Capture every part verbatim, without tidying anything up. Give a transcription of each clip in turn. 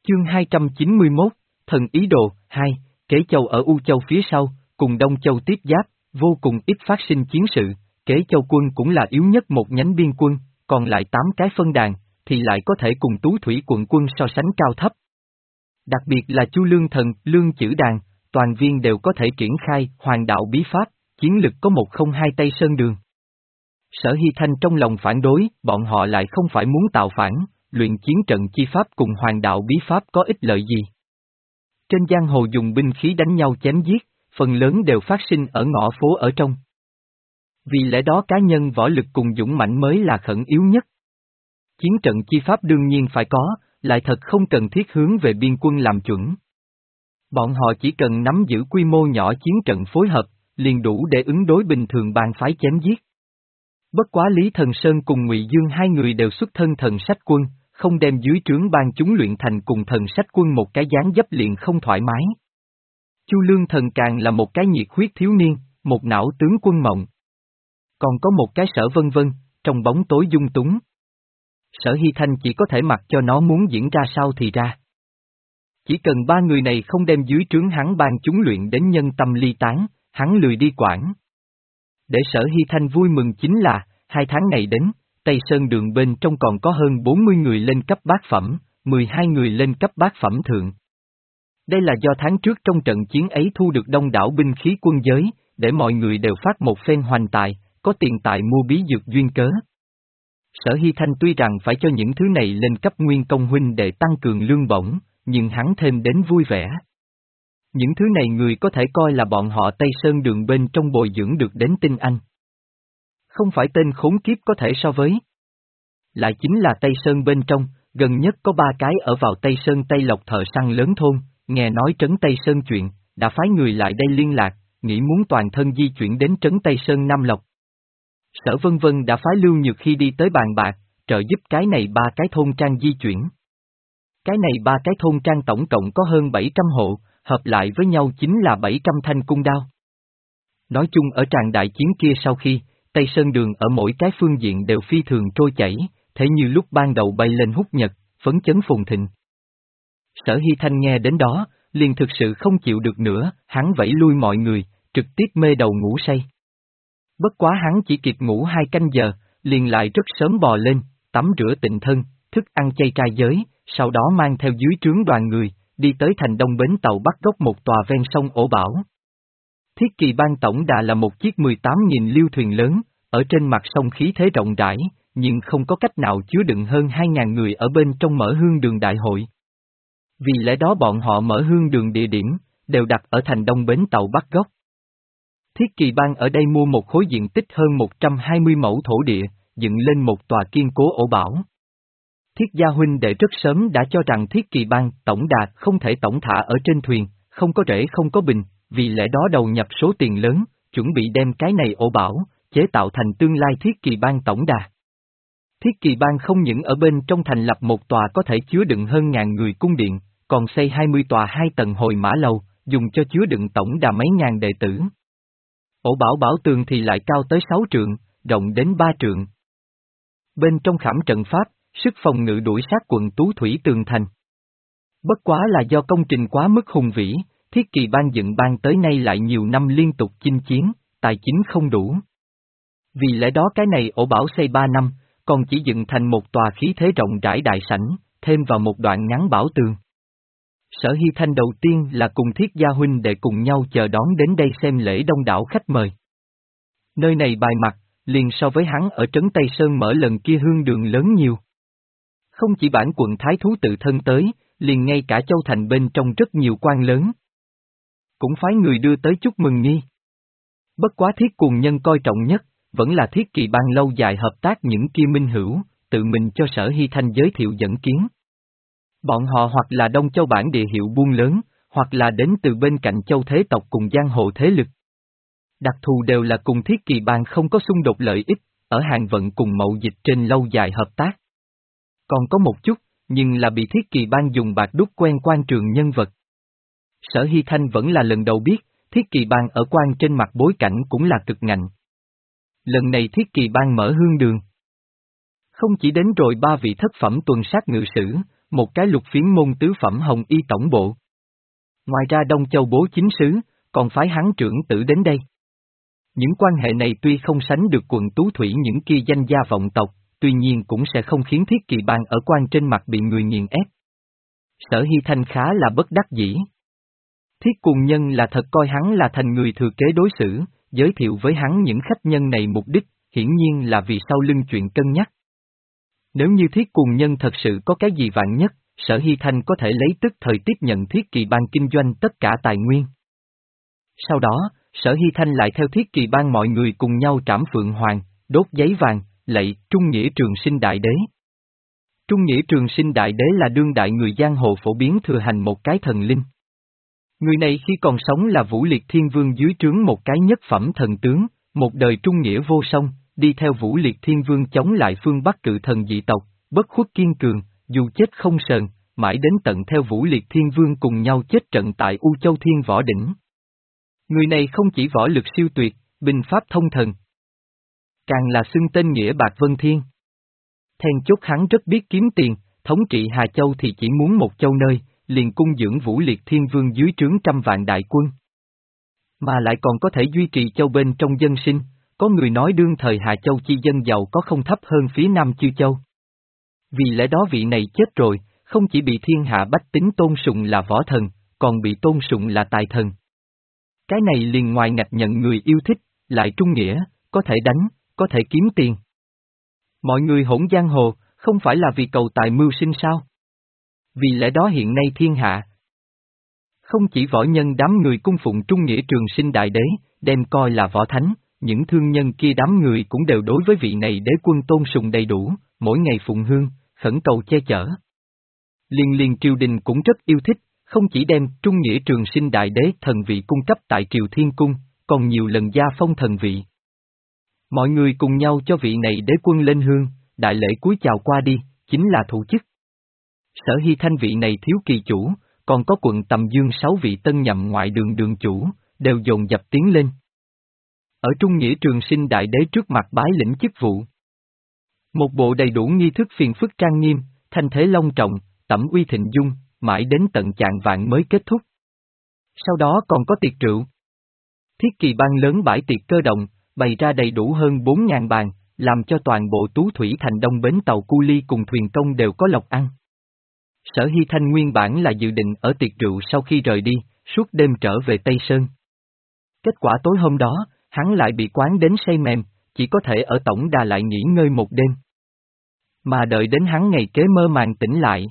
Chương hai trăm chín mươi mốt, Thần Ý Đồ, hai, Kế Châu ở U Châu phía sau, cùng Đông Châu tiếp giáp, vô cùng ít phát sinh chiến sự, Kế Châu quân cũng là yếu nhất một nhánh biên quân, còn lại tám cái phân đàn, thì lại có thể cùng Tú Thủy quận quân so sánh cao thấp. Đặc biệt là Chu Lương Thần, Lương Chữ Đàn, toàn viên đều có thể triển khai Hoàng Đạo Bí Pháp, chiến lực có một không hai Tây Sơn Đường. Sở Hy Thanh trong lòng phản đối, bọn họ lại không phải muốn tạo phản, luyện chiến trận chi pháp cùng Hoàng Đạo Bí Pháp có ích lợi gì. Trên giang hồ dùng binh khí đánh nhau chém giết, phần lớn đều phát sinh ở ngõ phố ở trong. Vì lẽ đó cá nhân võ lực cùng dũng mãnh mới là khẩn yếu nhất. Chiến trận chi pháp đương nhiên phải có, lại thật không cần thiết hướng về biên quân làm chuẩn. Bọn họ chỉ cần nắm giữ quy mô nhỏ chiến trận phối hợp, liền đủ để ứng đối bình thường bang phái chém giết. Bất quá Lý Thần Sơn cùng Ngụy Dương hai người đều xuất thân Thần Sách Quân, không đem dưới trướng ban chúng luyện thành cùng Thần Sách Quân một cái dáng dấp liền không thoải mái. Chu Lương Thần càng là một cái nhiệt huyết thiếu niên, một não tướng quân mộng. Còn có một cái Sở Vân Vân, trong bóng tối dung túng. Sở Hy Thanh chỉ có thể mặc cho nó muốn diễn ra sao thì ra. Chỉ cần ba người này không đem dưới trướng hắn ban chúng luyện đến nhân tâm ly tán, hắn lười đi quản. Để Sở Hy Thanh vui mừng chính là, hai tháng này đến, Tây Sơn Đường bên trong còn có hơn bốn mươi người lên cấp bát phẩm, mười hai người lên cấp bát phẩm thượng. Đây là do tháng trước trong trận chiến ấy thu được đông đảo binh khí quân giới, để mọi người đều phát một phen hoành tài, có tiền tài mua bí dược duyên cớ. Sở Hy Thanh tuy rằng phải cho những thứ này lên cấp nguyên công huynh để tăng cường lương bổng, nhưng hắn thêm đến vui vẻ. Những thứ này người có thể coi là bọn họ Tây Sơn Đường bên trong bồi dưỡng được đến tinh anh. Không phải tên khốn kiếp có thể so với. Lại chính là Tây Sơn bên trong, gần nhất có ba cái ở vào Tây Sơn Tây Lộc thợ săn lớn thôn, nghe nói trấn Tây Sơn chuyện, đã phái người lại đây liên lạc, nghĩ muốn toàn thân di chuyển đến trấn Tây Sơn Nam Lộc. Sở Vân Vân đã phái Lưu Nhược Khi đi tới bàn bạc, trợ giúp cái này ba cái thôn trang di chuyển. Cái này ba cái thôn trang tổng cộng có hơn bảy trăm hộ, hợp lại với nhau chính là bảy trăm thanh cung đao. Nói chung ở tràng đại chiến kia sau khi, Tây Sơn Đường ở mỗi cái phương diện đều phi thường trôi chảy, thế như lúc ban đầu bay lên hút nhật, phấn chấn phồn thịnh. Sở Hy Thanh nghe đến đó, liền thực sự không chịu được nữa, hắn vẫy lui mọi người, trực tiếp mê đầu ngủ say. Bất quá hắn chỉ kịp ngủ hai canh giờ, liền lại rất sớm bò lên, tắm rửa tịnh thân, thức ăn chay trai giới, sau đó mang theo dưới trướng đoàn người, đi tới thành đông bến tàu bắt gốc một tòa ven sông Ổ Bảo. Thiết Kỳ Bang tổng đà là một chiếc mười tám nghìn liêu thuyền lớn, ở trên mặt sông khí thế rộng rãi, nhưng không có cách nào chứa đựng hơn hai nghìn người ở bên trong mở hương đường đại hội. Vì lẽ đó bọn họ mở hương đường địa điểm, đều đặt ở thành đông bến tàu bắt gốc. Thiết Kỳ Bang ở đây mua một khối diện tích hơn một trăm hai mươi mẫu thổ địa, dựng lên một tòa kiên cố ổ bảo. Thiết gia huynh đệ rất sớm đã cho rằng Thiết Kỳ Bang tổng đà không thể tổng thả ở trên thuyền, không có rễ không có bình, vì lẽ đó đầu nhập số tiền lớn, chuẩn bị đem cái này ổ bảo, chế tạo thành tương lai Thiết Kỳ Bang tổng đà. Thiết Kỳ Bang không những ở bên trong thành lập một tòa có thể chứa đựng hơn ngàn người cung điện, còn xây hai mươi tòa hai tầng hồi mã lầu, dùng cho chứa đựng tổng đà mấy ngàn đệ tử. Ổ bảo bảo tường thì lại cao tới sáu trượng, rộng đến ba trượng. Bên trong khảm trận pháp, sức phòng ngự đuổi sát quận Tú Thủy tường thành. Bất quá là do công trình quá mức hùng vĩ, Thiết Kỳ Bang dựng bang tới nay lại nhiều năm liên tục chinh chiến, tài chính không đủ. Vì lẽ đó cái này ổ bảo xây ba năm, còn chỉ dựng thành một tòa khí thế rộng rãi đại sảnh, thêm vào một đoạn ngắn bảo tường. Sở Hy Thanh đầu tiên là cùng Thiết gia huynh để cùng nhau chờ đón đến đây xem lễ đông đảo khách mời. Nơi này bài mặt, liền so với hắn ở trấn Tây Sơn mở lần kia hương đường lớn nhiều. Không chỉ bản quận Thái Thú tự thân tới, liền ngay cả châu thành bên trong rất nhiều quan lớn. Cũng phái người đưa tới chúc mừng nghi. Bất quá Thiết Cuồng Nhân coi trọng nhất, vẫn là Thiết Kỳ Bang lâu dài hợp tác những kia minh hữu, tự mình cho Sở Hy Thanh giới thiệu dẫn kiến. Bọn họ hoặc là Đông Châu bản địa hiệu buôn lớn, hoặc là đến từ bên cạnh châu thế tộc cùng giang hồ thế lực. Đặc thù đều là cùng Thiết Kỳ Bang không có xung đột lợi ích, ở hàng vận cùng mậu dịch trên lâu dài hợp tác. Còn có một chút, nhưng là bị Thiết Kỳ Bang dùng bạc đúc quen quan trường nhân vật. Sở Hy Thanh vẫn là lần đầu biết, Thiết Kỳ Bang ở quan trên mặt bối cảnh cũng là cực ngạnh. Lần này Thiết Kỳ Bang mở hương đường. Không chỉ đến rồi ba vị thất phẩm tuần sát ngự sử, một cái lục phiến môn tứ phẩm hồng y tổng bộ. Ngoài ra Đông Châu bố chính sứ, còn phái hắn trưởng tử đến đây. Những quan hệ này tuy không sánh được quận Tú Thủy những kia danh gia vọng tộc, tuy nhiên cũng sẽ không khiến Thiết Kỳ Bang ở quan trên mặt bị người nghiền ép. Sở Hy Thanh khá là bất đắc dĩ. Thiết Cuồng Nhân là thật coi hắn là thành người thừa kế đối xử, giới thiệu với hắn những khách nhân này mục đích, hiển nhiên là vì sau lưng chuyện cân nhắc. Nếu như Thiết Cuồng Nhân thật sự có cái gì vạn nhất, Sở Hy Thanh có thể lấy tức thời tiếp nhận Thiết Kỳ Bang kinh doanh tất cả tài nguyên. Sau đó, Sở Hy Thanh lại theo Thiết Kỳ Bang mọi người cùng nhau trảm Phượng Hoàng, đốt giấy vàng, lạy Trung Nghĩa Trường Sinh Đại Đế. Trung Nghĩa Trường Sinh Đại Đế là đương đại người giang hồ phổ biến thừa hành một cái thần linh. Người này khi còn sống là Vũ Liệt Thiên Vương dưới trướng một cái nhất phẩm thần tướng, một đời trung nghĩa vô song, đi theo Vũ Liệt Thiên Vương chống lại phương Bắc cự thần dị tộc, bất khuất kiên cường, dù chết không sờn, mãi đến tận theo Vũ Liệt Thiên Vương cùng nhau chết trận tại U Châu Thiên Võ Đỉnh. Người này không chỉ võ lực siêu tuyệt, binh pháp thông thần, càng là xưng tên nghĩa Bạc Vân Thiên. Then chốt hắn rất biết kiếm tiền, thống trị Hà Châu thì chỉ muốn một châu nơi, liền cung dưỡng Vũ Liệt Thiên Vương dưới trướng trăm vạn đại quân. Mà lại còn có thể duy trì châu bên trong dân sinh, có người nói đương thời Hà Châu chi dân giàu có không thấp hơn phía Nam Chư Châu. Vì lẽ đó vị này chết rồi, không chỉ bị thiên hạ bách tính tôn sùng là võ thần, còn bị tôn sùng là tài thần. Cái này liền ngoài ngạch nhận người yêu thích, lại trung nghĩa, có thể đánh, có thể kiếm tiền. Mọi người hỗn giang hồ, không phải là vì cầu tài mưu sinh sao? Vì lẽ đó hiện nay thiên hạ, không chỉ võ nhân đám người cung phụng Trung Nghĩa Trường Sinh Đại Đế, đem coi là võ thánh, những thương nhân kia đám người cũng đều đối với vị này đế quân tôn sùng đầy đủ, mỗi ngày phụng hương, khẩn cầu che chở. Liên liên triều đình cũng rất yêu thích, không chỉ đem Trung Nghĩa Trường Sinh Đại Đế thần vị cung cấp tại Triều Thiên Cung, còn nhiều lần gia phong thần vị. Mọi người cùng nhau cho vị này đế quân lên hương, đại lễ cúi chào qua đi, chính là thủ chức. Sở Hy Thanh vị này thiếu kỳ chủ, còn có quận Tầm Dương sáu vị tân nhậm ngoại đường đường chủ, đều dồn dập tiến lên. Ở Trung Nghĩa Trường Sinh Đại Đế trước mặt bái lĩnh chức vụ. Một bộ đầy đủ nghi thức phiền phức trang nghiêm, thanh thế long trọng, tẩm uy thịnh dung, mãi đến tận chạng vạn mới kết thúc. Sau đó còn có tiệc rượu. Thiết Kỳ Bang lớn bãi tiệc cơ động, bày ra đầy đủ hơn bốn ngàn bàn, làm cho toàn bộ Tú Thủy Thành Đông bến tàu cu ly cùng thuyền công đều có lộc ăn. Sở Hy Thanh nguyên bản là dự định ở tiệc rượu sau khi rời đi, suốt đêm trở về Tây Sơn. Kết quả tối hôm đó, hắn lại bị quán đến say mềm, chỉ có thể ở Tổng Đà lại nghỉ ngơi một đêm. Mà đợi đến hắn ngày kế mơ màng tỉnh lại.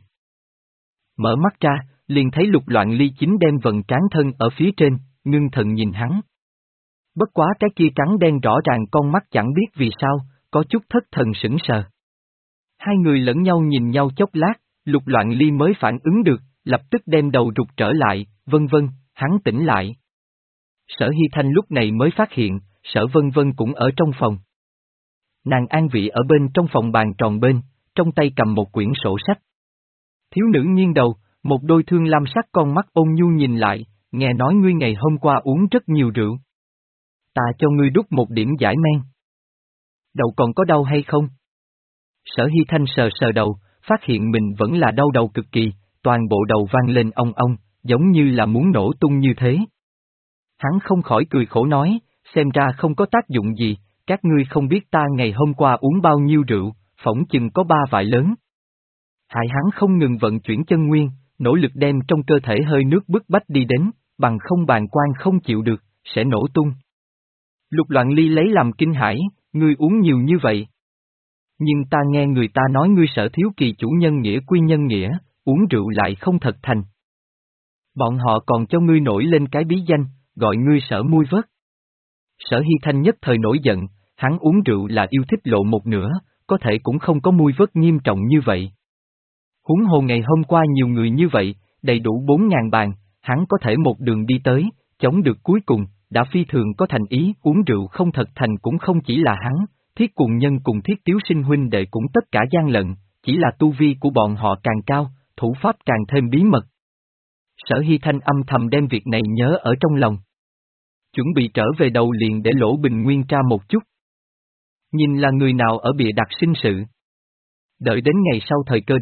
Mở mắt ra, liền thấy Lục Loạn Ly chính đem vần trán thân ở phía trên, ngưng thần nhìn hắn. Bất quá cái kia trắng đen rõ ràng con mắt chẳng biết vì sao, có chút thất thần sững sờ. Hai người lẫn nhau nhìn nhau chốc lát, Lục Loạn Ly mới phản ứng được, lập tức đem đầu rụt trở lại, vân vân, hắn tỉnh lại. Sở Hy Thanh lúc này mới phát hiện, Sở Vân Vân cũng ở trong phòng. Nàng an vị ở bên trong phòng bàn tròn bên, trong tay cầm một quyển sổ sách. Thiếu nữ nghiêng đầu, một đôi thương lam sắc con mắt ôn nhu nhìn lại, nghe nói ngươi ngày hôm qua uống rất nhiều rượu. Ta cho ngươi đút một điểm giải men. Đầu còn có đau hay không? Sở Hy Thanh sờ sờ đầu, phát hiện mình vẫn là đau đầu cực kỳ, toàn bộ đầu vang lên ong ong, giống như là muốn nổ tung như thế. Hắn không khỏi cười khổ nói, xem ra không có tác dụng gì, các ngươi không biết ta ngày hôm qua uống bao nhiêu rượu, phỏng chừng có ba vại lớn. Hại hắn không ngừng vận chuyển chân nguyên, nỗ lực đem trong cơ thể hơi nước bức bách đi đến, bằng không bàng quan không chịu được, sẽ nổ tung. Lục Loạn Ly lấy làm kinh hãi, ngươi uống nhiều như vậy. Nhưng ta nghe người ta nói ngươi Sở thiếu kỳ chủ nhân nghĩa quy nhân nghĩa, uống rượu lại không thật thành. Bọn họ còn cho ngươi nổi lên cái bí danh, gọi ngươi Sở mui vớt. Sở Hy Thanh nhất thời nổi giận, hắn uống rượu là yêu thích lộ một nửa, có thể cũng không có mui vớt nghiêm trọng như vậy. Huống hồ ngày hôm qua nhiều người như vậy, đầy đủ bốn ngàn bàn, hắn có thể một đường đi tới, chống được cuối cùng, đã phi thường có thành ý, uống rượu không thật thành cũng không chỉ là hắn, Thiết Cuồng Nhân cùng Thiết Tiếu Sinh huynh đệ cũng tất cả gian lận, chỉ là tu vi của bọn họ càng cao, thủ pháp càng thêm bí mật. Sở Hy Thanh âm thầm đem việc này nhớ ở trong lòng. Chuẩn bị trở về đầu liền để Lỗ Bình Nguyên tra một chút. Nhìn là người nào ở bìa đặt sinh sự. Đợi đến ngày sau thời cơ đến,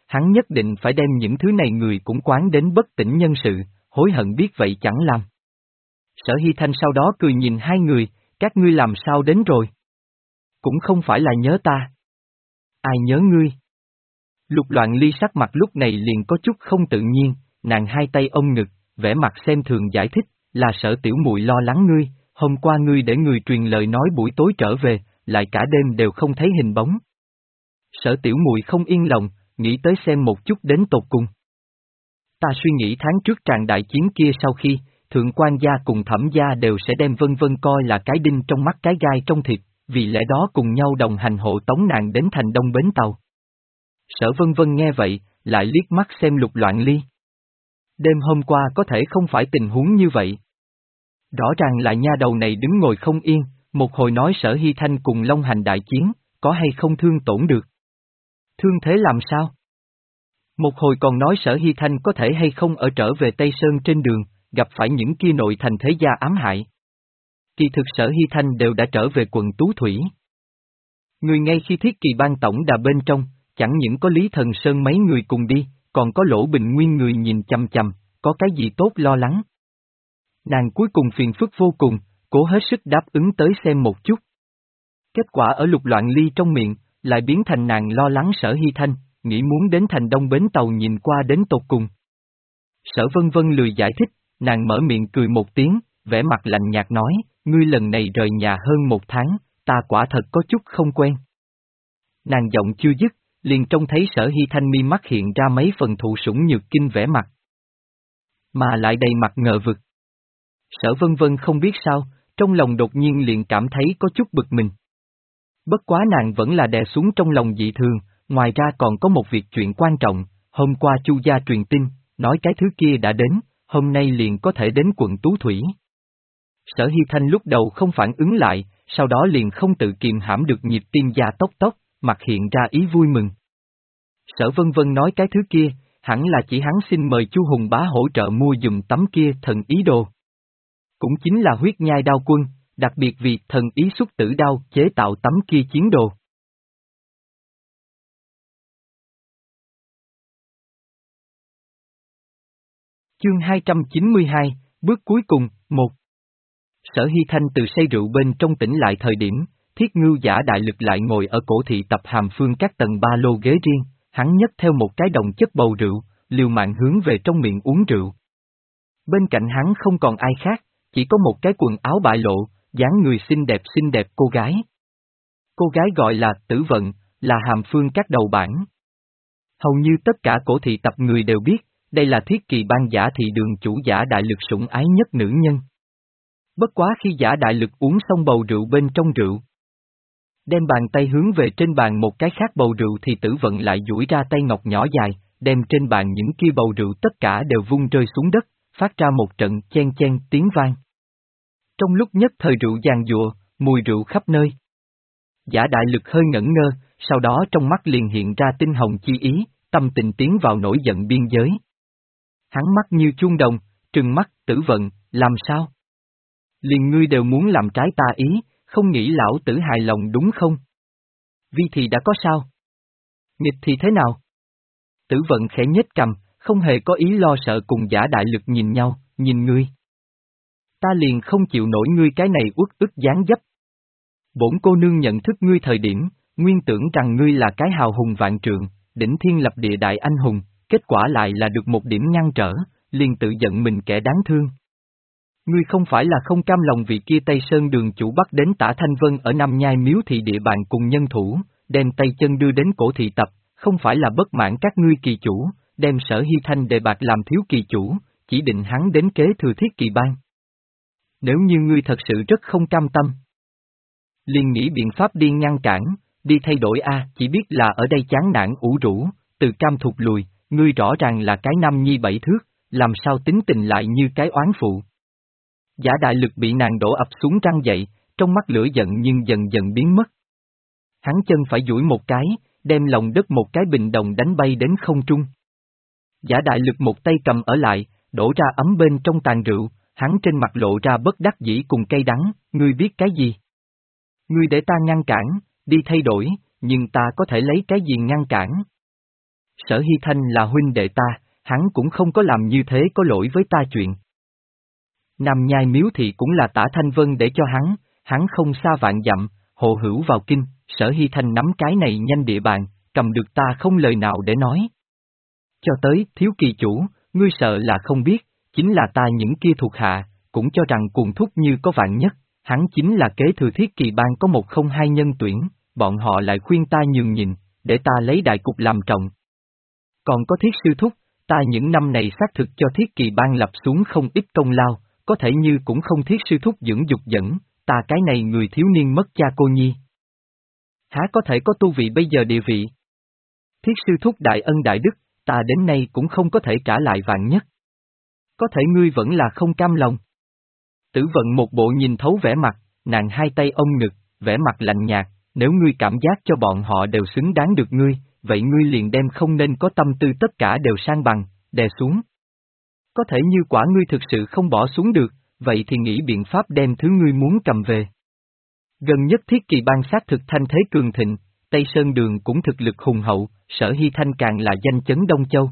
hắn nhất định phải đem những thứ này người cũng quán đến bất tỉnh nhân sự, hối hận biết vậy chẳng làm. Sở Hy Thanh sau đó cười nhìn hai người, các ngươi làm sao đến rồi? Cũng không phải là nhớ ta. Ai nhớ ngươi? Lục Loạn Ly sắc mặt lúc này liền có chút không tự nhiên, nàng hai tay ôm ngực, vẻ mặt xem thường giải thích, là Sở tiểu muội lo lắng ngươi, hôm qua ngươi để người truyền lời nói buổi tối trở về, lại cả đêm đều không thấy hình bóng. Sở tiểu muội không yên lòng, nghĩ tới xem một chút đến tột cùng. Ta suy nghĩ tháng trước tràng đại chiến kia sau khi, Thượng quan gia cùng Thẩm gia đều sẽ đem Vân Vân coi là cái đinh trong mắt cái gai trong thịt, vì lẽ đó cùng nhau đồng hành hộ tống nàng đến thành đông bến tàu. Sở Vân Vân nghe vậy, lại liếc mắt xem Lục Loạn Ly. Đêm hôm qua có thể không phải tình huống như vậy. Rõ ràng là nha đầu này đứng ngồi không yên, một hồi nói Sở Hy Thanh cùng Long Hành đại chiến, có hay không thương tổn được. Thương thế làm sao? Một hồi còn nói Sở Hy Thanh có thể hay không ở trở về Tây Sơn trên đường, gặp phải những kia nội thành thế gia ám hại. Kỳ thực Sở Hy Thanh đều đã trở về quận Tú Thủy. Người ngay khi Thiết Kỳ Ban tổng đà bên trong, chẳng những có Lý Thần Sơn mấy người cùng đi, còn có Lỗ Bình Nguyên người nhìn chằm chằm, có cái gì tốt lo lắng. Nàng cuối cùng phiền phức vô cùng, cố hết sức đáp ứng tới xem một chút. Kết quả ở Lục Loạn Ly trong miệng, lại biến thành nàng lo lắng Sở Hy Thanh, nghĩ muốn đến thành đông bến tàu nhìn qua đến tột cùng. Sở Vân Vân lười giải thích, nàng mở miệng cười một tiếng, vẻ mặt lạnh nhạt nói, ngươi lần này rời nhà hơn một tháng, ta quả thật có chút không quen. Nàng giọng chưa dứt, liền trông thấy Sở Hy Thanh mi mắt hiện ra mấy phần thụ sủng nhược kinh vẻ mặt. Mà lại đầy mặt ngờ vực. Sở Vân Vân không biết sao, trong lòng đột nhiên liền cảm thấy có chút bực mình. Bất quá nàng vẫn là đè xuống trong lòng dị thường, ngoài ra còn có một việc chuyện quan trọng, hôm qua Chu gia truyền tin, nói cái thứ kia đã đến, hôm nay liền có thể đến quận Tú Thủy. Sở Hy Thanh lúc đầu không phản ứng lại, sau đó liền không tự kiềm hãm được nhịp tim gia tốc tốc, mặt hiện ra ý vui mừng. Sở Vân Vân nói cái thứ kia, hẳn là chỉ hắn xin mời Chu Hùng Bá hỗ trợ mua dùm tấm kia thần ý đồ. Cũng chính là huyết nhai đao quân, đặc biệt vì thần ý xuất tử đao chế tạo tấm kia chiến đồ. Chương hai trăm chín mươi hai, bước cuối cùng, một. Sở Hy Thanh từ say rượu bên trong tỉnh lại thời điểm, Thiết Ngưu Giả đại lực lại ngồi ở cổ thị tập hàm phương các tầng ba lô ghế riêng, hắn nhấc theo một cái đồng chất bầu rượu, liều mạng hướng về trong miệng uống rượu. Bên cạnh hắn không còn ai khác, chỉ có một cái quần áo bại lộ, dáng người xinh đẹp xinh đẹp cô gái. Cô gái gọi là Tử Vận, là hàm phương các đầu bảng. Hầu như tất cả cổ thị tập người đều biết, đây là Thiết Kỳ Ban giả thị đường chủ Giả Đại Lực sủng ái nhất nữ nhân. Bất quá khi Giả Đại Lực uống xong bầu rượu bên trong rượu, đem bàn tay hướng về trên bàn một cái khác bầu rượu thì Tử Vận lại duỗi ra tay ngọc nhỏ dài, đem trên bàn những kia bầu rượu tất cả đều vung rơi xuống đất, phát ra một trận chen chen tiếng vang. Trong lúc nhất thời rượu giàn giụa, mùi rượu khắp nơi. Giả Đại Lực hơi ngẩn ngơ, sau đó trong mắt liền hiện ra tinh hồng chi ý, tâm tình tiến vào nổi giận biên giới. Hắn mắt như chuông đồng, trừng mắt, Tử Vận, làm sao? Liền ngươi đều muốn làm trái ta ý, không nghĩ lão tử hài lòng đúng không? Vi thì đã có sao? Nghịch thì thế nào? Tử Vận khẽ nhếch cằm, không hề có ý lo sợ cùng Giả Đại Lực nhìn nhau, nhìn ngươi. Ta liền không chịu nổi ngươi cái này uất ức dáng dấp. Bổn cô nương nhận thức ngươi thời điểm, nguyên tưởng rằng ngươi là cái hào hùng vạn trượng, đỉnh thiên lập địa đại anh hùng, kết quả lại là được một điểm ngăn trở, liền tự giận mình kẻ đáng thương. Ngươi không phải là không cam lòng vì kia Tây Sơn đường chủ bắt đến Tả Thanh Vân ở Nam Nhai Miếu thị địa bàn cùng nhân thủ, đem tay chân đưa đến cổ thị tập, không phải là bất mãn các ngươi kỳ chủ, đem Sở Hy Thanh đề bạc làm thiếu kỳ chủ, chỉ định hắn đến kế thừa Thiết Kỳ Ban. Nếu như ngươi thật sự rất không cam tâm, liền nghĩ biện pháp đi ngăn cản, đi thay đổi a, chỉ biết là ở đây chán nản ủ rũ, từ cam thụt lùi, ngươi rõ ràng là cái nam nhi bảy thước, làm sao tính tình lại như cái oán phụ. Giả Đại Lực bị nàng đổ ập xuống răng dậy, trong mắt lửa giận nhưng dần dần biến mất. Hắn chân phải duỗi một cái, đem lòng đất một cái bình đồng đánh bay đến không trung. Giả Đại Lực một tay cầm ở lại, đổ ra ấm bên trong tàn rượu, hắn trên mặt lộ ra bất đắc dĩ cùng cay đắng, ngươi biết cái gì? Ngươi để ta ngăn cản, đi thay đổi, nhưng ta có thể lấy cái gì ngăn cản? Sở Hy Thanh là huynh đệ ta, hắn cũng không có làm như thế có lỗi với ta chuyện. Nam Nhai Miếu Thị cũng là Tả Thanh Vân để cho hắn, hắn không xa vạn dặm, hộ hữu vào kinh, Sở Hy Thanh nắm cái này nhanh địa bàn, cầm được ta không lời nào để nói. Cho tới, thiếu kỳ chủ, ngươi sợ là không biết, chính là ta những kia thuộc hạ, cũng cho rằng cuồng thúc như có vạn nhất, hắn chính là kế thừa thiết kỳ bang có một không hai nhân tuyển, bọn họ lại khuyên ta nhường nhịn, để ta lấy đại cục làm trọng. Còn có thiết sư thúc, ta những năm này xác thực cho thiết kỳ bang lập xuống không ít công lao, có thể như cũng không thiết sư thúc dưỡng dục dẫn, ta cái này người thiếu niên mất cha cô nhi. Há có thể có tu vị bây giờ địa vị? Thiết sư thúc đại ân đại đức, ta đến nay cũng không có thể trả lại vạn nhất. Có thể ngươi vẫn là không cam lòng. Tử vận một bộ nhìn thấu vẻ mặt, nàng hai tay ôm ngực, vẻ mặt lạnh nhạt, nếu ngươi cảm giác cho bọn họ đều xứng đáng được ngươi, vậy ngươi liền đem không nên có tâm tư tất cả đều sang bằng, đè xuống. Có thể như quả ngươi thực sự không bỏ xuống được, vậy thì nghĩ biện pháp đem thứ ngươi muốn cầm về. Gần nhất thiết kỳ bang xác thực thanh thế cường thịnh, Tây Sơn Đường cũng thực lực hùng hậu, Sở Hy Thanh càng là danh chấn Đông Châu.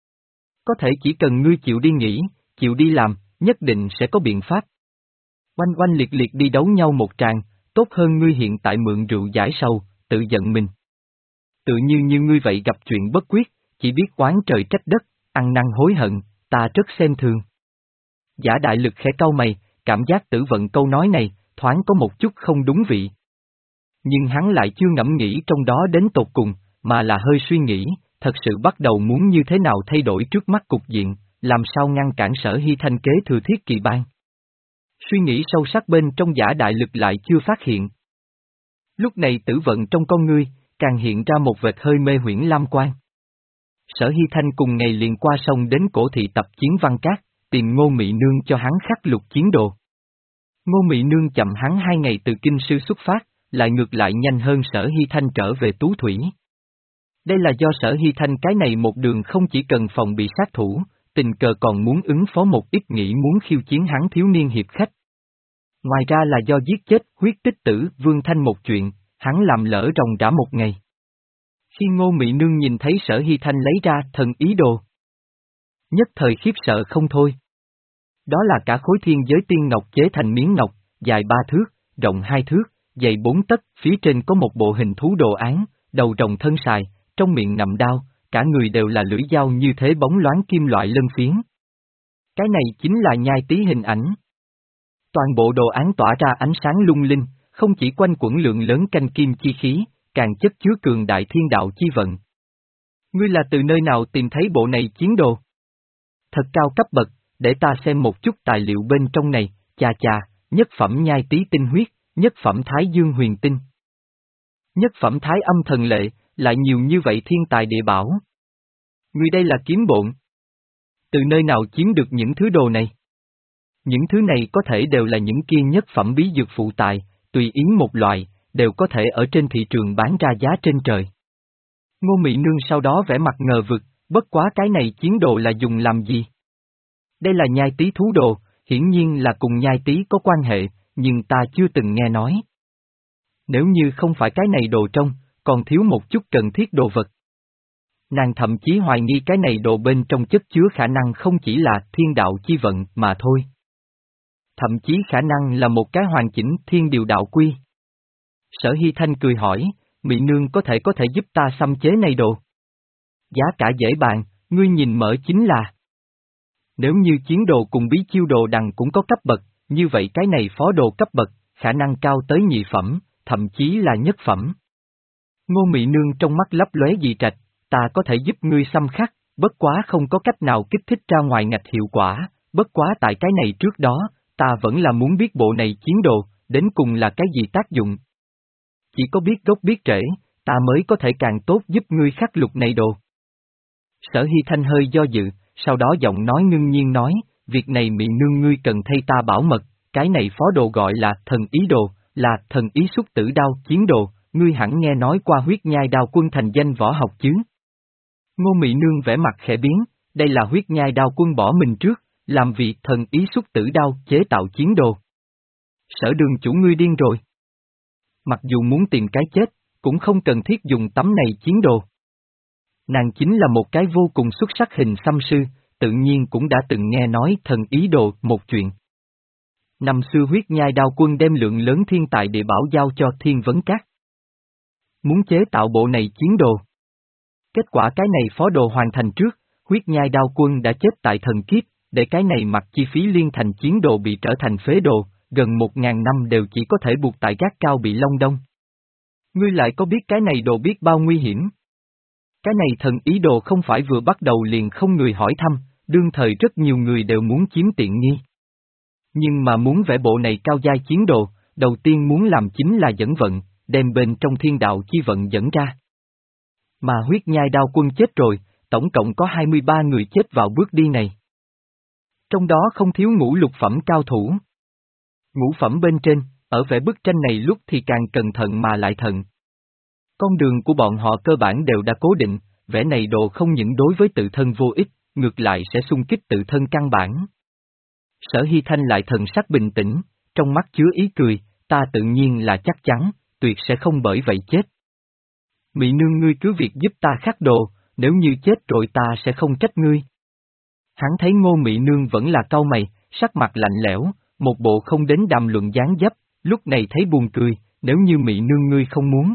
Có thể chỉ cần ngươi chịu đi nghĩ, chịu đi làm, nhất định sẽ có biện pháp. Oanh oanh liệt liệt đi đấu nhau một tràng, tốt hơn ngươi hiện tại mượn rượu giải sầu, tự giận mình. Tự như như ngươi vậy gặp chuyện bất quyết, chỉ biết oán trời trách đất, ăn năn hối hận, ta rất xem thường. Giả đại lực khẽ cau mày, cảm giác Tử Vận câu nói này, thoáng có một chút không đúng vị. Nhưng hắn lại chưa ngẫm nghĩ trong đó đến tột cùng, mà là hơi suy nghĩ, thật sự bắt đầu muốn như thế nào thay đổi trước mắt cục diện, làm sao ngăn cản Sở Hy Thanh kế thừa thiết kỳ bang. Suy nghĩ sâu sắc bên trong giả đại lực lại chưa phát hiện. Lúc này Tử Vận trong con ngươi, càng hiện ra một vệt hơi mê huyễn lam quang. Sở Hy Thanh cùng ngày liền qua sông đến cổ thị tập chiến Văn Cát, tìm Ngô Mị Nương cho hắn khắc lục chiến đồ. Ngô Mị Nương chậm hắn hai ngày từ kinh sư xuất phát, lại ngược lại nhanh hơn Sở Hy Thanh trở về Tú Thủy. Đây là do Sở Hy Thanh cái này một đường không chỉ cần phòng bị sát thủ, tình cờ còn muốn ứng phó một ít nghĩ muốn khiêu chiến hắn thiếu niên hiệp khách. Ngoài ra là do giết chết huyết tích tử Vương Thanh một chuyện, hắn làm lỡ ròng rã một ngày. Khi Ngô Mị Nương nhìn thấy Sở Hy Thanh lấy ra thần ý đồ, nhất thời khiếp sợ không thôi. Đó là cả khối thiên giới tiên ngọc chế thành miếng ngọc, dài ba thước, rộng hai thước, dày bốn tấc, phía trên có một bộ hình thú đồ án, đầu rồng thân sài, trong miệng nằm đao, cả người đều là lưỡi dao như thế bóng loáng kim loại lân phiến. Cái này chính là nhai tí hình ảnh. Toàn bộ đồ án tỏa ra ánh sáng lung linh, không chỉ quanh quẩn lượng lớn canh kim chi khí, càng chất chứa cường đại thiên đạo chi vận. Ngươi là từ nơi nào tìm thấy bộ này chiến đồ? Thật cao cấp bậc, để ta xem một chút tài liệu bên trong này, chà chà, nhất phẩm nhai tí tinh huyết, nhất phẩm thái dương huyền tinh. Nhất phẩm thái âm thần lệ, lại nhiều như vậy thiên tài địa bảo. Ngươi đây là kiếm bộn. Từ nơi nào chiếm được những thứ đồ này? Những thứ này có thể đều là những kia nhất phẩm bí dược phụ tài, tùy ý một loại, đều có thể ở trên thị trường bán ra giá trên trời. Ngô Mị Nương sau đó vẻ mặt ngờ vực, bất quá cái này chiến đồ là dùng làm gì? Đây là nhai tí thú đồ, hiển nhiên là cùng nhai tí có quan hệ, nhưng ta chưa từng nghe nói. Nếu như không phải cái này đồ trong, còn thiếu một chút cần thiết đồ vật. Nàng thậm chí hoài nghi cái này đồ bên trong chất chứa khả năng không chỉ là thiên đạo chi vận mà thôi. Thậm chí khả năng là một cái hoàn chỉnh thiên điều đạo quy. Sở Hy Thanh cười hỏi, Mị Nương có thể có thể giúp ta xăm chế này đồ. Giá cả dễ bàn, ngươi nhìn mở chính là. Nếu như chiến đồ cùng bí chiêu đồ đằng cũng có cấp bậc, như vậy cái này phó đồ cấp bậc, khả năng cao tới nhị phẩm, thậm chí là nhất phẩm. Ngô Mị Nương trong mắt lấp lóe dị trạch, ta có thể giúp ngươi xăm khắc, bất quá không có cách nào kích thích ra ngoài ngạch hiệu quả, bất quá tại cái này trước đó, ta vẫn là muốn biết bộ này chiến đồ, đến cùng là cái gì tác dụng. Chỉ có biết gốc biết rễ, ta mới có thể càng tốt giúp ngươi khắc lục này đồ. Sở Hy Thanh hơi do dự, sau đó giọng nói ngưng nhiên nói, việc này Mị Nương ngươi cần thay ta bảo mật, cái này phó đồ gọi là thần ý đồ, là thần ý xuất tử đao chiến đồ, ngươi hẳn nghe nói qua huyết nhai đao quân thành danh võ học chứ. Ngô Mị Nương vẻ mặt khẽ biến, đây là huyết nhai đao quân bỏ mình trước, làm việc thần ý xuất tử đao chế tạo chiến đồ. Sở Đường chủ ngươi điên rồi. Mặc dù muốn tìm cái chết, cũng không cần thiết dùng tấm này chiến đồ. Nàng chính là một cái vô cùng xuất sắc hình xăm sư, tự nhiên cũng đã từng nghe nói thần ý đồ một chuyện. Năm xưa huyết nhai đao quân đem lượng lớn thiên tài địa bảo giao cho Thiên Vấn Các. Muốn chế tạo bộ này chiến đồ. Kết quả cái này phó đồ hoàn thành trước, huyết nhai đao quân đã chết tại thần kiếp, để cái này mặc chi phí liên thành chiến đồ bị trở thành phế đồ, gần một ngàn năm đều chỉ có thể buộc tại gác cao bị Long Đông. Ngươi lại có biết cái này đồ biết bao nguy hiểm? Cái này thần ý đồ không phải vừa bắt đầu liền không người hỏi thăm, đương thời rất nhiều người đều muốn chiếm tiện nghi. Nhưng mà muốn vẽ bộ này cao giai chiến đồ, đầu tiên muốn làm chính là dẫn vận, đem bên trong thiên đạo chi vận dẫn ra. Mà huyết nhai đao quân chết rồi, tổng cộng có hai mươi ba người chết vào bước đi này. Trong đó không thiếu ngũ lục phẩm cao thủ. Ngũ phẩm bên trên, ở vẽ bức tranh này lúc thì càng cẩn thận mà lại thận. Con đường của bọn họ cơ bản đều đã cố định, vẽ này đồ không những đối với tự thân vô ích, ngược lại sẽ xung kích tự thân căn bản. Sở Hy Thanh lại thần sắc bình tĩnh, trong mắt chứa ý cười, ta tự nhiên là chắc chắn, tuyệt sẽ không bởi vậy chết. Mị nương ngươi cứ việc giúp ta khắc đồ, nếu như chết rồi ta sẽ không trách ngươi. Hắn thấy Ngô Mị nương vẫn là cau mày, sắc mặt lạnh lẽo, một bộ không đến đàm luận dáng dấp, lúc này thấy buồn cười, nếu như Mị nương ngươi không muốn.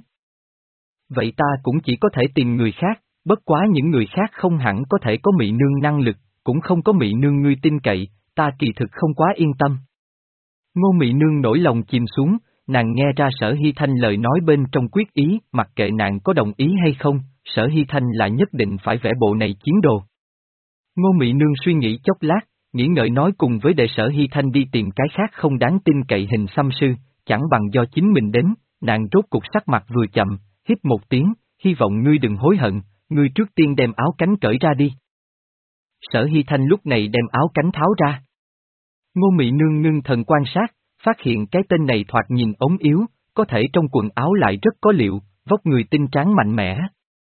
Vậy ta cũng chỉ có thể tìm người khác, bất quá những người khác không hẳn có thể có Mị nương năng lực, cũng không có Mị nương ngươi tin cậy, ta kỳ thực không quá yên tâm. Ngô Mị nương nổi lòng chìm xuống, nàng nghe ra Sở Hy Thanh lời nói bên trong quyết ý, mặc kệ nàng có đồng ý hay không, Sở Hy Thanh là nhất định phải vẽ bộ này chiến đồ. Ngô Mị nương suy nghĩ chốc lát, nghĩ ngợi nói cùng với đệ Sở Hy Thanh đi tìm cái khác không đáng tin cậy hình xăm sư, chẳng bằng do chính mình đến, nàng rốt cục sắc mặt vừa chậm, hít một tiếng, hy vọng ngươi đừng hối hận, ngươi trước tiên đem áo cánh cởi ra đi. Sở Hy Thanh lúc này đem áo cánh tháo ra. Ngô Mị nương ngưng thần quan sát, phát hiện cái tên này thoạt nhìn ốm yếu, có thể trong quần áo lại rất có liệu, vóc người tinh tráng mạnh mẽ.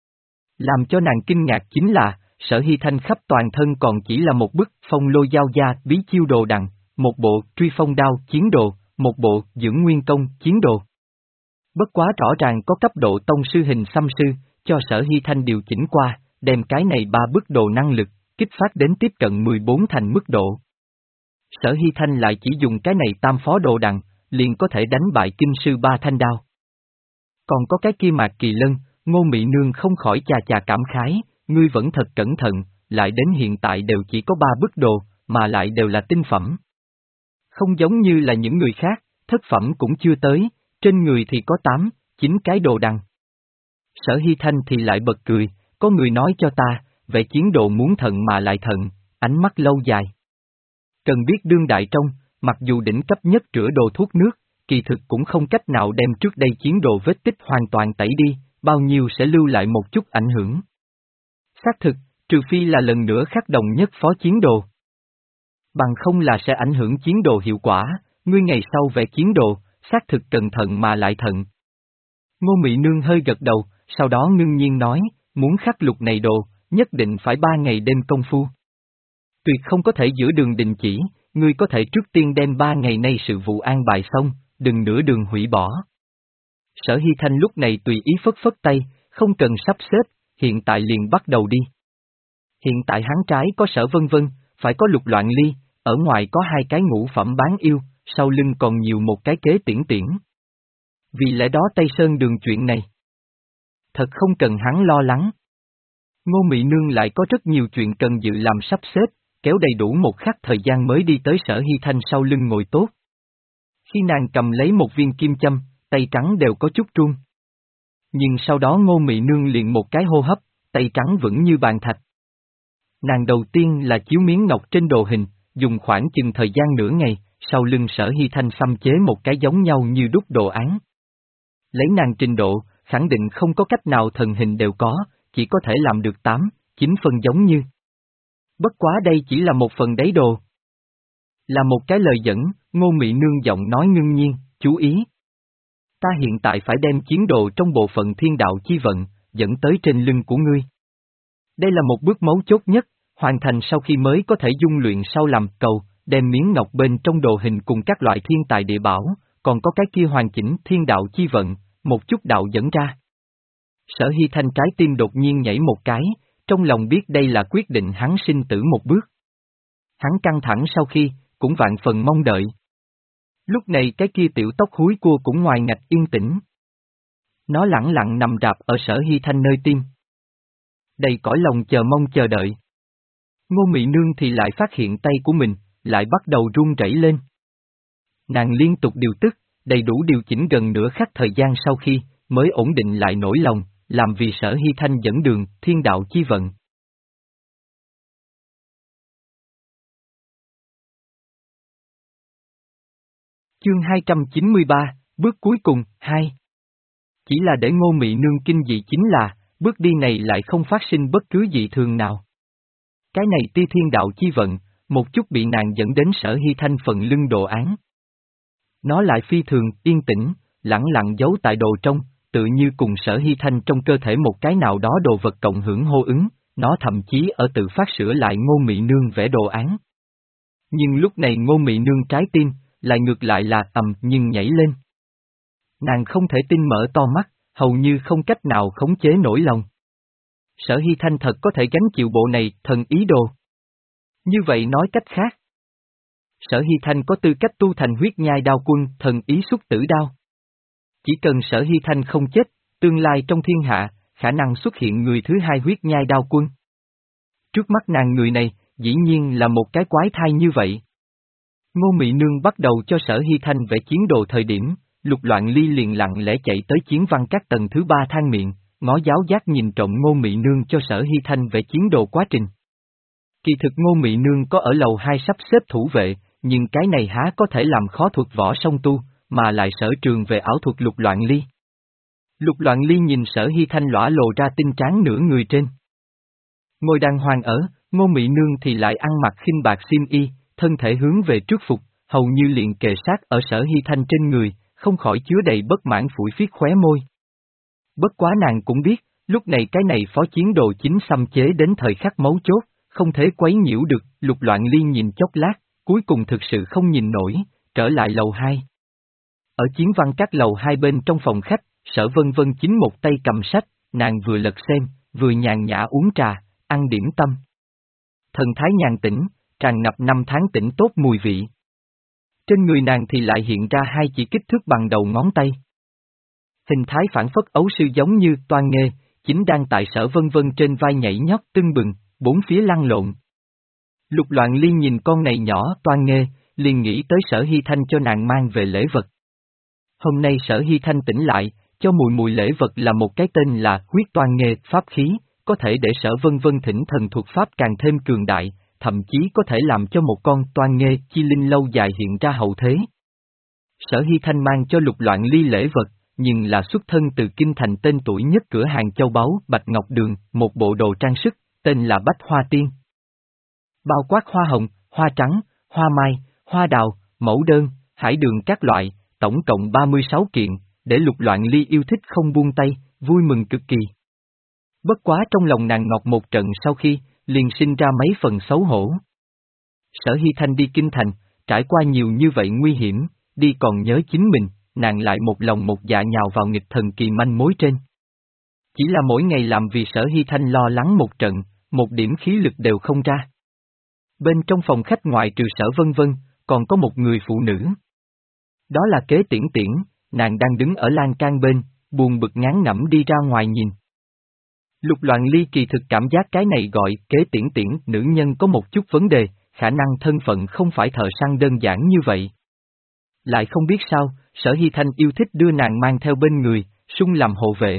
Làm cho nàng kinh ngạc chính là, Sở Hy Thanh khắp toàn thân còn chỉ là một bức phong lô giao gia bí chiêu đồ đằng, một bộ truy phong đao chiến đồ, một bộ dưỡng nguyên công chiến đồ. Bất quá rõ ràng có cấp độ tông sư hình xăm sư, cho Sở Hy Thanh điều chỉnh qua, đem cái này ba bức đồ năng lực, kích phát đến tiếp cận mười bốn thành mức độ. Sở Hy Thanh lại chỉ dùng cái này tam phó đồ đằng, liền có thể đánh bại kinh sư ba thanh đao. Còn có cái kia Mạc Kỳ Lân, Ngô Mị nương không khỏi chà chà cảm khái, ngươi vẫn thật cẩn thận, lại đến hiện tại đều chỉ có ba bức đồ, mà lại đều là tinh phẩm. Không giống như là những người khác, thất phẩm cũng chưa tới, trên người thì có tám, chín cái đồ đằng. Sở Hy Thanh thì lại bật cười, có người nói cho ta, vẽ chiến đồ muốn thận mà lại thận, ánh mắt lâu dài. Cần biết đương đại trong, mặc dù đỉnh cấp nhất rửa đồ thuốc nước, kỳ thực cũng không cách nào đem trước đây chiến đồ vết tích hoàn toàn tẩy đi, bao nhiêu sẽ lưu lại một chút ảnh hưởng. Xác thực, trừ phi là lần nữa khắc đồng nhất phó chiến đồ. Bằng không là sẽ ảnh hưởng chiến đồ hiệu quả, ngươi ngày sau vẽ chiến đồ, xác thực cẩn thận mà lại thận. Ngô Mị nương hơi gật đầu, sau đó ngưng nhiên nói, muốn khắc lục này đồ, nhất định phải ba ngày đêm công phu. Tuyệt không có thể giữa đường đình chỉ, ngươi có thể trước tiên đem ba ngày nay sự vụ an bài xong, đừng nửa đường hủy bỏ. Sở Hy Thanh lúc này tùy ý phất phất tay, không cần sắp xếp, hiện tại liền bắt đầu đi. Hiện tại hắn trái có Sở Vân Vân, phải có Lục Loạn Ly, ở ngoài có hai cái ngũ phẩm bán yêu, sau lưng còn nhiều một cái kế tiễn tiễn. Vì lẽ đó Tây Sơn đường chuyện này, thật không cần hắn lo lắng. Ngô Mị nương lại có rất nhiều chuyện cần dự làm sắp xếp, kéo đầy đủ một khắc thời gian mới đi tới Sở Hy Thanh sau lưng ngồi tốt. Khi nàng cầm lấy một viên kim châm, tay trắng đều có chút run. Nhưng sau đó Ngô Mị nương liền một cái hô hấp, tay trắng vững như bàn thạch. Nàng đầu tiên là chiếu miếng ngọc trên đồ hình, dùng khoảng chừng thời gian nửa ngày, sau lưng Sở Hy Thanh xăm chế một cái giống nhau như đúc đồ án. Lấy nàng trình độ, khẳng định không có cách nào thần hình đều có, chỉ có thể làm được tám, chín phần giống như. Bất quá đây chỉ là một phần đáy đồ. Là một cái lời dẫn, Ngô Mị nương giọng nói ngưng nhiên, chú ý. Ta hiện tại phải đem chiến đồ trong bộ phận thiên đạo chi vận, dẫn tới trên lưng của ngươi. Đây là một bước mấu chốt nhất, hoàn thành sau khi mới có thể dung luyện sau làm cầu, đem miếng ngọc bên trong đồ hình cùng các loại thiên tài địa bảo, còn có cái kia hoàn chỉnh thiên đạo chi vận, một chút đạo dẫn ra. Sở Hy Thanh trái tim đột nhiên nhảy một cái, trong lòng biết đây là quyết định hắn sinh tử một bước. Hắn căng thẳng sau khi, cũng vạn phần mong đợi. Lúc này cái kia tiểu tóc húi cua cũng ngoài ngạch yên tĩnh. Nó lẳng lặng nằm rạp ở Sở Hy Thanh nơi tim. Đầy cõi lòng chờ mong chờ đợi. Ngô Mị Nương thì lại phát hiện tay của mình, lại bắt đầu run rẩy lên. Nàng liên tục điều tức, đầy đủ điều chỉnh gần nửa khắc thời gian sau khi, mới ổn định lại nỗi lòng, làm vì Sở Hy Thanh dẫn đường, thiên đạo chi vận. Chương hai trăm chín mươi ba, bước cuối cùng, hai. Chỉ là để Ngô Mị Nương kinh dị chính là, bước đi này lại không phát sinh bất cứ dị thường nào. Cái này ti thiên đạo chi vận, một chút bị nàng dẫn đến Sở Hy Thanh phần lưng đồ án. Nó lại phi thường, yên tĩnh, lẳng lặng giấu tại đồ trong, tự như cùng Sở Hy Thanh trong cơ thể một cái nào đó đồ vật cộng hưởng hô ứng, nó thậm chí ở tự phát sửa lại Ngô Mị Nương vẽ đồ án. Nhưng lúc này Ngô Mị Nương trái tim, lại ngược lại là ầm nhưng nhảy lên. Nàng không thể tin mở to mắt, hầu như không cách nào khống chế nổi lòng. Sở Hy Thanh thật có thể gánh chịu bộ này, thần ý đồ. Như vậy nói cách khác. Sở Hy Thanh có tư cách tu thành huyết nhai đao quân, thần ý xuất tử đao. Chỉ cần Sở Hy Thanh không chết, tương lai trong thiên hạ, khả năng xuất hiện người thứ hai huyết nhai đao quân. Trước mắt nàng người này, dĩ nhiên là một cái quái thai như vậy. Ngô Mị Nương bắt đầu cho Sở Hy Thanh vẽ chiến đồ thời điểm, Lục Loạn Ly liền lặng lẽ chạy tới chiến văn các tầng thứ ba than miệng, ngó giáo giác nhìn trộm Ngô Mị Nương cho Sở Hy Thanh vẽ chiến đồ quá trình. Kỳ thực Ngô Mị Nương có ở lầu hai sắp xếp thủ vệ, nhưng cái này há có thể làm khó thuật võ song tu, mà lại sở trường về ảo thuật Lục Loạn Ly. Lục Loạn Ly nhìn Sở Hy Thanh lõa lồ ra tinh tráng nửa người trên. Ngồi đàng hoàng ở, Ngô Mị Nương thì lại ăn mặc khinh bạc xiêm y, thân thể hướng về trước phục, hầu như liền kề sát ở Sở Hy Thanh trên người, không khỏi chứa đầy bất mãn phủi phiết khóe môi. Bất quá nàng cũng biết, lúc này cái này phó chiến đồ chính xâm chế đến thời khắc mấu chốt, không thể quấy nhiễu được. Lục Loạn Ly nhìn chốc lát, cuối cùng thực sự không nhìn nổi, trở lại lầu hai. Ở chiến văn các lầu hai bên trong phòng khách, Sở Vân Vân chính một tay cầm sách, nàng vừa lật xem, vừa nhàn nhã uống trà, ăn điểm tâm. Thần thái nhàn tĩnh, tràn ngập năm tháng tỉnh tốt mùi vị. Trên người nàng thì lại hiện ra hai chỉ kích thước bằng đầu ngón tay. Hình thái phản phất ấu sư giống như Toan Nghê, chính đang tại Sở Vân Vân trên vai nhảy nhót tưng bừng, bốn phía lăn lộn. Lục Loạn Ly nhìn con này nhỏ Toan Nghê, liền nghĩ tới Sở Hy Thanh cho nàng mang về lễ vật. Hôm nay Sở Hy Thanh tỉnh lại, cho mùi mùi lễ vật là một cái tên là huyết Toan Nghê pháp khí, có thể để Sở Vân Vân thỉnh thần thuật pháp càng thêm cường đại, thậm chí có thể làm cho một con Toan Nghê chi linh lâu dài hiện ra hậu thế. Sở Hy Thanh mang cho Lục Loạn Ly lễ vật, nhưng là xuất thân từ kinh thành tên tuổi nhất cửa hàng châu báu Bạch Ngọc Đường, một bộ đồ trang sức, tên là Bách Hoa Tiên. Bao quát hoa hồng, hoa trắng, hoa mai, hoa đào, mẫu đơn, hải đường các loại, tổng cộng ba mươi sáu kiện, để Lục Loạn Ly yêu thích không buông tay, vui mừng cực kỳ. Bất quá trong lòng nàng ngọt một trận sau khi, liền sinh ra mấy phần xấu hổ. Sở Hy Thanh đi kinh thành, trải qua nhiều như vậy nguy hiểm, đi còn nhớ chính mình, nàng lại một lòng một dạ nhào vào nghịch thần kỳ manh mối trên. Chỉ là mỗi ngày làm vì Sở Hy Thanh lo lắng một trận, một điểm khí lực đều không ra. Bên trong phòng khách ngoại trừ Sở Vân Vân, còn có một người phụ nữ. Đó là Kế Tiễn Tiễn, nàng đang đứng ở lan can bên, buồn bực ngán ngẩm đi ra ngoài nhìn. Lục Loạn Ly kỳ thực cảm giác cái này gọi Kế Tiễn Tiễn nữ nhân có một chút vấn đề, khả năng thân phận không phải thợ săn đơn giản như vậy. Lại không biết sao, Sở Hy Thanh yêu thích đưa nàng mang theo bên người, sung làm hộ vệ.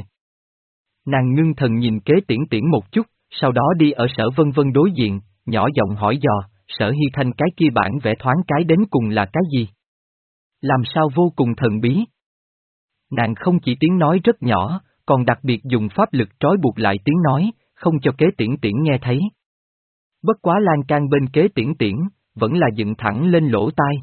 Nàng ngưng thần nhìn Kế Tiễn Tiễn một chút, sau đó đi ở Sở Vân Vân đối diện, nhỏ giọng hỏi dò, Sở Hy Thanh cái kia bản vẽ thoáng cái đến cùng là cái gì? Làm sao vô cùng thần bí? Nàng không chỉ tiếng nói rất nhỏ, còn đặc biệt dùng pháp lực trói buộc lại tiếng nói, không cho Kế Tiễn Tiễn nghe thấy. Bất quá lan can bên Kế Tiễn Tiễn, vẫn là dựng thẳng lên lỗ tai.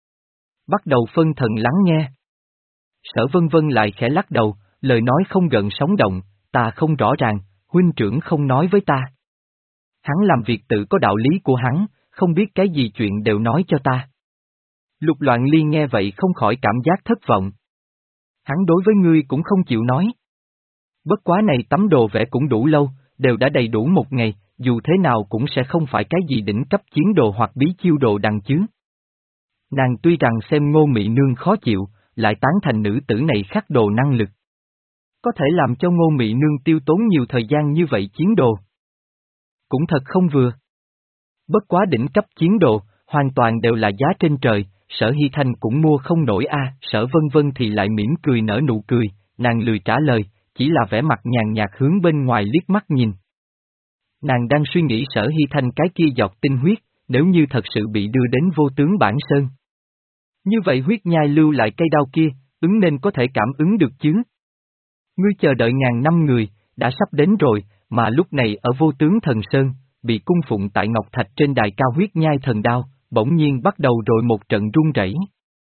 Bắt đầu phân thần lắng nghe. Sở Vân Vân lại khẽ lắc đầu, lời nói không gợn sóng động, ta không rõ ràng, huynh trưởng không nói với ta. Hắn làm việc tự có đạo lý của hắn, không biết cái gì chuyện đều nói cho ta. Lục Loạn Ly nghe vậy không khỏi cảm giác thất vọng. Hắn đối với ngươi cũng không chịu nói. Bất quá này tấm đồ vẽ cũng đủ lâu, đều đã đầy đủ một ngày, dù thế nào cũng sẽ không phải cái gì đỉnh cấp chiến đồ hoặc bí chiêu đồ đằng chứ. Nàng tuy rằng xem Ngô Mị Nương khó chịu, lại tán thành nữ tử này khắc đồ năng lực. Có thể làm cho Ngô Mị Nương tiêu tốn nhiều thời gian như vậy chiến đồ. Cũng thật không vừa. Bất quá đỉnh cấp chiến đồ, hoàn toàn đều là giá trên trời, Sở Hy Thanh cũng mua không nổi a. Sở Vân Vân thì lại mỉm cười nở nụ cười, nàng lười trả lời, chỉ là vẻ mặt nhàn nhạt hướng bên ngoài liếc mắt nhìn. Nàng đang suy nghĩ Sở Hy Thanh cái kia giọt tinh huyết, nếu như thật sự bị đưa đến vô tướng bản sơn. Như vậy huyết nhai lưu lại cây đao kia, ứng nên có thể cảm ứng được chứ. Ngươi chờ đợi ngàn năm người, đã sắp đến rồi, mà lúc này ở vô tướng thần sơn, bị cung phụng tại Ngọc Thạch trên đài cao huyết nhai thần đao, bỗng nhiên bắt đầu rồi một trận rung rẩy.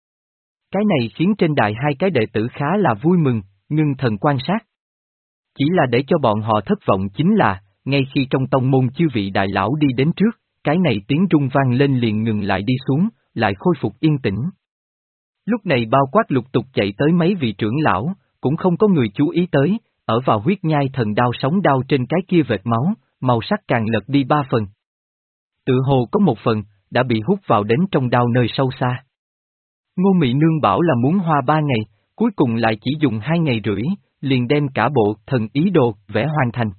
Cái này khiến trên đài hai cái đệ tử khá là vui mừng, ngưng thần quan sát. Chỉ là để cho bọn họ thất vọng chính là, ngay khi trong tông môn chư vị đại lão đi đến trước, cái này tiếng rung vang lên liền ngừng lại đi xuống, lại khôi phục yên tĩnh. Lúc này bao quát lục tục chạy tới mấy vị trưởng lão, cũng không có người chú ý tới, ở vào huyết nhai thần đao sóng đao trên cái kia vệt máu, màu sắc càng lật đi ba phần. Tự hồ có một phần, đã bị hút vào đến trong đao nơi sâu xa. Ngô Mị Nương bảo là muốn hoa ba ngày, cuối cùng lại chỉ dùng hai ngày rưỡi, liền đem cả bộ thần ý đồ vẽ hoàn thành.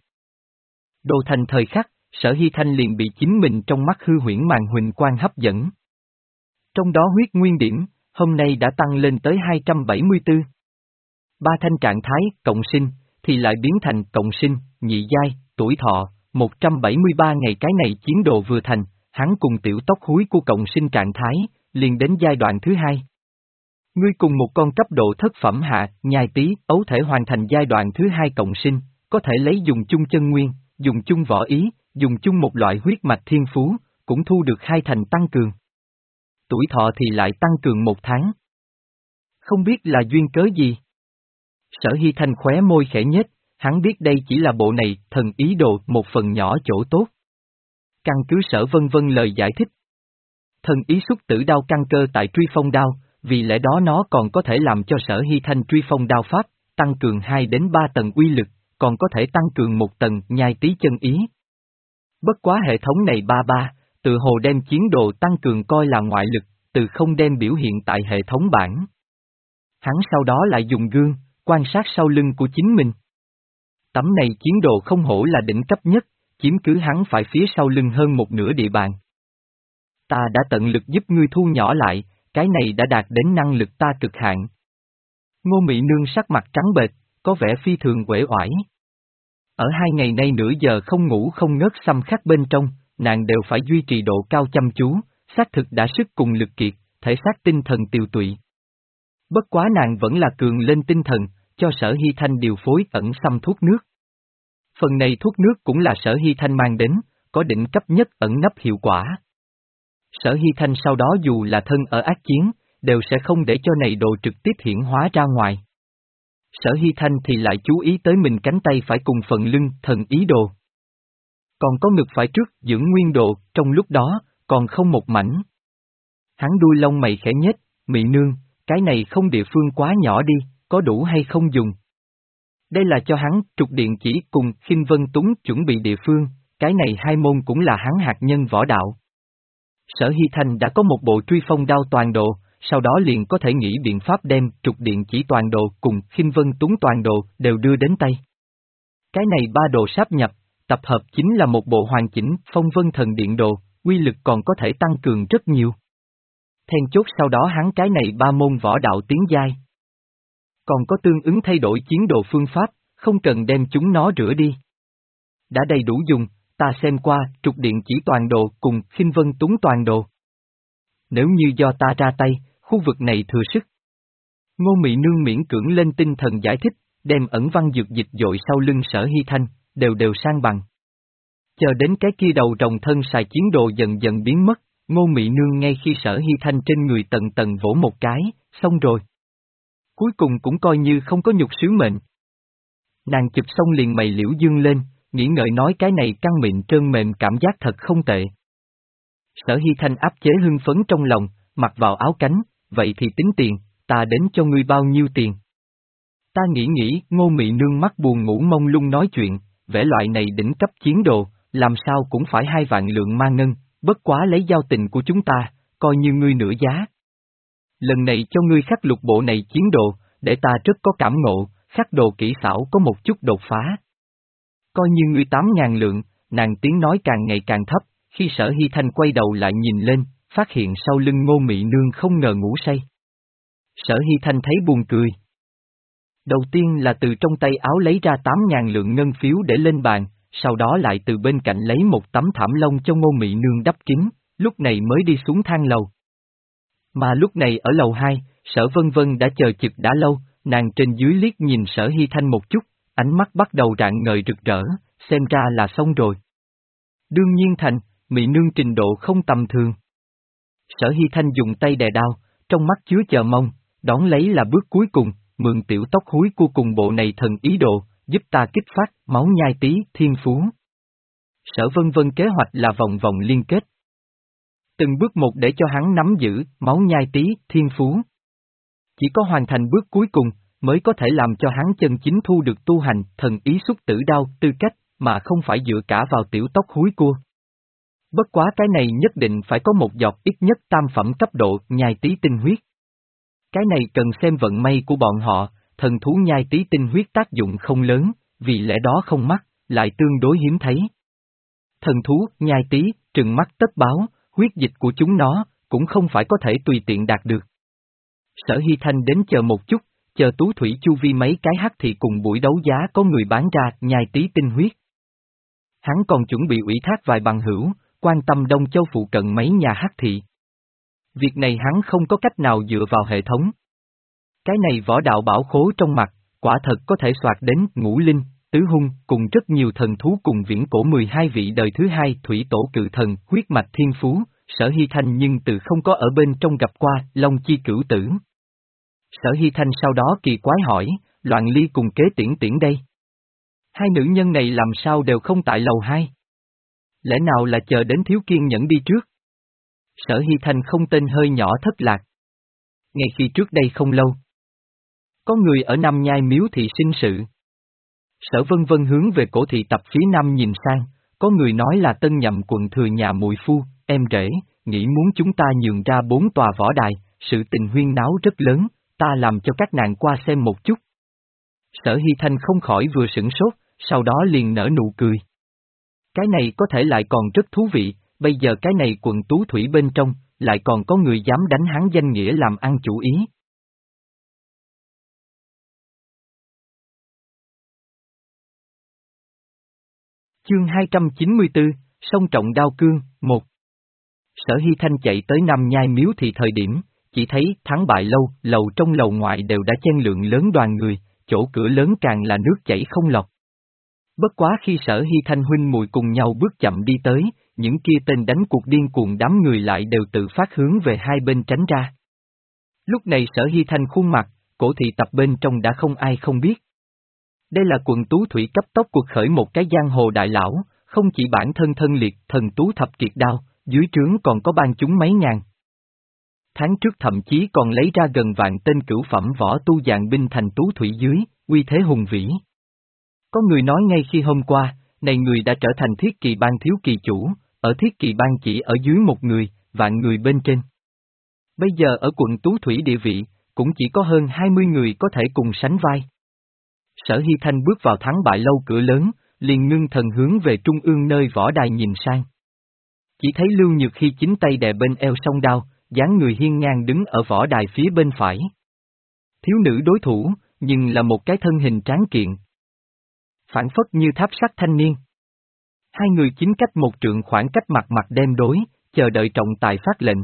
Đồ thành thời khắc, Sở Hy Thanh liền bị chính mình trong mắt hư huyễn màn huỳnh quang hấp dẫn. Trong đó huyết nguyên điểm, hôm nay đã tăng lên tới hai trăm bảy mươi tư. Ba thanh trạng thái, cộng sinh, thì lại biến thành cộng sinh, nhị giai, tuổi thọ, một trăm bảy mươi ba ngày cái này chiến đồ vừa thành, hắn cùng tiểu tóc húi của cộng sinh trạng thái, liền đến giai đoạn thứ hai. Ngươi cùng một con cấp độ thất phẩm hạ, nhai tí, ấu thể hoàn thành giai đoạn thứ hai cộng sinh, có thể lấy dùng chung chân nguyên, dùng chung võ ý, dùng chung một loại huyết mạch thiên phú, cũng thu được hai thành tăng cường. Tuổi thọ thì lại tăng cường một tháng. Không biết là duyên cớ gì? Sở Hy Thanh khóe môi khẽ nhếch, hắn biết đây chỉ là bộ này thần ý đồ một phần nhỏ chỗ tốt. Căn cứ Sở Vân Vân lời giải thích. Thần ý xuất tử đao căn cơ tại truy phong đao, vì lẽ đó nó còn có thể làm cho Sở Hy Thanh truy phong đao pháp, tăng cường hai đến ba tầng uy lực, còn có thể tăng cường một tầng nhai tí chân ý. Bất quá hệ thống này ba ba, tự hồ đem chiến đồ tăng cường coi là ngoại lực, từ không đem biểu hiện tại hệ thống bản. Hắn sau đó lại dùng gương, quan sát sau lưng của chính mình. Tấm này chiến đồ không hổ là đỉnh cấp nhất, chiếm cứ hắn phải phía sau lưng hơn một nửa địa bàn. Ta đã tận lực giúp ngươi thu nhỏ lại, cái này đã đạt đến năng lực ta cực hạn. Ngô Mị Nương sắc mặt trắng bệch, có vẻ phi thường uể oải. Ở hai ngày nay nửa giờ không ngủ không ngớt xăm khắc bên trong, nàng đều phải duy trì độ cao chăm chú, xác thực đã sức cùng lực kiệt, thể xác tinh thần tiều tụy. Bất quá nàng vẫn là cường lên tinh thần, cho Sở Hy Thanh điều phối ẩn xăm thuốc nước. Phần này thuốc nước cũng là Sở Hy Thanh mang đến, có đỉnh cấp nhất ẩn nấp hiệu quả. Sở Hy Thanh sau đó dù là thân ở ác chiến, đều sẽ không để cho này đồ trực tiếp hiển hóa ra ngoài. Sở Hy Thanh thì lại chú ý tới mình cánh tay phải cùng phần lưng thần ý đồ. Còn có ngực phải trước dưỡng nguyên đồ, trong lúc đó, còn không một mảnh. Hắn đuôi lông mày khẽ nhếch, Mị Nương, cái này không địa phương quá nhỏ đi, có đủ hay không dùng? Đây là cho hắn trục điện chỉ cùng Khinh Vân Túng chuẩn bị địa phương, cái này hai môn cũng là hắn hạt nhân võ đạo. Sở Hy Thanh đã có một bộ truy phong đao toàn độ, sau đó liền có thể nghĩ biện pháp đem trục điện chỉ toàn độ cùng Khinh Vân Túng toàn độ đều đưa đến tay. Cái này ba đồ sáp nhập, tập hợp chính là một bộ hoàn chỉnh phong vân thần điện đồ, uy lực còn có thể tăng cường rất nhiều. Then chốt sau đó hắn cái này ba môn võ đạo tiến giai. Còn có tương ứng thay đổi chiến đồ phương pháp, không cần đem chúng nó rửa đi. Đã đầy đủ dùng, ta xem qua trục điện chỉ toàn đồ cùng Khinh Vân Túng toàn đồ. Nếu như do ta ra tay, khu vực này thừa sức. Ngô Mị Nương miễn cưỡng lên tinh thần giải thích, đem ẩn văn dược dịch dội sau lưng Sở Hy Thanh, đều đều sang bằng. Chờ đến cái kia đầu rồng thân xài chiến đồ dần dần biến mất, Ngô Mị Nương ngay khi Sở Hy Thanh trên người tầng tầng vỗ một cái, xong rồi. Cuối cùng cũng coi như không có nhục sứ mệnh. Nàng chụp xong liền mày liễu dương lên, nghĩ ngợi nói cái này căng mịn trơn mềm cảm giác thật không tệ. Sở Hy Thanh áp chế hưng phấn trong lòng, mặc vào áo cánh, vậy thì tính tiền, ta đến cho ngươi bao nhiêu tiền? Ta nghĩ nghĩ, Ngô Mị Nương mắt buồn ngủ mông lung nói chuyện, vẻ loại này đỉnh cấp chiến đồ, làm sao cũng phải hai vạn lượng ma ngân, bất quá lấy giao tình của chúng ta, coi như ngươi nửa giá. Lần này cho ngươi khắc lục bộ này chiến đồ, để ta rất có cảm ngộ, khắc đồ kỹ xảo có một chút đột phá. Coi như ngươi tám ngàn lượng, nàng tiếng nói càng ngày càng thấp, khi Sở Hy Thanh quay đầu lại nhìn lên, phát hiện sau lưng Ngô Mị Nương không ngờ ngủ say. Sở Hy Thanh thấy buồn cười. Đầu tiên là từ trong tay áo lấy ra tám ngàn lượng ngân phiếu để lên bàn, sau đó lại từ bên cạnh lấy một tấm thảm lông cho Ngô Mị Nương đắp kín, lúc này mới đi xuống thang lầu. Mà lúc này ở lầu hai, Sở Vân Vân đã chờ chực đã lâu, nàng trên dưới liếc nhìn Sở Hy Thanh một chút, ánh mắt bắt đầu rạng ngời rực rỡ, xem ra là xong rồi. Đương nhiên thành, Mị Nương trình độ không tầm thường. Sở Hy Thanh dùng tay đè đao, trong mắt chứa chờ mong, đón lấy là bước cuối cùng, mượn tiểu tóc húi của cùng bộ này thần ý đồ, giúp ta kích phát máu nhai tí thiên phú. Sở Vân Vân kế hoạch là vòng vòng liên kết. Từng bước một để cho hắn nắm giữ máu nhai tí thiên phú. Chỉ có hoàn thành bước cuối cùng, mới có thể làm cho hắn chân chính thu được tu hành thần ý xuất tử đao tư cách, mà không phải dựa cả vào tiểu tóc húi cua. Bất quá cái này nhất định phải có một giọt ít nhất tam phẩm cấp độ nhai tí tinh huyết. Cái này cần xem vận may của bọn họ, thần thú nhai tí tinh huyết tác dụng không lớn, vì lẽ đó không mắc, lại tương đối hiếm thấy. Thần thú nhai tí, trừng mắt tất báo, huyết dịch của chúng nó, cũng không phải có thể tùy tiện đạt được. Sở Hy Thanh đến chờ một chút, chờ Tú Thủy chu vi mấy cái hắc thị cùng buổi đấu giá có người bán ra nhai tí tinh huyết. Hắn còn chuẩn bị ủy thác vài bằng hữu, quan tâm Đông Châu phụ cận mấy nhà hắc thị. Việc này hắn không có cách nào dựa vào hệ thống. Cái này võ đạo bảo khố trong mặt, quả thật có thể soạt đến ngũ linh, tứ hung cùng rất nhiều thần thú cùng viễn cổ mười hai vị đời thứ hai thủy tổ cự thần huyết mạch thiên phú, Sở Hy Thanh nhưng từ không có ở bên trong gặp qua Long Chi cửu tử. Sở Hy Thanh sau đó kỳ quái hỏi, Loạn Ly cùng Kế Tiễn Tiễn đây. Hai nữ nhân này làm sao đều không tại lầu hai? Lẽ nào là chờ đến thiếu kiên nhẫn đi trước? Sở Hy Thanh không tên hơi nhỏ thất lạc. Ngay khi trước đây không lâu, có người ở Nam Nhai Miếu thị sinh sự. Sở Vân Vân hướng về cổ thị tập phía nam nhìn sang, có người nói là Tân Nhậm quận thừa nhà muội phu, em rể, nghĩ muốn chúng ta nhường ra bốn tòa võ đài, sự tình huyên náo rất lớn, ta làm cho các nàng qua xem một chút. Sở Hy Thanh không khỏi vừa sửng sốt, sau đó liền nở nụ cười. Cái này có thể lại còn rất thú vị, bây giờ cái này quận Tú Thủy bên trong, lại còn có người dám đánh hắn danh nghĩa làm ăn chủ ý. Chương hai trăm chín mươi tư, Song Trọng Đao Cương, một. Sở Hy Thanh chạy tới Nam Nhai Miếu thì thời điểm, chỉ thấy thắng bại lâu, lầu trong lầu ngoại đều đã chen lượng lớn đoàn người, chỗ cửa lớn càng là nước chảy không lọt. Bất quá khi Sở Hy Thanh huynh muội cùng nhau bước chậm đi tới, những kia tên đánh cuộc điên cuồng đám người lại đều tự phát hướng về hai bên tránh ra. Lúc này Sở Hy Thanh khuôn mặt, cổ thị tập bên trong đã không ai không biết. Đây là quận Tú Thủy cấp tốc cuộc khởi một cái giang hồ đại lão, không chỉ bản thân thân liệt thần Tú Thập Kiệt Đao, dưới trướng còn có ban chúng mấy ngàn. Tháng trước thậm chí còn lấy ra gần vạn tên cửu phẩm võ tu dạng binh thành Tú Thủy dưới, uy thế hùng vĩ. Có người nói ngay khi hôm qua, này người đã trở thành thiết kỳ ban thiếu kỳ chủ, ở thiết kỳ ban chỉ ở dưới một người, vạn người bên trên. Bây giờ ở quận Tú Thủy địa vị, cũng chỉ có hơn hai mươi người có thể cùng sánh vai. Sở Hy Thanh bước vào thắng bại lâu cửa lớn, liền ngưng thần hướng về trung ương nơi võ đài nhìn sang. Chỉ thấy Lưu Nhược Hy chính tay đè bên eo song đao, dáng người hiên ngang đứng ở võ đài phía bên phải. Thiếu nữ đối thủ, nhưng là một cái thân hình tráng kiện. Phản phất như tháp sắt thanh niên. Hai người chính cách một trượng khoảng cách mặt mặt đem đối, chờ đợi trọng tài phát lệnh.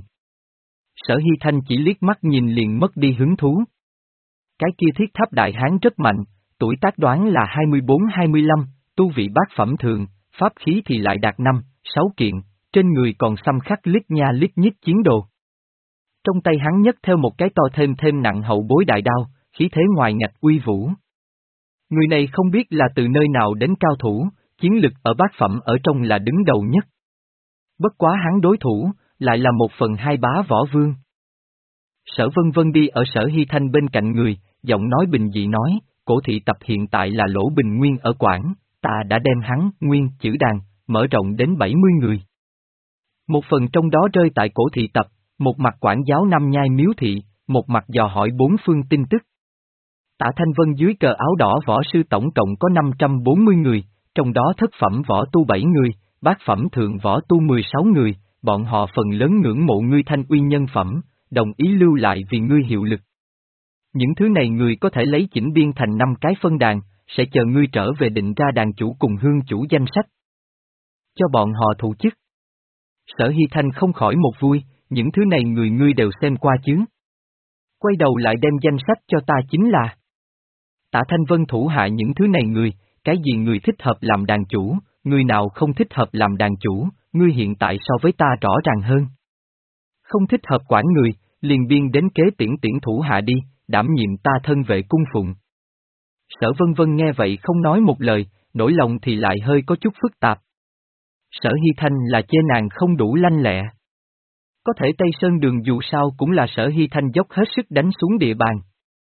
Sở Hy Thanh chỉ liếc mắt nhìn liền mất đi hứng thú. Cái kia thiết tháp đại hán rất mạnh, tuổi tác đoán là hai mươi bốn hai mươi lăm, tu vị bát phẩm thường, pháp khí thì lại đạt năm, sáu kiện, trên người còn xăm khắc lít nha lít nhít chiến đồ. Trong tay hắn nhấc theo một cái to thêm thêm nặng hậu bối đại đao, khí thế ngoài ngạch uy vũ. Người này không biết là từ nơi nào đến cao thủ, chiến lực ở bát phẩm ở trong là đứng đầu nhất. Bất quá hắn đối thủ, lại là một phần hai bá võ vương. Sở Vân Vân đi ở Sở Hy Thanh bên cạnh người, giọng nói bình dị nói, cổ thị tập hiện tại là Lỗ Bình Nguyên ở Quảng, ta đã đem hắn, nguyên, chữ đàn, mở rộng đến bảy mươi người. Một phần trong đó rơi tại cổ thị tập, một mặt quản giáo Nam Nhai Miếu Thị, một mặt dò hỏi bốn phương tin tức. Tạ Thanh Vân dưới cờ áo đỏ võ sư tổng cộng có năm trăm bốn mươi người, trong đó thất phẩm võ tu bảy người, bát phẩm thượng võ tu mười sáu người, bọn họ phần lớn ngưỡng mộ ngươi Thanh Uy nhân phẩm, đồng ý lưu lại vì ngươi hiệu lực. Những thứ này người có thể lấy chỉnh biên thành năm cái phân đàn, sẽ chờ ngươi trở về định ra đàn chủ cùng hương chủ danh sách. Cho bọn họ thụ chức. Sở Hy Thanh không khỏi một vui, những thứ này người ngươi đều xem qua chứ. Quay đầu lại đem danh sách cho ta chính là. Tạ Thanh Vân thủ hạ những thứ này người, cái gì người thích hợp làm đàn chủ, người nào không thích hợp làm đàn chủ, ngươi hiện tại so với ta rõ ràng hơn. Không thích hợp quản người, liền biên đến kế tiễn tiễn thủ hạ đi, đảm nhiệm ta thân vệ cung phụng. Sở Vân Vân nghe vậy không nói một lời, nỗi lòng thì lại hơi có chút phức tạp. Sở Hy Thanh là chê nàng không đủ lanh lẹ. Có thể Tây Sơn Đường dù sao cũng là Sở Hy Thanh dốc hết sức đánh xuống địa bàn.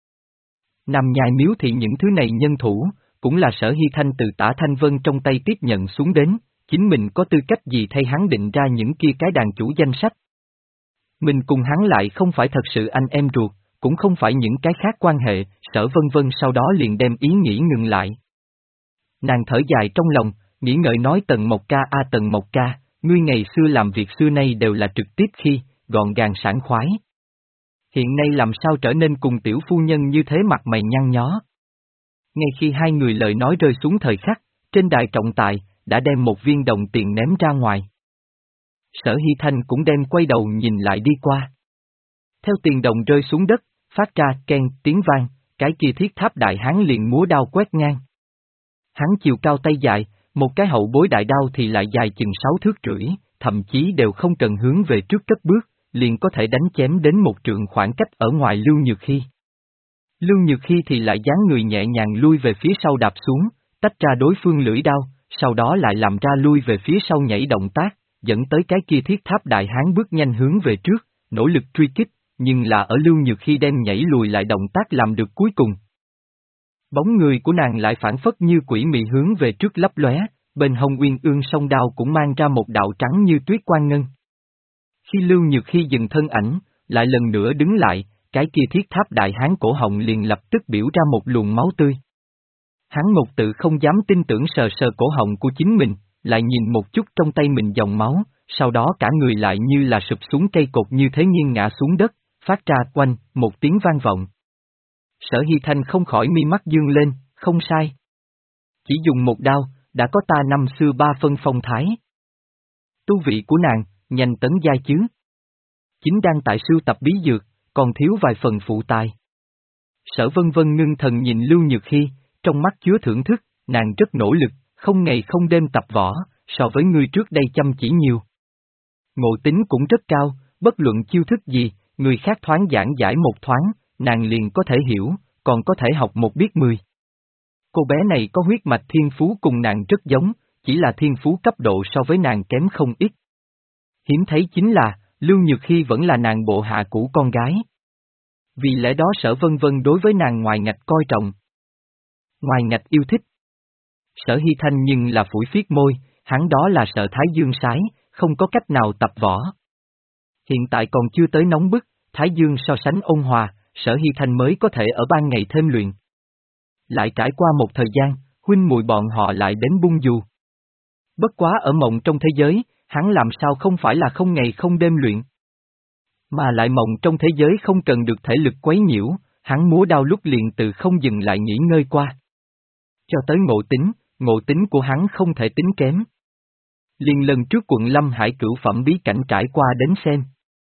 Nam Nhai Miếu Thị những thứ này nhân thủ, cũng là Sở Hy Thanh từ Tạ Thanh Vân trong tay tiếp nhận xuống đến, chính mình có tư cách gì thay hắn định ra những kia cái đàn chủ danh sách. Mình cùng hắn lại không phải thật sự anh em ruột, cũng không phải những cái khác quan hệ, Sở Vân Vân sau đó liền đem ý nghĩ ngừng lại. Nàng thở dài trong lòng, nghĩ ngợi nói Tần Mộc Ca a Tần Mộc Ca, ngươi ngày xưa làm việc xưa nay đều là trực tiếp khi, gọn gàng sảng khoái. Hiện nay làm sao trở nên cùng tiểu phu nhân như thế mặt mày nhăn nhó. Ngay khi hai người lời nói rơi xuống thời khắc, trên đài trọng tài, đã đem một viên đồng tiền ném ra ngoài. Sở Hy Thanh cũng đem quay đầu nhìn lại đi qua. Theo tiền đồng rơi xuống đất, phát ra ken tiếng vang, cái kia thiết tháp đại hán liền múa đao quét ngang. Hắn chiều cao tay dài, một cái hậu bối đại đao thì lại dài chừng sáu thước rưỡi, thậm chí đều không cần hướng về trước cất bước, liền có thể đánh chém đến một trượng khoảng cách ở ngoài Lưu Nhược Hy. Lưu Nhược Hy thì lại dáng người nhẹ nhàng lui về phía sau đạp xuống, tách ra đối phương lưỡi đao, sau đó lại làm ra lui về phía sau nhảy động tác, dẫn tới cái kia thiết tháp đại hán bước nhanh hướng về trước, nỗ lực truy kích, nhưng là ở Lưu Nhược Hy đem nhảy lùi lại động tác làm được cuối cùng. Bóng người của nàng lại phản phất như quỷ mị hướng về trước lấp lóe, bên hông Uyên Ương song đao cũng mang ra một đạo trắng như tuyết quang ngân. Khi Lưu Nhược Hy dừng thân ảnh, lại lần nữa đứng lại, cái kia thiết tháp đại hán cổ họng liền lập tức biểu ra một luồng máu tươi. Hắn một tự không dám tin tưởng sờ sờ cổ họng của chính mình, lại nhìn một chút trong tay mình dòng máu, sau đó cả người lại như là sụp xuống cây cột như thế nghiêng ngã xuống đất, phát ra quanh, một tiếng vang vọng. Sở Hy Thanh không khỏi mi mắt dương lên, không sai. Chỉ dùng một đao, đã có ta năm xưa ba phân phong thái. Tu vị của nàng, nhanh tấn giai chứ. Chính đang tại sưu tập bí dược, còn thiếu vài phần phụ tài. Sở Vân Vân ngưng thần nhìn Lưu Nhược Hy, trong mắt chứa thưởng thức, nàng rất nỗ lực, không ngày không đêm tập võ, so với ngươi trước đây chăm chỉ nhiều. Ngộ tính cũng rất cao, bất luận chiêu thức gì, người khác thoáng giảng giải một thoáng, nàng liền có thể hiểu, còn có thể học một biết mười. Cô bé này có huyết mạch thiên phú cùng nàng rất giống, chỉ là thiên phú cấp độ so với nàng kém không ít. Hiếm thấy chính là, Lưu Nhược Hy vẫn là nàng bộ hạ của con gái. Vì lẽ đó Sở Vân Vân đối với nàng ngoài ngạch coi trọng. Ngoài ngạch yêu thích. Sở Hy Thanh nhưng là phủi phiết môi, hắn đó là sợ Thái Dương sái, không có cách nào tập võ. Hiện tại còn chưa tới nóng bức, Thái Dương so sánh ôn hòa, Sở Hy Thanh mới có thể ở ban ngày thêm luyện. Lại trải qua một thời gian, huynh muội bọn họ lại đến bung dù. Bất quá ở mộng trong thế giới, hắn làm sao không phải là không ngày không đêm luyện. Mà lại mộng trong thế giới không cần được thể lực quấy nhiễu, hắn múa đao lúc liền từ không dừng lại nghỉ ngơi qua. Cho tới ngộ tính, ngộ tính của hắn không thể tính kém. Liền lần trước quận Lâm Hải cửu phẩm bí cảnh trải qua đến xem.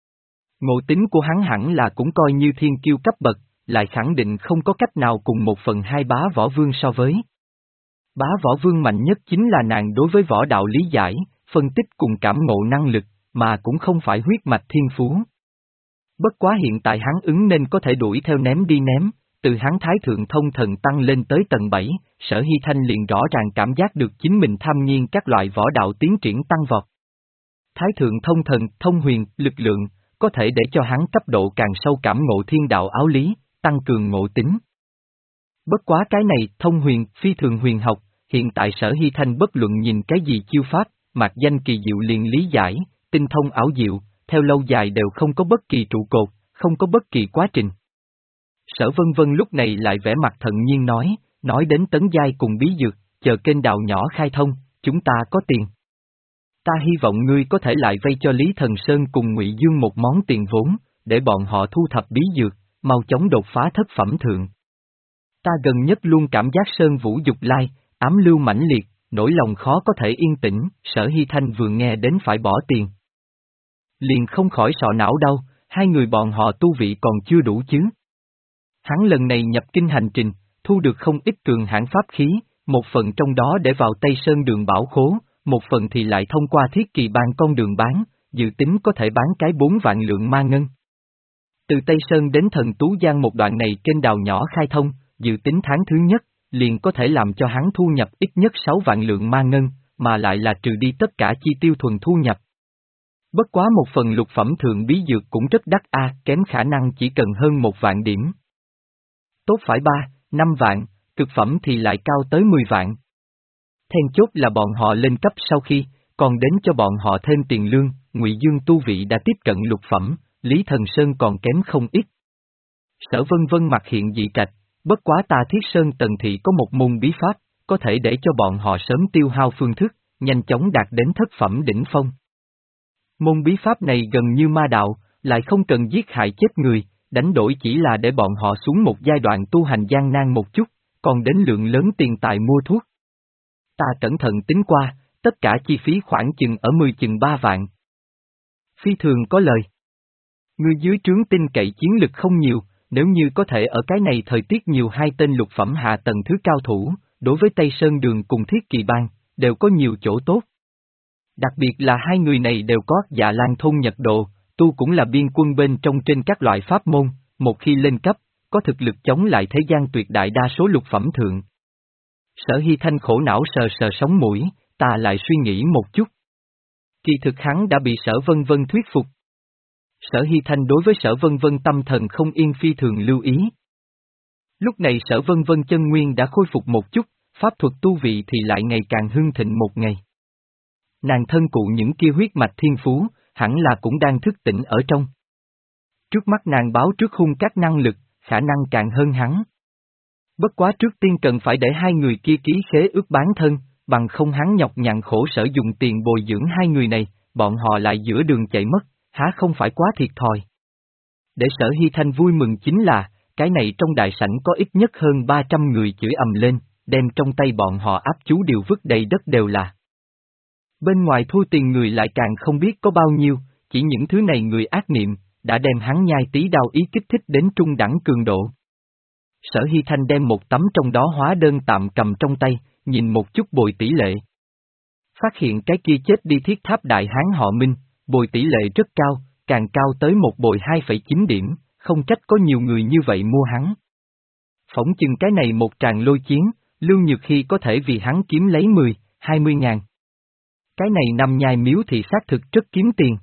Ngộ tính của hắn hẳn là cũng coi như thiên kiêu cấp bậc, lại khẳng định không có cách nào cùng một phần hai bá võ vương so với. Bá võ vương mạnh nhất chính là nàng đối với võ đạo lý giải, phân tích cùng cảm ngộ năng lực, mà cũng không phải huyết mạch thiên phú. Bất quá hiện tại hắn ứng nên có thể đuổi theo ném đi ném, từ hắn thái thượng thông thần tăng lên tới tầng bảy, Sở Hy Thanh liền rõ ràng cảm giác được chính mình tham nghiên các loại võ đạo tiến triển tăng vọt. Thái thượng thông thần, thông huyền, lực lượng, có thể để cho hắn cấp độ càng sâu cảm ngộ thiên đạo áo lý, tăng cường ngộ tính. Bất quá cái này, thông huyền, phi thường huyền học, hiện tại Sở Hy Thanh bất luận nhìn cái gì chiêu pháp, mạc danh kỳ diệu liền lý giải, tinh thông ảo diệu, theo lâu dài đều không có bất kỳ trụ cột, không có bất kỳ quá trình. Sở Vân Vân lúc này lại vẻ mặt thận nhiên nói, nói đến tấn giai cùng bí dược, chờ kênh đào nhỏ khai thông, chúng ta có tiền. Ta hy vọng ngươi có thể lại vay cho Lý Thần Sơn cùng Ngụy Dương một món tiền vốn, để bọn họ thu thập bí dược, mau chóng đột phá thất phẩm thượng. Ta gần nhất luôn cảm giác Sơn Vũ dục lai, ám lưu mãnh liệt, nỗi lòng khó có thể yên tĩnh, Sở Hy Thanh vừa nghe đến phải bỏ tiền. Liền không khỏi sọ não đau, hai người bọn họ tu vị còn chưa đủ chứ. Hắn lần này nhập kinh hành trình, thu được không ít cường hãn pháp khí, một phần trong đó để vào Tây Sơn đường bảo khố, một phần thì lại thông qua thiết kỳ ban con đường bán, dự tính có thể bán cái bốn vạn lượng ma ngân. Từ Tây Sơn đến Thần Tú Giang một đoạn này kênh đào nhỏ khai thông, dự tính tháng thứ nhất, liền có thể làm cho hắn thu nhập ít nhất sáu vạn lượng ma ngân, mà lại là trừ đi tất cả chi tiêu thuần thu nhập. Bất quá một phần lục phẩm thượng bí dược cũng rất đắt a, kém khả năng chỉ cần hơn một vạn điểm. Tốt phải ba, năm vạn, cực phẩm thì lại cao tới mười vạn. Then chốt là bọn họ lên cấp sau khi, còn đến cho bọn họ thêm tiền lương, Ngụy Dương tu vị đã tiếp cận lục phẩm, Lý Thần Sơn còn kém không ít. Sở Vân Vân mặt hiện dị trạch, bất quá ta Thiết Sơn Tần Thị có một môn bí pháp, có thể để cho bọn họ sớm tiêu hao phương thức, nhanh chóng đạt đến thất phẩm đỉnh phong. Môn bí pháp này gần như ma đạo, lại không cần giết hại chết người, đánh đổi chỉ là để bọn họ xuống một giai đoạn tu hành gian nan một chút, còn đến lượng lớn tiền tài mua thuốc. Ta cẩn thận tính qua, tất cả chi phí khoảng chừng ở mười chừng ba vạn. Phi thường có lời. Người dưới trướng tin cậy chiến lực không nhiều, nếu như có thể ở cái này thời tiết nhiều hai tên lục phẩm hạ tầng thứ cao thủ, đối với Tây Sơn Đường cùng Thiết Kỳ Bang, đều có nhiều chỗ tốt. Đặc biệt là hai người này đều có Dạ Lan thôn Nhật Độ, tu cũng là biên quân bên trong trên các loại pháp môn, một khi lên cấp, có thực lực chống lại thế gian tuyệt đại đa số lục phẩm thượng. Sở Hy Thanh khổ não sờ sờ sống mũi, ta lại suy nghĩ một chút. Kỳ thực hắn đã bị Sở Vân Vân thuyết phục. Sở Hy Thanh đối với Sở Vân Vân tâm thần không yên phi thường lưu ý. Lúc này Sở Vân Vân chân nguyên đã khôi phục một chút, pháp thuật tu vị thì lại ngày càng hưng thịnh một ngày. Nàng thân cụ những kia huyết mạch thiên phú, hẳn là cũng đang thức tỉnh ở trong. Trước mắt nàng báo trước hung các năng lực, khả năng càng hơn hắn. Bất quá trước tiên cần phải để hai người kia ký khế ước bán thân, bằng không hắn nhọc nhằn khổ sở dùng tiền bồi dưỡng hai người này, bọn họ lại giữa đường chạy mất, há không phải quá thiệt thòi. Để Sở Hy Thanh vui mừng chính là, cái này trong đại sảnh có ít nhất hơn ba trăm người chửi ầm lên, đem trong tay bọn họ áp chú điều vứt đầy đất đều là. Bên ngoài thua tiền người lại càng không biết có bao nhiêu, chỉ những thứ này người ác niệm, đã đem hắn nhai tí đao ý kích thích đến trung đẳng cường độ. Sở Hy Thanh đem một tấm trong đó hóa đơn tạm cầm trong tay, nhìn một chút bồi tỷ lệ. Phát hiện cái kia chết đi thiết tháp đại hán họ Minh, bồi tỷ lệ rất cao, càng cao tới một bồi hai phẩy chín điểm, không trách có nhiều người như vậy mua hắn. Phỏng chừng cái này một tràng lôi chiến, Lưu Nhược Hy có thể vì hắn kiếm lấy mười, hai mươi ngàn. Cái này nằm nhai miếu thì xác thực rất kiếm tiền.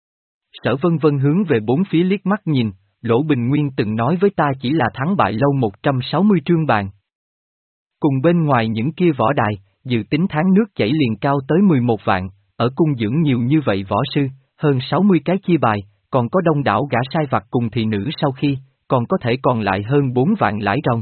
Sở Vân Vân hướng về bốn phía liếc mắt nhìn, Lỗ Bình Nguyên từng nói với ta chỉ là thắng bại lâu một trăm sáu mươi trương bàn. Cùng bên ngoài những kia võ đài, dự tính tháng nước chảy liền cao tới mười một vạn, ở cung dưỡng nhiều như vậy võ sư, hơn sáu mươi cái chia bài, còn có đông đảo gã sai vặt cùng thị nữ sau khi, còn có thể còn lại hơn bốn vạn lãi ròng.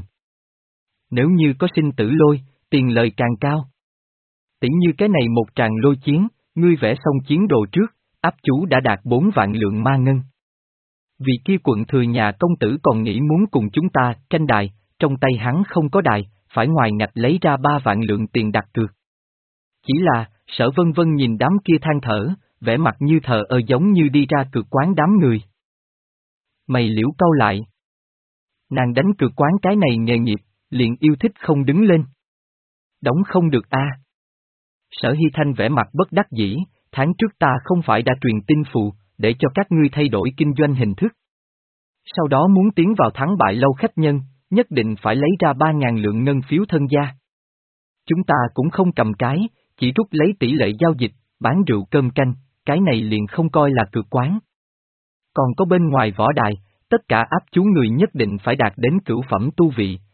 Nếu như có sinh tử lôi, tiền lời càng cao. Tỉ như cái này một tràng lôi chiến, ngươi vẽ xong chiến đồ trước, áp chú đã đạt bốn vạn lượng ma ngân. Vì kia quận thừa nhà công tử còn nghĩ muốn cùng chúng ta tranh đài, trong tay hắn không có đài, phải ngoài ngạch lấy ra ba vạn lượng tiền đặt cược. Chỉ là, Sở Vân Vân nhìn đám kia than thở, vẻ mặt như thờ ơ giống như đi ra cược quán đám người. Mày liễu cau lại. Nàng đánh cược quán cái này nghề nghiệp, liền yêu thích không đứng lên. Đóng không được a. À. Sở Hy Thanh vẻ mặt bất đắc dĩ, tháng trước ta không phải đã truyền tin phù, để cho các ngươi thay đổi kinh doanh hình thức. Sau đó muốn tiến vào thắng bại lâu khách nhân, nhất định phải lấy ra ba ngàn lượng ngân phiếu thân gia. Chúng ta cũng không cầm cái, chỉ rút lấy tỷ lệ giao dịch, bán rượu cơm canh, cái này liền không coi là cược quán. Còn có bên ngoài võ đài, tất cả áp chú người nhất định phải đạt đến cửu phẩm tu vị,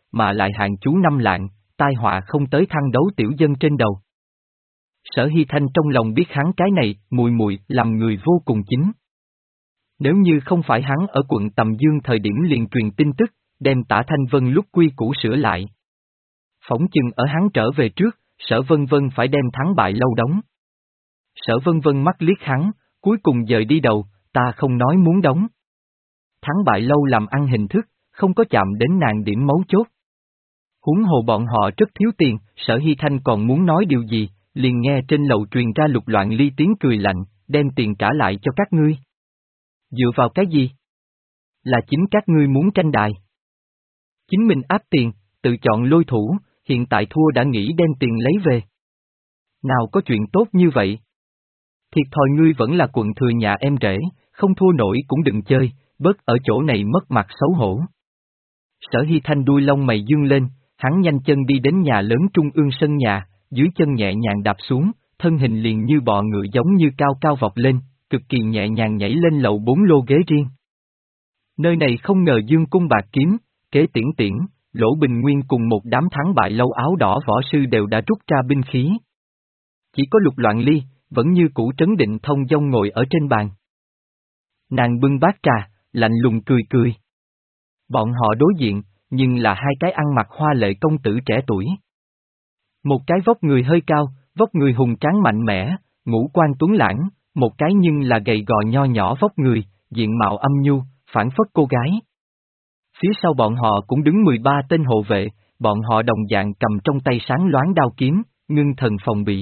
mà lại hạn chú năm lạng, tai họa không tới thăng đấu tiểu dân trên đầu. Sở Hy Thanh trong lòng biết hắn cái này, mùi mùi, làm người vô cùng chính. Nếu như không phải hắn ở quận Tầm Dương thời điểm liền truyền tin tức, đem Tả Thanh Vân lúc quy củ sửa lại. Phỏng chừng ở hắn trở về trước, Sở Vân Vân phải đem thắng bại lâu đóng. Sở Vân Vân mắt liếc hắn, cuối cùng dời đi đầu, ta không nói muốn đóng. Thắng bại lâu làm ăn hình thức, không có chạm đến nàng điểm mấu chốt. Huống hồ bọn họ rất thiếu tiền, Sở Hy Thanh còn muốn nói điều gì, liền nghe trên lầu truyền ra Lục Loạn Ly tiếng cười lạnh, đem tiền trả lại cho các ngươi. Dựa vào cái gì? Là chính các ngươi muốn tranh đài. Chính mình áp tiền, tự chọn lôi thủ, hiện tại thua đã nghĩ đem tiền lấy về. Nào có chuyện tốt như vậy? Thiệt thòi ngươi vẫn là quận thừa nhà em rể, không thua nổi cũng đừng chơi, bớt ở chỗ này mất mặt xấu hổ. Sở Hy Thanh đuôi lông mày dương lên, hắn nhanh chân đi đến nhà lớn trung ương sân nhà, dưới chân nhẹ nhàng đạp xuống, thân hình liền như bọ ngựa giống như cao cao vọt lên, cực kỳ nhẹ nhàng nhảy lên lầu bốn lô ghế riêng. Nơi này không ngờ dương cung bạc kiếm, kế tiễn tiễn, Lỗ Bình Nguyên cùng một đám thắng bại lâu áo đỏ võ sư đều đã rút ra binh khí. Chỉ có Lục Loạn Ly, vẫn như cũ trấn định thông dong ngồi ở trên bàn. Nàng bưng bát trà, lạnh lùng cười cười. Bọn họ đối diện, nhưng là hai cái ăn mặc hoa lệ công tử trẻ tuổi. Một cái vóc người hơi cao, vóc người hùng tráng mạnh mẽ, ngũ quan tuấn lãng, một cái nhưng là gầy gò nho nhỏ vóc người, diện mạo âm nhu, phản phất cô gái. Phía sau bọn họ cũng đứng mười ba tên hộ vệ, bọn họ đồng dạng cầm trong tay sáng loáng đao kiếm, ngưng thần phòng bị.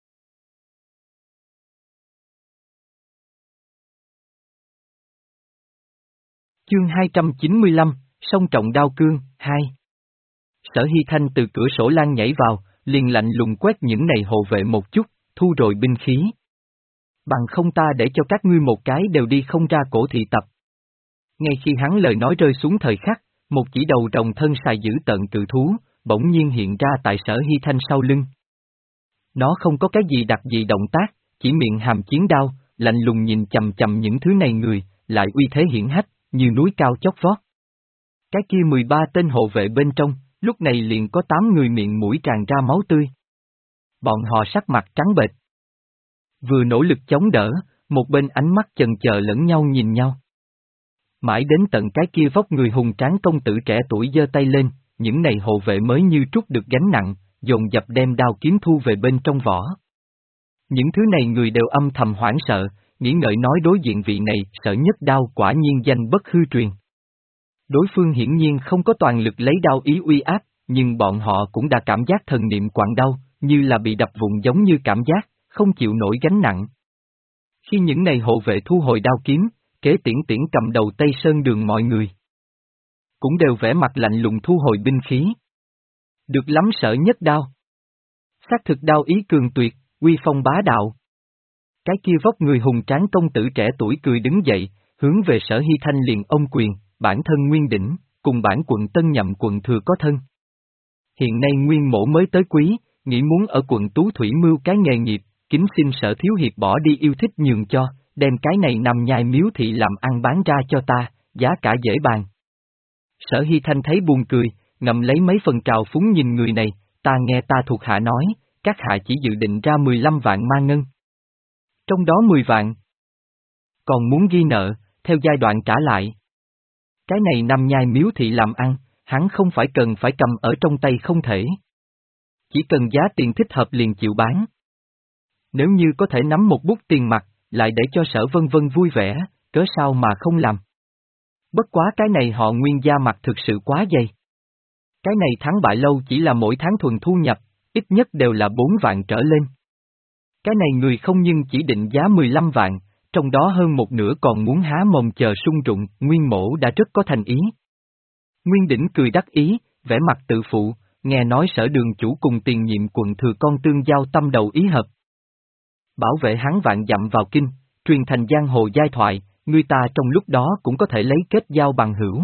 Chương hai trăm chín mươi lăm, Song Trọng Đao Cương, hai. Sở Hy Thanh từ cửa sổ lan nhảy vào, liền lạnh lùng quét những này hộ vệ một chút, thu rồi binh khí. Bằng không ta để cho các ngươi một cái đều đi không ra cổ thị tập. Ngay khi hắn lời nói rơi xuống thời khắc, một chỉ đầu rồng thân xài dữ tợn cự thú, bỗng nhiên hiện ra tại Sở Hy Thanh sau lưng. Nó không có cái gì đặc dị động tác, chỉ miệng hàm chiến đao, lạnh lùng nhìn chầm chầm những thứ này người, lại uy thế hiển hách, như núi cao chót vót. Cái kia mười ba tên hộ vệ bên trong, lúc này liền có tám người miệng mũi tràn ra máu tươi. Bọn họ sắc mặt trắng bệch. Vừa nỗ lực chống đỡ, một bên ánh mắt chần chờ lẫn nhau nhìn nhau. Mãi đến tận cái kia vóc người hùng tráng công tử trẻ tuổi giơ tay lên, những này hộ vệ mới như trút được gánh nặng, dồn dập đem đao kiếm thu về bên trong vỏ. Những thứ này người đều âm thầm hoảng sợ, nghĩ ngợi nói đối diện vị này sợ nhất đao quả nhiên danh bất hư truyền. Đối phương hiển nhiên không có toàn lực lấy đao ý uy áp, nhưng bọn họ cũng đã cảm giác thần niệm quặn đau, như là bị đập vụn giống như cảm giác, không chịu nổi gánh nặng. Khi những này hộ vệ thu hồi đao kiếm, kế tiễn tiễn cầm đầu Tây Sơn Đường mọi người cũng đều vẻ mặt lạnh lùng thu hồi binh khí. Được lắm Sở nhất đao. Xác thực đao ý cường tuyệt, uy phong bá đạo. Cái kia vóc người hùng tráng công tử trẻ tuổi cười đứng dậy, hướng về Sở Hy Thanh liền ôm quyền, bản thân Nguyên Đỉnh, cùng bản quận Tân Nhậm quận thừa có thân. Hiện nay Nguyên Mỗ mới tới quý, nghĩ muốn ở quận Tú Thủy mưu cái nghề nghiệp, kính xin Sở thiếu hiệp bỏ đi yêu thích nhường cho, đem cái này nằm nhai miếu thị làm ăn bán ra cho ta, giá cả dễ bàn. Sở Hy Thanh thấy buồn cười, ngậm lấy mấy phần trào phúng nhìn người này, ta nghe ta thuộc hạ nói, các hạ chỉ dự định ra mười lăm vạn ma ngân. Trong đó mười vạn. Còn muốn ghi nợ, theo giai đoạn trả lại. Cái này nằm nhai miếu thị làm ăn, hắn không phải cần phải cầm ở trong tay không thể. Chỉ cần giá tiền thích hợp liền chịu bán. Nếu như có thể nắm một bút tiền mặt, lại để cho Sở Vân Vân vui vẻ, cớ sao mà không làm. Bất quá cái này họ Nguyên gia mặt thực sự quá dày. Cái này thắng bại lâu chỉ là mỗi tháng thuần thu nhập, ít nhất đều là bốn vạn trở lên. Cái này người không nhưng chỉ định giá mười lăm vạn, trong đó hơn một nửa còn muốn há mồm chờ sung rụng, Nguyên Mỗ đã rất có thành ý. Nguyên Đỉnh cười đắc ý, vẻ mặt tự phụ, nghe nói Sở đường chủ cùng tiền nhiệm quận thừa con tương giao tâm đầu ý hợp. Bảo vệ hắn vạn dặm vào kinh, truyền thành giang hồ giai thoại, người ta trong lúc đó cũng có thể lấy kết giao bằng hữu.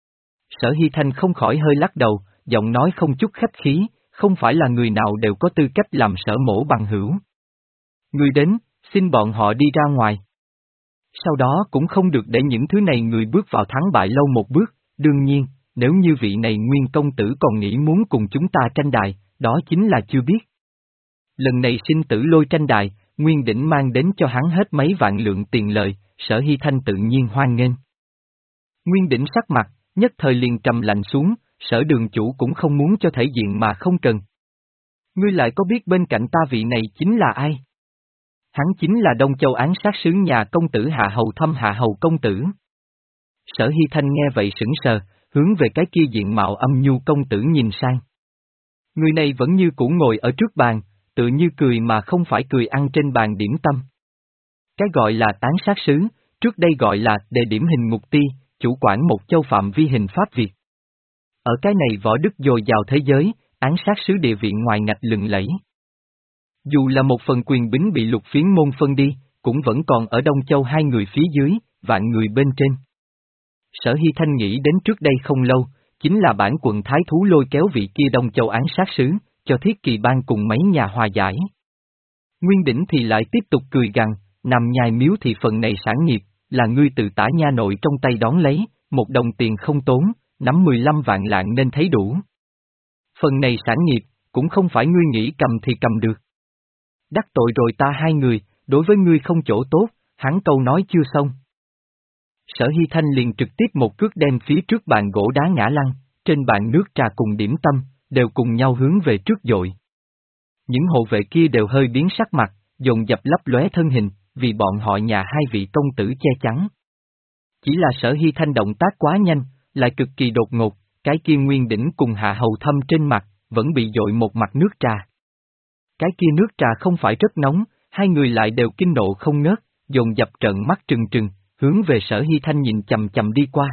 Sở Hy Thanh không khỏi hơi lắc đầu, giọng nói không chút khách khí, không phải là người nào đều có tư cách làm Sở mỗ bằng hữu. Người đến, xin bọn họ đi ra ngoài. Sau đó cũng không được để những thứ này người bước vào thắng bại lâu một bước, đương nhiên, nếu như vị này Nguyên công tử còn nghĩ muốn cùng chúng ta tranh đài, đó chính là chưa biết. Lần này sinh tử lôi tranh đài, Nguyên Đỉnh mang đến cho hắn hết mấy vạn lượng tiền lợi, Sở Hy Thanh tự nhiên hoan nghênh. Nguyên Đỉnh sắc mặt, nhất thời liền trầm lạnh xuống, Sở đường chủ cũng không muốn cho thể diện mà không cần. Ngươi lại có biết bên cạnh ta vị này chính là ai? Hắn chính là Đông Châu án sát sứ nhà công tử Hạ Hầu Thâm Hạ Hầu công tử. Sở Hy Thanh nghe vậy sững sờ, hướng về cái kia diện mạo âm nhu công tử nhìn sang. Người này vẫn như cũ ngồi ở trước bàn, tự như cười mà không phải cười ăn trên bàn điểm tâm. Cái gọi là tán sát sứ, trước đây gọi là đề điểm hình ngục ti, chủ quản một châu phạm vi hình pháp Việt. Ở cái này võ đức dồi dào thế giới, án sát sứ địa vị ngoài ngạch lừng lẫy. Dù là một phần quyền bính bị lục phiến môn phân đi, cũng vẫn còn ở Đông Châu hai người phía dưới, vạn người bên trên. Sở Hy Thanh nghĩ đến trước đây không lâu, chính là bản quận thái thú lôi kéo vị kia Đông Châu án sát sứ, cho Thiết Kỳ Bang cùng mấy nhà hòa giải. Nguyên Đỉnh thì lại tiếp tục cười gằn, nằm nhai miếu thì phần này sản nghiệp, là ngươi tự tả nha nội trong tay đón lấy, một đồng tiền không tốn, nắm mười lăm vạn lạng nên thấy đủ. Phần này sản nghiệp, cũng không phải ngươi nghĩ cầm thì cầm được. Đắc tội rồi ta hai người, đối với ngươi không chỗ tốt, hắn câu nói chưa xong. Sở Hy Thanh liền trực tiếp một cước đem phía trước bàn gỗ đá ngã lăn, trên bàn nước trà cùng điểm tâm, đều cùng nhau hướng về trước dội. Những hộ vệ kia đều hơi biến sắc mặt, dồn dập lấp lóe thân hình, vì bọn họ nhà hai vị công tử che chắn. Chỉ là Sở Hy Thanh động tác quá nhanh, lại cực kỳ đột ngột, cái kia Nguyên Đỉnh cùng Hạ Hầu Thâm trên mặt, vẫn bị dội một mặt nước trà. Cái kia nước trà không phải rất nóng, hai người lại đều kinh nộ không ngớt, dồn dập trợn mắt trừng trừng, hướng về Sở Hy Thanh nhìn chầm chầm đi qua.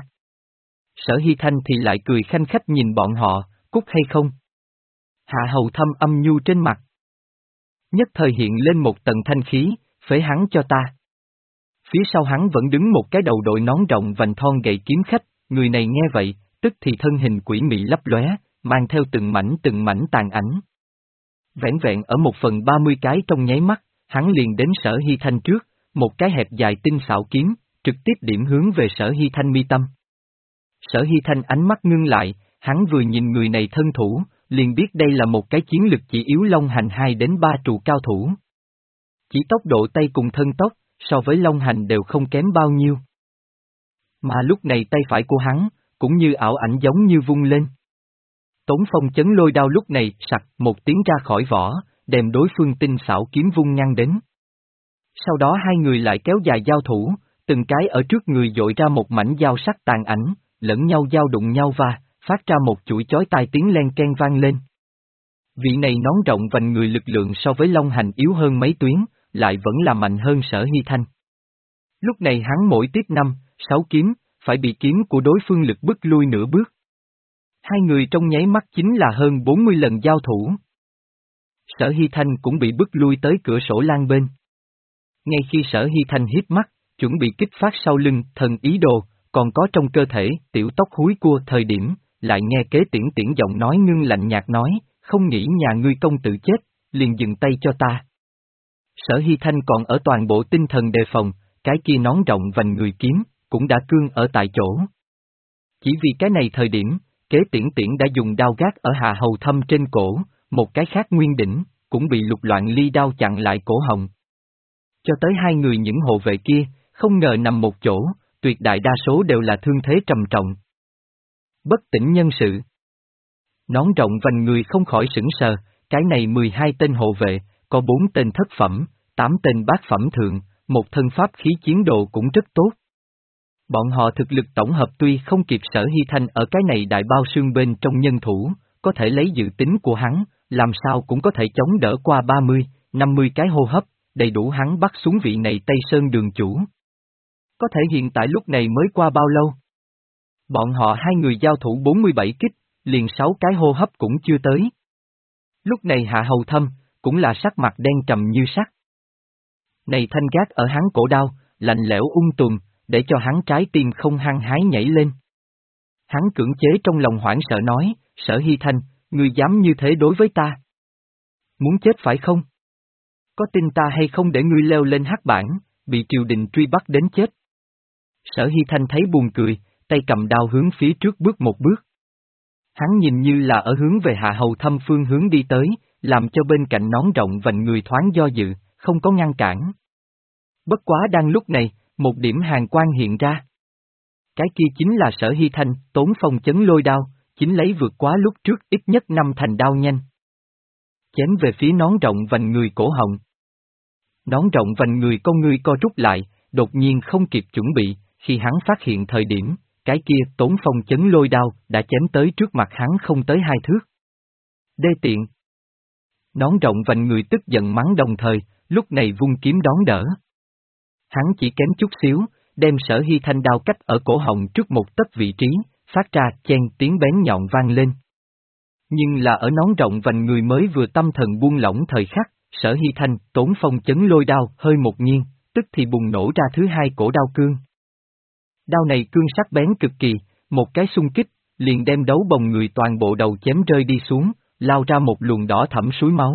Sở Hy Thanh thì lại cười khanh khách nhìn bọn họ, cút hay không? Hạ Hầu Thâm âm nhu trên mặt. Nhất thời hiện lên một tầng thanh khí, phế hắn cho ta. Phía sau hắn vẫn đứng một cái đầu đội nón rộng vành thon gậy kiếm khách, người này nghe vậy, tức thì thân hình quỷ mị lấp lóe, mang theo từng mảnh từng mảnh tàn ảnh. Vẻn vẹn ở một phần ba mươi cái trong nháy mắt, hắn liền đến Sở Hy Thanh trước, một cái hẹp dài tinh xảo kiếm, trực tiếp điểm hướng về Sở Hy Thanh mi tâm. Sở Hy Thanh ánh mắt ngưng lại, hắn vừa nhìn người này thân thủ, liền biết đây là một cái chiến lực chỉ yếu Long Hành hai đến ba trụ cao thủ. Chỉ tốc độ tay cùng thân tốc, so với Long Hành đều không kém bao nhiêu. Mà lúc này tay phải của hắn, cũng như ảo ảnh giống như vung lên. Tống Phong chấn lôi đao lúc này sặc một tiếng ra khỏi vỏ, đem đối phương tinh xảo kiếm vung ngăn đến. Sau đó hai người lại kéo dài giao thủ, từng cái ở trước người dội ra một mảnh dao sắc tàn ảnh, lẫn nhau giao đụng nhau và, phát ra một chuỗi chói tai tiếng len ken vang lên. Vị này nón rộng vành người lực lượng so với Long Hành yếu hơn mấy tuyến, lại vẫn là mạnh hơn Sở Hy Thanh. Lúc này hắn mỗi tiếp năm, sáu kiếm, phải bị kiếm của đối phương lực bức lui nửa bước. Hai người trong nháy mắt chính là hơn bốn mươi lần giao thủ. Sở Hy Thanh cũng bị bức lui tới cửa sổ lan bên. Ngay khi Sở Hy Thanh hít mắt, chuẩn bị kích phát sau lưng thần ý đồ, còn có trong cơ thể tiểu tóc húi cua thời điểm, lại nghe kế tiễn tiễn giọng nói ngưng lạnh nhạt nói, không nghĩ nhà ngươi công tử chết, liền dừng tay cho ta. Sở Hy Thanh còn ở toàn bộ tinh thần đề phòng, cái kia nón rộng vành người kiếm, cũng đã cương ở tại chỗ. Chỉ vì cái này thời điểm, kế tiễn tiễn đã dùng đao gác ở Hạ Hầu Thâm trên cổ, một cái khác Nguyên Đỉnh, cũng bị lục loạn ly đao chặn lại cổ họng. Cho tới hai người những hộ vệ kia, không ngờ nằm một chỗ, tuyệt đại đa số đều là thương thế trầm trọng. Bất tỉnh nhân sự. Nón rộng vành người không khỏi sững sờ, cái này mười hai tên hộ vệ, có bốn tên thất phẩm, tám tên bát phẩm thượng, một thân pháp khí chiến độ cũng rất tốt. Bọn họ thực lực tổng hợp tuy không kịp Sở Hy Thanh ở cái này đại bao xương bên trong nhân thủ, có thể lấy dự tính của hắn, làm sao cũng có thể chống đỡ qua ba mươi, năm mươi cái hô hấp, đầy đủ hắn bắt xuống vị này Tây Sơn đường chủ. Có thể hiện tại lúc này mới qua bao lâu? Bọn họ hai người giao thủ bốn mươi bảy kích, liền sáu cái hô hấp cũng chưa tới. Lúc này Hạ Hầu Thâm, cũng là sắc mặt đen trầm như sắt. Này thanh gác ở hắn cổ đao, lạnh lẽo ung tùm, để cho hắn trái tim không hăng hái nhảy lên. Hắn cưỡng chế trong lòng hoảng sợ nói, Sở Hy Thanh, ngươi dám như thế đối với ta? Muốn chết phải không? Có tin ta hay không để ngươi leo lên hắc bảng, bị triều đình truy bắt đến chết? Sở Hy Thanh thấy buồn cười, tay cầm đao hướng phía trước bước một bước. Hắn nhìn như là ở hướng về Hạ Hầu Thâm phương hướng đi tới, làm cho bên cạnh nón rộng vành người thoáng do dự, không có ngăn cản. Bất quá đang lúc này, một điểm hàn quang hiện ra. Cái kia chính là Sở Hy Thanh, tốn phong chấn lôi đao, chính lấy vượt quá lúc trước ít nhất năm thành đao nhanh. Chém về phía nón rộng vành người cổ họng. Nón rộng vành người con ngươi co rút lại, đột nhiên không kịp chuẩn bị, khi hắn phát hiện thời điểm, cái kia tốn phong chấn lôi đao đã chém tới trước mặt hắn không tới hai thước. Đê tiện. Nón rộng vành người tức giận mắng đồng thời, lúc này vung kiếm đón đỡ. Hắn chỉ kém chút xíu, đem Sở Hy Thanh đao cách ở cổ họng trước một tấc vị trí, phát ra chen tiếng bén nhọn vang lên. Nhưng là ở nón rộng vành người mới vừa tâm thần buông lỏng thời khắc, Sở Hy Thanh tốn phong chấn lôi đao hơi một nghiêng, tức thì bùng nổ ra thứ hai cổ đao cương. Đao này cương sắc bén cực kỳ, một cái xung kích, liền đem đấu bồng người toàn bộ đầu chém rơi đi xuống, lao ra một luồng đỏ thẫm suối máu.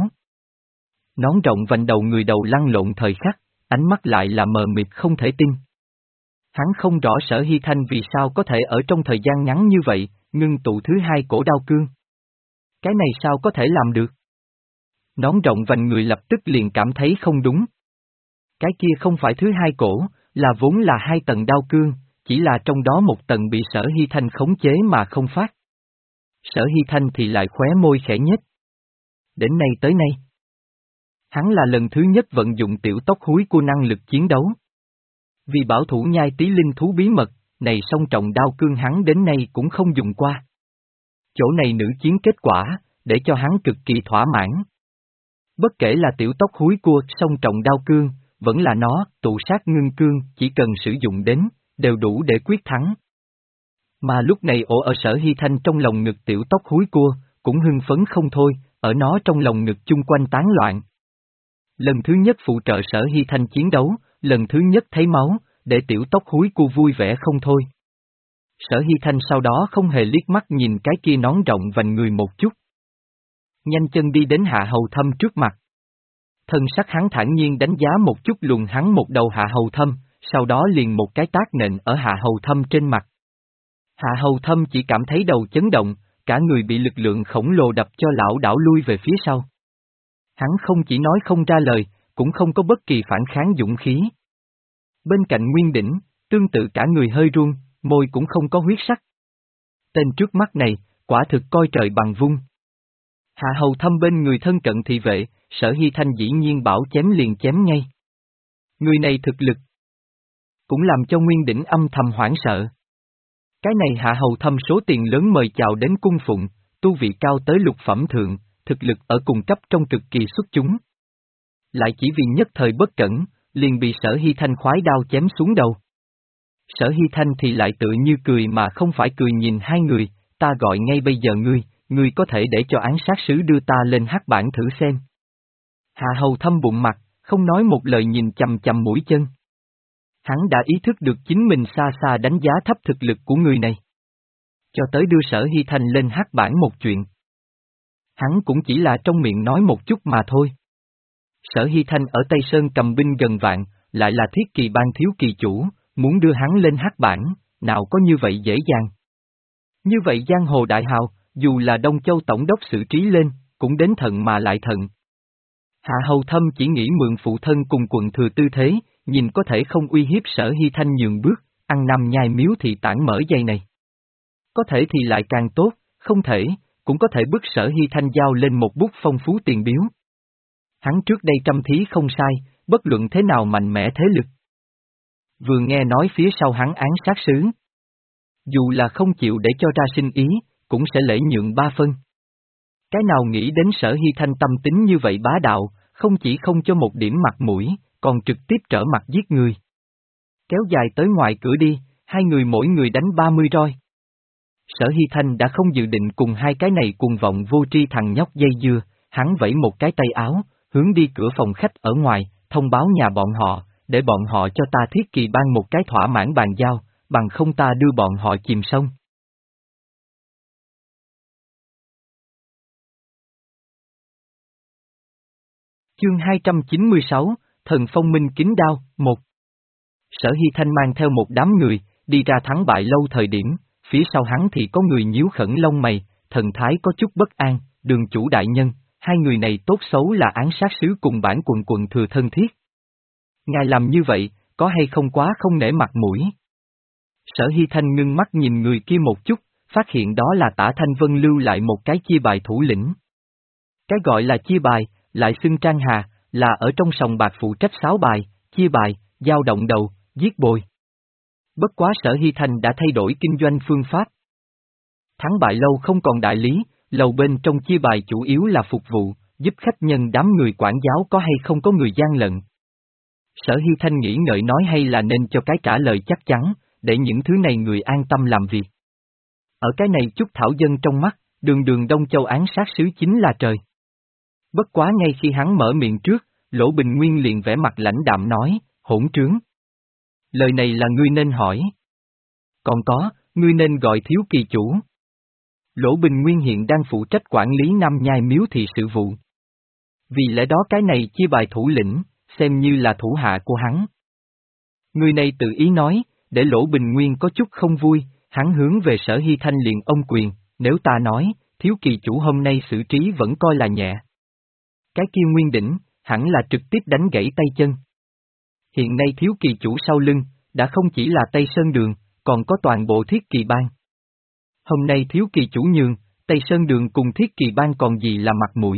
Nón rộng vành đầu người đầu lăn lộn thời khắc, ánh mắt lại là mờ mịt không thể tin. Hắn không rõ Sở Hy Thanh vì sao có thể ở trong thời gian ngắn như vậy, ngưng tụ thứ hai cổ đao cương. Cái này sao có thể làm được? Nón rộng vành người lập tức liền cảm thấy không đúng. Cái kia không phải thứ hai cổ, là vốn là hai tầng đao cương, chỉ là trong đó một tầng bị Sở Hy Thanh khống chế mà không phát. Sở Hy Thanh thì lại khóe môi khẽ nhếch. Đến nay tới nay, hắn là lần thứ nhất vận dụng tiểu tóc húi của năng lực chiến đấu. Vì bảo thủ nhai tí linh thú bí mật, này song trọng đao cương hắn đến nay cũng không dùng qua. Chỗ này nữ chiến kết quả, để cho hắn cực kỳ thỏa mãn. Bất kể là tiểu tóc húi cua song trọng đao cương, vẫn là nó, tụ sát ngưng cương, chỉ cần sử dụng đến, đều đủ để quyết thắng. Mà lúc này ổ ở Sở Hy Thanh trong lòng ngực tiểu tóc húi cua, cũng hưng phấn không thôi, ở nó trong lòng ngực chung quanh tán loạn. Lần thứ nhất phụ trợ Sở Hy Thanh chiến đấu, lần thứ nhất thấy máu, để tiểu tóc húi cua vui vẻ không thôi. Sở Hy Thanh sau đó không hề liếc mắt nhìn cái kia nón rộng vành người một chút. Nhanh chân đi đến Hạ Hầu Thâm trước mặt. Thân sắc hắn thản nhiên đánh giá một chút luồn hắn một đầu Hạ Hầu Thâm, sau đó liền một cái tát nện ở Hạ Hầu Thâm trên mặt. Hạ Hầu Thâm chỉ cảm thấy đầu chấn động, cả người bị lực lượng khổng lồ đập cho lão đảo lui về phía sau. Hắn không chỉ nói không ra lời, cũng không có bất kỳ phản kháng dũng khí. Bên cạnh Nguyên Đỉnh, tương tự cả người hơi run, môi cũng không có huyết sắc. Tên trước mắt này, quả thực coi trời bằng vung. Hạ Hầu Thâm bên người thân cận thị vệ, Sở Hy Thanh dĩ nhiên bảo chém liền chém ngay. Người này thực lực, cũng làm cho Nguyên Đỉnh âm thầm hoảng sợ. Cái này Hạ Hầu Thâm số tiền lớn mời chào đến cung phụng, tu vị cao tới lục phẩm thượng, thực lực ở cùng cấp trong cực kỳ xuất chúng. Lại chỉ vì nhất thời bất cẩn, liền bị Sở Hy Thanh khoái đao chém xuống đầu. Sở Hy Thanh thì lại tự như cười mà không phải cười nhìn hai người, ta gọi ngay bây giờ ngươi, ngươi có thể để cho án sát sứ đưa ta lên hắc bảng thử xem. Hạ Hầu Thâm bụng mặt, không nói một lời nhìn chằm chằm mũi chân. Hắn đã ý thức được chính mình xa xa đánh giá thấp thực lực của người này. Cho tới đưa Sở Hy Thanh lên hắc bảng một chuyện. Hắn cũng chỉ là trong miệng nói một chút mà thôi. Sở Hy Thanh ở Tây Sơn cầm binh gần vạn, lại là thiết kỳ ban thiếu kỳ chủ, muốn đưa hắn lên hắc bảng, nào có như vậy dễ dàng. Như vậy giang hồ đại hào, dù là Đông Châu tổng đốc xử trí lên, cũng đến thận mà lại thận. Hạ Hầu Thâm chỉ nghĩ mượn phụ thân cùng quận thừa tư thế, nhìn có thể không uy hiếp Sở Hy Thanh nhường bước, ăn nằm nhai miếu thì tản mở dây này. Có thể thì lại càng tốt, không thể, cũng có thể bức Sở Hy Thanh giao lên một bút phong phú tiền biếu. Hắn trước đây trăm thí không sai, bất luận thế nào mạnh mẽ thế lực. Vừa nghe nói phía sau hắn án sát sứ. Dù là không chịu để cho ra sinh ý, cũng sẽ lễ nhượng ba phân. Cái nào nghĩ đến Sở Hy Thanh tâm tính như vậy bá đạo, không chỉ không cho một điểm mặt mũi, còn trực tiếp trở mặt giết người. Kéo dài tới ngoài cửa đi, hai người mỗi người đánh ba mươi roi. Sở Hy Thanh đã không dự định cùng hai cái này cuồng vọng vô tri thằng nhóc dây dưa, hắn vẫy một cái tay áo, hướng đi cửa phòng khách ở ngoài, thông báo nhà bọn họ, để bọn họ cho ta thiết kỳ ban một cái thỏa mãn bàn giao, bằng không ta đưa bọn họ chìm sông. Chương hai trăm chín mươi sáu, Thần Phong Minh Kính Đao, một. Sở Hy Thanh mang theo một đám người, đi ra thắng bại lâu thời điểm, phía sau hắn thì có người nhíu khẩn lông mày, thần thái có chút bất an, Đường chủ đại nhân, hai người này tốt xấu là án sát sứ cùng bản quận quận thừa thân thiết. Ngài làm như vậy, có hay không quá không nể mặt mũi? Sở Hy Thanh ngưng mắt nhìn người kia một chút, phát hiện đó là Tả Thanh Vân lưu lại một cái chia bài thủ lĩnh. Cái gọi là chia bài, lại xưng Trang Hà, là ở trong sòng bạc phụ trách sáo bài, chia bài, giao động đầu, giết bồi. Bất quá Sở Hy Thanh đã thay đổi kinh doanh phương pháp. Thắng bại lâu không còn đại lý, lầu bên trong chia bài chủ yếu là phục vụ, giúp khách nhân đám người quản giáo có hay không có người gian lận. Sở Hy Thanh nghĩ ngợi nói hay là nên cho cái trả lời chắc chắn, để những thứ này người an tâm làm việc. Ở cái này chút thảo dân trong mắt, đường đường Đông Châu án sát sứ chính là trời. Bất quá ngay khi hắn mở miệng trước, Lỗ Bình Nguyên liền vẻ mặt lãnh đạm nói, hỗn trướng. Lời này là ngươi nên hỏi. Còn có, ngươi nên gọi thiếu kỳ chủ. Lỗ Bình Nguyên hiện đang phụ trách quản lý Nam Nhai miếu thị sự vụ. Vì lẽ đó cái này chia bài thủ lĩnh, xem như là thủ hạ của hắn. Người này tự ý nói, để Lỗ Bình Nguyên có chút không vui, hắn hướng về Sở Hy Thanh liền ông quyền, nếu ta nói, thiếu kỳ chủ hôm nay xử trí vẫn coi là nhẹ. Cái kia Nguyên Đỉnh, hẳn là trực tiếp đánh gãy tay chân. Hiện nay thiếu kỳ chủ sau lưng, đã không chỉ là Tây Sơn Đường, còn có toàn bộ Thiết Kỳ Bang. Hôm nay thiếu kỳ chủ nhường, Tây Sơn Đường cùng Thiết Kỳ Bang còn gì là mặt mũi.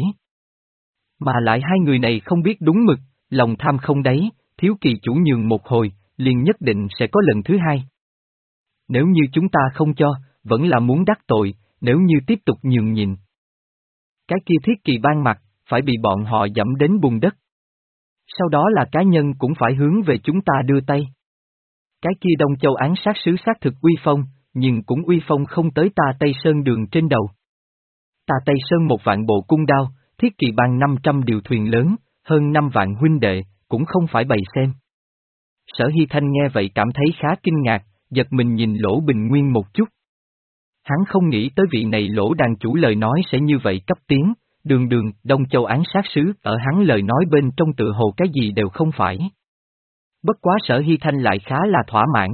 Mà lại hai người này không biết đúng mực, lòng tham không đáy, thiếu kỳ chủ nhường một hồi, liền nhất định sẽ có lần thứ hai. Nếu như chúng ta không cho, vẫn là muốn đắc tội, nếu như tiếp tục nhường nhịn. Cái kia Thiết Kỳ Bang mặt, phải bị bọn họ dẫm đến bùn đất. Sau đó là cá nhân cũng phải hướng về chúng ta đưa tay. Cái kia Đông Châu án sát sứ xác thực uy phong, nhưng cũng uy phong không tới ta Tây Sơn Đường trên đầu. Ta Tây Sơn một vạn bộ cung đao, Thiết Kỳ Bang năm trăm điều thuyền lớn, hơn năm vạn huynh đệ, cũng không phải bày xem. Sở Hy Thanh nghe vậy cảm thấy khá kinh ngạc, giật mình nhìn Lỗ Bình Nguyên một chút. Hắn không nghĩ tới vị này Lỗ đàn chủ lời nói sẽ như vậy cấp tiến, đường đường, Đông Châu án sát sứ, ở hắn lời nói bên trong tự hồ cái gì đều không phải. Bất quá Sở Hy Thanh lại khá là thỏa mãn.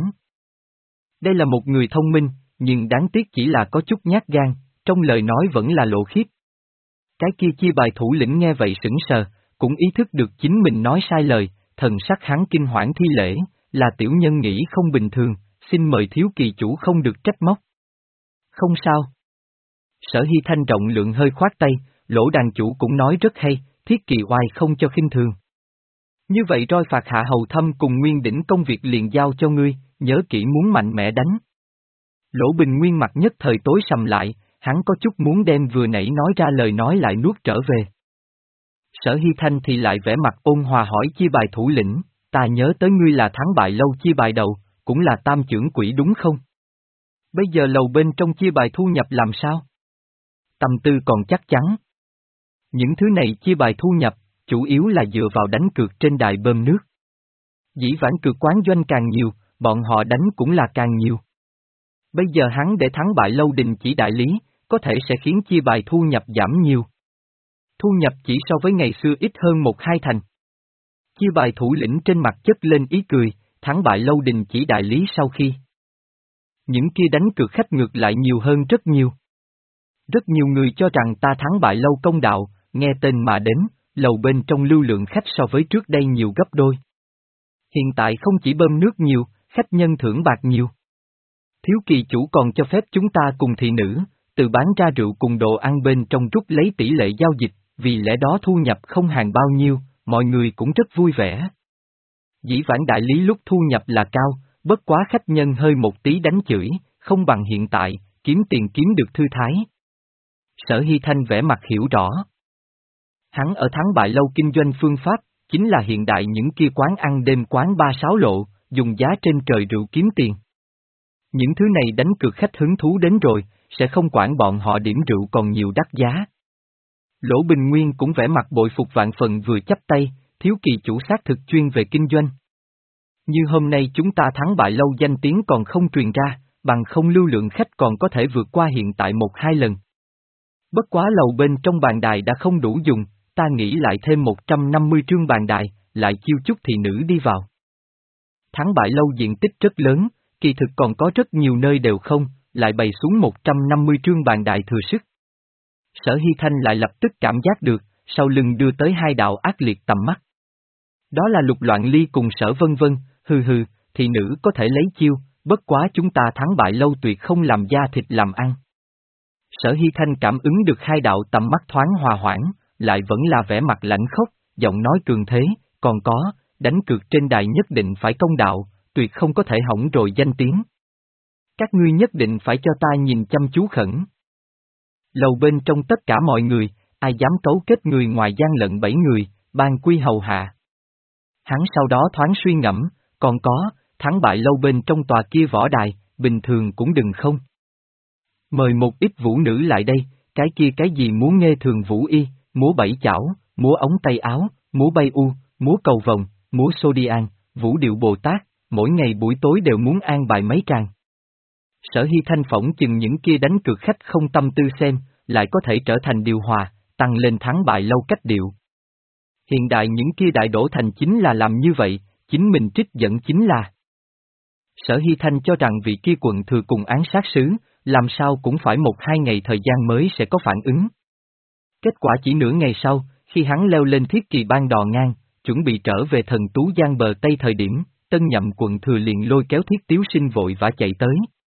Đây là một người thông minh, nhưng đáng tiếc chỉ là có chút nhát gan, trong lời nói vẫn là lộ khiếp. Cái kia chia bài thủ lĩnh nghe vậy sững sờ, cũng ý thức được chính mình nói sai lời, thần sắc hắn kinh hoảng thi lễ, là tiểu nhân nghĩ không bình thường, xin mời thiếu kỳ chủ không được trách móc. Không sao. Sở Hy Thanh rộng lượng hơi khoát tay, Lỗ đàn chủ cũng nói rất hay, Thiết Kỳ oai không cho khinh thường. Như vậy roi phạt hạ hầu thâm cùng Nguyên Đỉnh công việc liền giao cho ngươi, nhớ kỹ muốn mạnh mẽ đánh. Lỗ Bình Nguyên mặt nhất thời tối sầm lại, hắn có chút muốn đem vừa nãy nói ra lời nói lại nuốt trở về. Sở Hy Thanh thì lại vẻ mặt ôn hòa hỏi chia bài thủ lĩnh, ta nhớ tới ngươi là thắng bại lâu chia bài đầu, cũng là tam trưởng quỹ đúng không? Bây giờ lầu bên trong chia bài thu nhập làm sao? Tâm tư còn chắc chắn. Những thứ này chia bài thu nhập, chủ yếu là dựa vào đánh cược trên đài bơm nước. Dĩ vãng cược quán doanh càng nhiều, bọn họ đánh cũng là càng nhiều. Bây giờ hắn để thắng bại lâu đình chỉ đại lý, có thể sẽ khiến chia bài thu nhập giảm nhiều. Thu nhập chỉ so với ngày xưa ít hơn một hai thành. Chia bài thủ lĩnh trên mặt chất lên ý cười, thắng bại lâu đình chỉ đại lý sau khi. Những kia đánh cược khách ngược lại nhiều hơn rất nhiều. Rất nhiều người cho rằng ta thắng bại lâu công đạo, nghe tên mà đến, lầu bên trong lưu lượng khách so với trước đây nhiều gấp đôi. Hiện tại không chỉ bơm nước nhiều, khách nhân thưởng bạc nhiều. Thiếu kỳ chủ còn cho phép chúng ta cùng thị nữ, từ bán ra rượu cùng đồ ăn bên trong rút lấy tỷ lệ giao dịch, vì lẽ đó thu nhập không hàng bao nhiêu, mọi người cũng rất vui vẻ. Dĩ vãng đại lý lúc thu nhập là cao, bất quá khách nhân hơi một tí đánh chửi, không bằng hiện tại, kiếm tiền kiếm được thư thái. Sở Hy Thanh vẻ mặt hiểu rõ. Hắn ở thắng bại lâu kinh doanh phương pháp, chính là hiện đại những kia quán ăn đêm quán ba sáu lộ, dùng giá trên trời rượu kiếm tiền. Những thứ này đánh cược khách hứng thú đến rồi, sẽ không quản bọn họ điểm rượu còn nhiều đắt giá. Lỗ Bình Nguyên cũng vẻ mặt bội phục vạn phần vừa chắp tay, thiếu kỳ chủ xác thực chuyên về kinh doanh. Như hôm nay chúng ta thắng bại lâu danh tiếng còn không truyền ra, bằng không lưu lượng khách còn có thể vượt qua hiện tại một hai lần. Bất quá lầu bên trong bàn đài đã không đủ dùng, ta nghĩ lại thêm một trăm năm mươi trương bàn đài, lại chiêu chút thị nữ đi vào. Thắng bại lâu diện tích rất lớn, kỳ thực còn có rất nhiều nơi đều không, lại bày xuống một trăm năm mươi trương bàn đại thừa sức. Sở Hy Thanh lại lập tức cảm giác được, sau lưng đưa tới hai đạo ác liệt tầm mắt. Đó là Lục Loạn Ly cùng Sở Vân Vân, hừ hừ, thị nữ có thể lấy chiêu, bất quá chúng ta thắng bại lâu tuyệt không làm da thịt làm ăn. Sở Hy Thanh cảm ứng được hai đạo tầm mắt thoáng hòa hoãn, lại vẫn là vẻ mặt lãnh khốc, giọng nói cường thế, còn có, đánh cược trên đài nhất định phải công đạo, tuyệt không có thể hỏng rồi danh tiếng. Các ngươi nhất định phải cho ta nhìn chăm chú khẩn. Lầu bên trong tất cả mọi người, ai dám cấu kết người ngoài gian lận bảy người, ban quy hầu hạ. Hắn sau đó thoáng suy ngẫm, còn có, thắng bại lâu bên trong tòa kia võ đài, bình thường cũng đừng không. Mời một ít vũ nữ lại đây, cái kia cái gì múa nghe thường vũ y, múa bảy chảo, múa ống tay áo, múa bay u, múa cầu vồng, múa xô đi an, vũ điệu Bồ Tát, mỗi ngày buổi tối đều muốn an bài mấy tràng. Sở Hy Thanh phỏng chừng những kia đánh cược khách không tâm tư xem, lại có thể trở thành điều hòa, tăng lên thắng bại lâu cách điệu. Hiện đại những kia đại đổ thành chính là làm như vậy, chính mình trích dẫn chính là. Sở Hy Thanh cho rằng vị kia quận thừa cùng án sát sứ, làm sao cũng phải một hai ngày thời gian mới sẽ có phản ứng. Kết quả chỉ nửa ngày sau, khi hắn leo lên thiết kỳ ban đò ngang, chuẩn bị trở về thần tú giang bờ Tây thời điểm, tân nhậm quận thừa liền lôi kéo Thiết Tiếu Sinh vội vã chạy tới.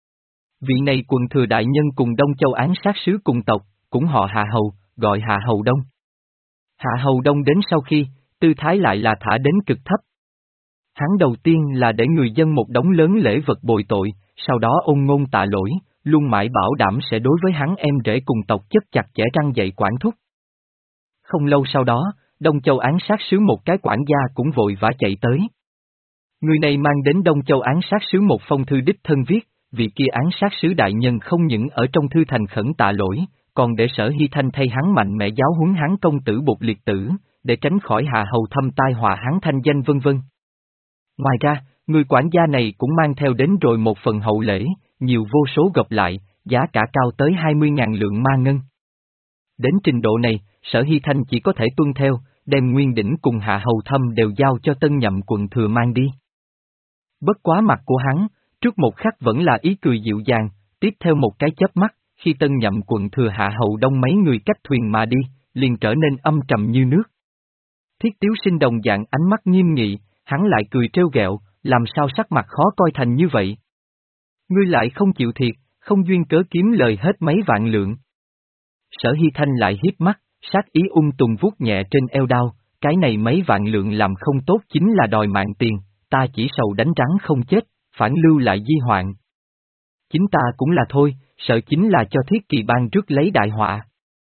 Vị này quận thừa đại nhân cùng Đông Châu án sát sứ cùng tộc, cũng họ Hạ Hầu, gọi Hạ Hầu Đông. Hạ Hầu Đông đến sau khi, tư thái lại là thả đến cực thấp. Hắn đầu tiên là để người dân một đống lớn lễ vật bồi tội, sau đó ôn ngôn tạ lỗi, luôn mãi bảo đảm sẽ đối với hắn em rể cùng tộc chất chặt chẽ răng dạy quản thúc. Không lâu sau đó, Đông Châu án sát sứ một cái quản gia cũng vội vã chạy tới. Người này mang đến Đông Châu án sát sứ một phong thư đích thân viết, vị kia án sát sứ đại nhân không những ở trong thư thành khẩn tạ lỗi, còn để Sở Hy Thanh thay hắn mạnh mẽ giáo huấn hắn công tử bột liệt tử, để tránh khỏi Hạ Hầu thâm tai họa hắn thanh danh vân vân. Ngoài ra, người quản gia này cũng mang theo đến rồi một phần hậu lễ, nhiều vô số gộp lại, giá cả cao tới hai mươi ngàn lượng ma ngân. Đến trình độ này, Sở Hy Thanh chỉ có thể tuân theo, đem Nguyên Đỉnh cùng Hạ Hầu Thâm đều giao cho tân nhậm quận thừa mang đi. Bất quá mặt của hắn, trước một khắc vẫn là ý cười dịu dàng, tiếp theo một cái chớp mắt, khi tân nhậm quận thừa Hạ Hầu Đông mấy người cách thuyền mà đi, liền trở nên âm trầm như nước. Thiết Tiếu Sinh đồng dạng ánh mắt nghiêm nghị, hắn lại cười trêu ghẹo, làm sao sắc mặt khó coi thành như vậy. Ngươi lại không chịu thiệt, không duyên cớ kiếm lời hết mấy vạn lượng. Sở Hy Thanh lại hiếp mắt, sát ý ung tùng vuốt nhẹ trên eo đao, cái này mấy vạn lượng làm không tốt chính là đòi mạng tiền, ta chỉ sầu đánh rắn không chết, phản lưu lại di hoạn. Chính ta cũng là thôi, sợ chính là cho Thiết Kỳ Bang rước lấy đại họa.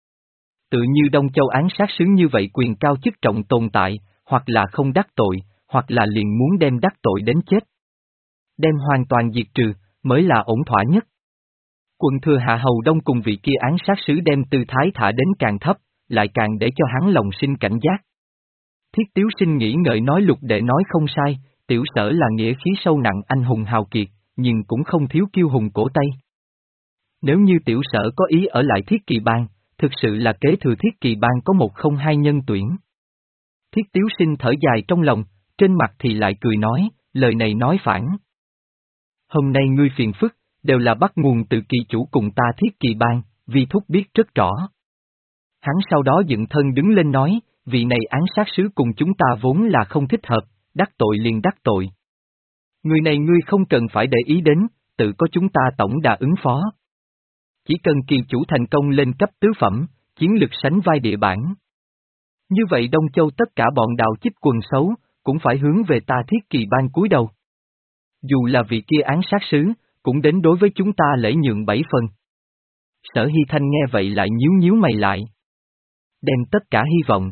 Tự như Đông Châu án sát sứ như vậy quyền cao chức trọng tồn tại, hoặc là không đắc tội, hoặc là liền muốn đem đắc tội đến chết. Đem hoàn toàn diệt trừ, mới là ổn thỏa nhất. Quận thừa Hạ Hầu Đông cùng vị kia án sát sứ đem tư thái thả đến càng thấp, lại càng để cho hắn lòng sinh cảnh giác. Thiết Tiếu Sinh nghĩ ngợi nói Lục đệ nói không sai, tiểu sở là nghĩa khí sâu nặng anh hùng hào kiệt, nhưng cũng không thiếu kiêu hùng cổ Tây. Nếu như tiểu sở có ý ở lại Thiết Kỳ Bang, thực sự là kế thừa Thiết Kỳ Bang có một không hai nhân tuyển. Thiết Tiếu Sinh thở dài trong lòng, trên mặt thì lại cười nói, lời này nói phản. Hôm nay ngươi phiền phức, đều là bắt nguồn từ kỳ chủ cùng ta Thiết Kỳ Bang, vi thúc biết rất rõ. Hắn sau đó dựng thân đứng lên nói, vị này án sát sứ cùng chúng ta vốn là không thích hợp, đắc tội liền đắc tội. Người này ngươi không cần phải để ý đến, tự có chúng ta tổng đà ứng phó. Chỉ cần kỳ chủ thành công lên cấp tứ phẩm, chiến lực sánh vai địa bản. Như vậy Đông Châu tất cả bọn đạo chích quần xấu, cũng phải hướng về ta Thiết Kỳ Bang cúi đầu. Dù là vị kia án sát sứ, cũng đến đối với chúng ta lễ nhượng bảy phần. Sở Hy Thanh nghe vậy lại nhíu nhíu mày lại. Đem tất cả hy vọng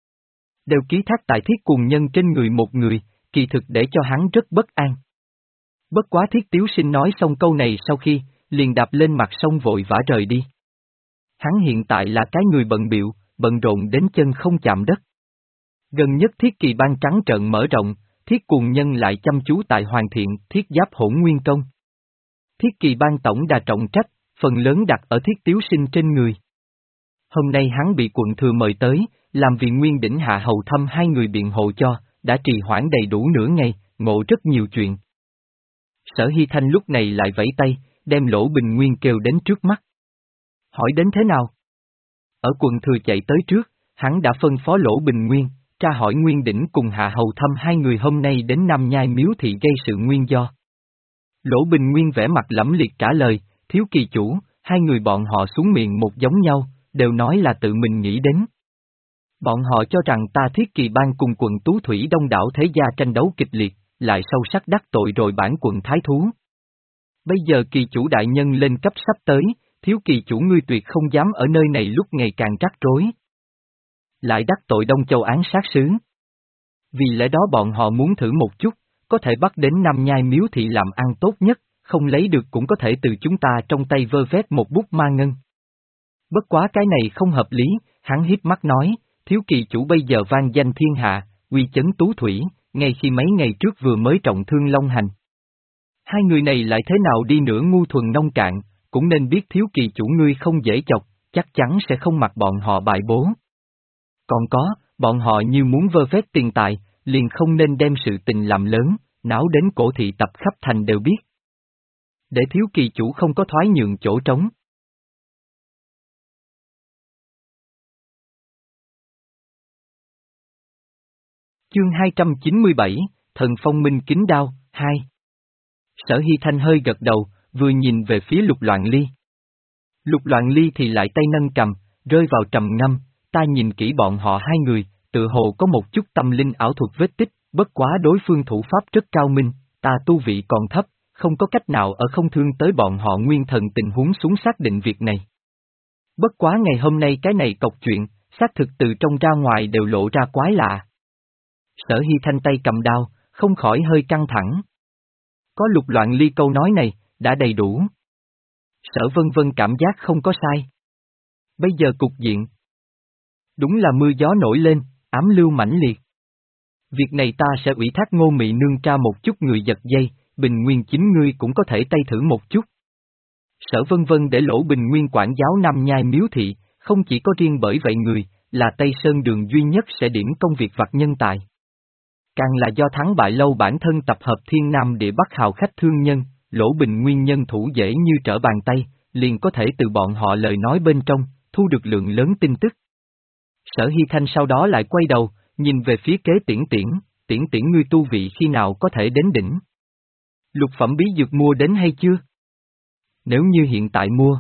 đều ký thác tại Thiết Cuồng Nhân trên người một người, kỳ thực để cho hắn rất bất an. Bất quá Thiết Tiếu Sinh nói xong câu này sau khi, liền đạp lên mặt sông vội vã rời đi. Hắn hiện tại là cái người bận bịu, bận rộn đến chân không chạm đất. Gần nhất Thiết Kỳ Bang trắng trợn mở rộng, Thiết Cuồng Nhân lại chăm chú tại hoàn thiện Thiết Giáp Hỗn Nguyên Công. Thiết Kỳ Bang tổng đà trọng trách, phần lớn đặt ở Thiết Tiếu Sinh trên người. Hôm nay hắn bị quận thừa mời tới, làm vì Nguyên Đỉnh Hạ Hầu Thâm hai người biện hộ cho, đã trì hoãn đầy đủ nửa ngày, ngộ rất nhiều chuyện. Sở Hy Thanh lúc này lại vẫy tay, đem Lỗ Bình Nguyên kêu đến trước mắt. Hỏi đến thế nào? Ở quận thừa chạy tới trước, hắn đã phân phó Lỗ Bình Nguyên, tra hỏi Nguyên Đỉnh cùng Hạ Hầu Thâm hai người hôm nay đến Nam Nhai Miếu Thị gây sự nguyên do. Lỗ Bình Nguyên vẻ mặt lẫm liệt trả lời, thiếu kỳ chủ, hai người bọn họ xuống miệng một giống nhau, đều nói là tự mình nghĩ đến. Bọn họ cho rằng ta Thiết Kỳ Bang cùng quận Tú Thủy đông đảo thế gia tranh đấu kịch liệt, lại sâu sắc đắc tội rồi bản quận Thái Thú. Bây giờ kỳ chủ đại nhân lên cấp sắp tới, thiếu kỳ chủ ngươi tuyệt không dám ở nơi này lúc ngày càng rắc rối. Lại đắc tội Đông Châu án sát sứ. Vì lẽ đó bọn họ muốn thử một chút, có thể bắt đến Nam Nhai Miếu Thị làm ăn tốt nhất, không lấy được cũng có thể từ chúng ta trong tay vơ vét một bút ma ngân. Bất quá cái này không hợp lý, hắn hiếp mắt nói, thiếu kỳ chủ bây giờ vang danh thiên hạ, uy chấn Tú Thủy, ngay khi mấy ngày trước vừa mới trọng thương Long Hành. Hai người này lại thế nào đi nữa ngu thuần nông cạn, cũng nên biết thiếu kỳ chủ ngươi không dễ chọc, chắc chắn sẽ không mặc bọn họ bại bố. Còn có, bọn họ như muốn vơ vét tiền tài, liền không nên đem sự tình làm lớn, náo đến cổ thị tập khắp thành đều biết. Để thiếu kỳ chủ không có thoái nhượng chỗ trống. Chương hai trăm chín mươi bảy, Thần Phong Minh Kính Đao, hai. Sở Hy Thanh hơi gật đầu, vừa nhìn về phía Lục Loạn Ly. Lục Loạn Ly thì lại tay nâng cầm, rơi vào trầm ngâm, ta nhìn kỹ bọn họ hai người, tự hồ có một chút tâm linh ảo thuật vết tích, bất quá đối phương thủ pháp rất cao minh, ta tu vị còn thấp, không có cách nào ở không thương tới bọn họ nguyên thần tình huống xuống xác định việc này. Bất quá ngày hôm nay cái này cọc chuyện, xác thực từ trong ra ngoài đều lộ ra quái lạ. Sở Hy Thanh tay cầm đao, không khỏi hơi căng thẳng. Có Lục Loạn Ly câu nói này, đã đầy đủ. Sở Vân Vân cảm giác không có sai. Bây giờ cục diện. Đúng là mưa gió nổi lên, ám lưu mãnh liệt. Việc này ta sẽ ủy thác Ngô Mị Nương tra một chút người giật dây, Bình Nguyên chính ngươi cũng có thể tay thử một chút. Sở Vân Vân để Lỗ Bình Nguyên quản giáo Nam Nhai Miếu Thị, không chỉ có riêng bởi vậy người, là Tây Sơn Đường duy nhất sẽ điểm công việc vặt nhân tài. Càng là do thắng bại lâu bản thân tập hợp thiên nam địa bắc hào khách thương nhân, Lỗ Bình Nguyên nhân thủ dễ như trở bàn tay, liền có thể từ bọn họ lời nói bên trong, thu được lượng lớn tin tức. Sở Hy Thanh sau đó lại quay đầu, nhìn về phía kế tiễn tiễn, tiễn tiễn ngươi tu vị khi nào có thể đến đỉnh. Lục phẩm bí dược mua đến hay chưa? Nếu như hiện tại mua,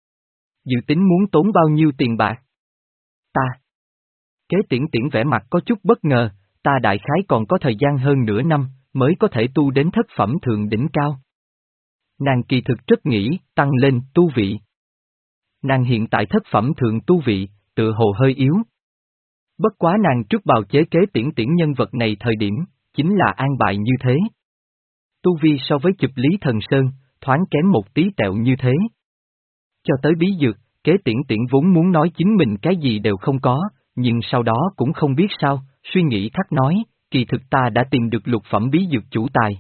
dự tính muốn tốn bao nhiêu tiền bạc? Ta. Kế tiễn tiễn vẻ mặt có chút bất ngờ, ta đại khái còn có thời gian hơn nửa năm, mới có thể tu đến thất phẩm thượng đỉnh cao. Nàng kỳ thực rất nghĩ, tăng lên, tu vị. Nàng hiện tại thất phẩm thượng tu vị, tự hồ hơi yếu. Bất quá nàng trước bào chế kế tiễn tiễn nhân vật này thời điểm, chính là an bài như thế. Tu vi so với chụp Lý Thần Sơn, thoáng kém một tí tẹo như thế. Cho tới bí dược, kế tiễn tiễn vốn muốn nói chính mình cái gì đều không có, nhưng sau đó cũng không biết sao, suy nghĩ thắc nói, kỳ thực ta đã tìm được lục phẩm bí dược chủ tài.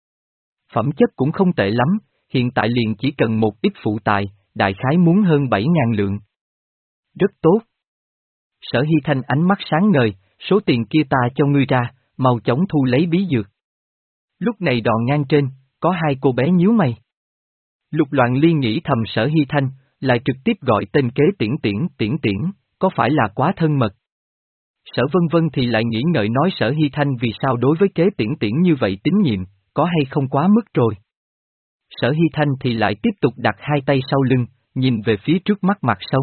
Phẩm chất cũng không tệ lắm, hiện tại liền chỉ cần một ít phụ tài, đại khái muốn hơn bảy ngàn lượng. Rất tốt. Sở Hy Thanh ánh mắt sáng ngời, số tiền kia ta cho ngươi ra, mau chóng thu lấy bí dược. Lúc này đòn ngang trên, có hai cô bé nhíu mày. Lục Loạn Ly nghĩ thầm Sở Hy Thanh, lại trực tiếp gọi tên kế tiễn tiễn tiễn tiễn, có phải là quá thân mật? Sở Vân Vân thì lại nghĩ ngợi nói Sở Hy Thanh vì sao đối với kế tiễn tiễn như vậy tín nhiệm, có hay không quá mức rồi. Sở Hy Thanh thì lại tiếp tục đặt hai tay sau lưng, nhìn về phía trước mắt mặt sông.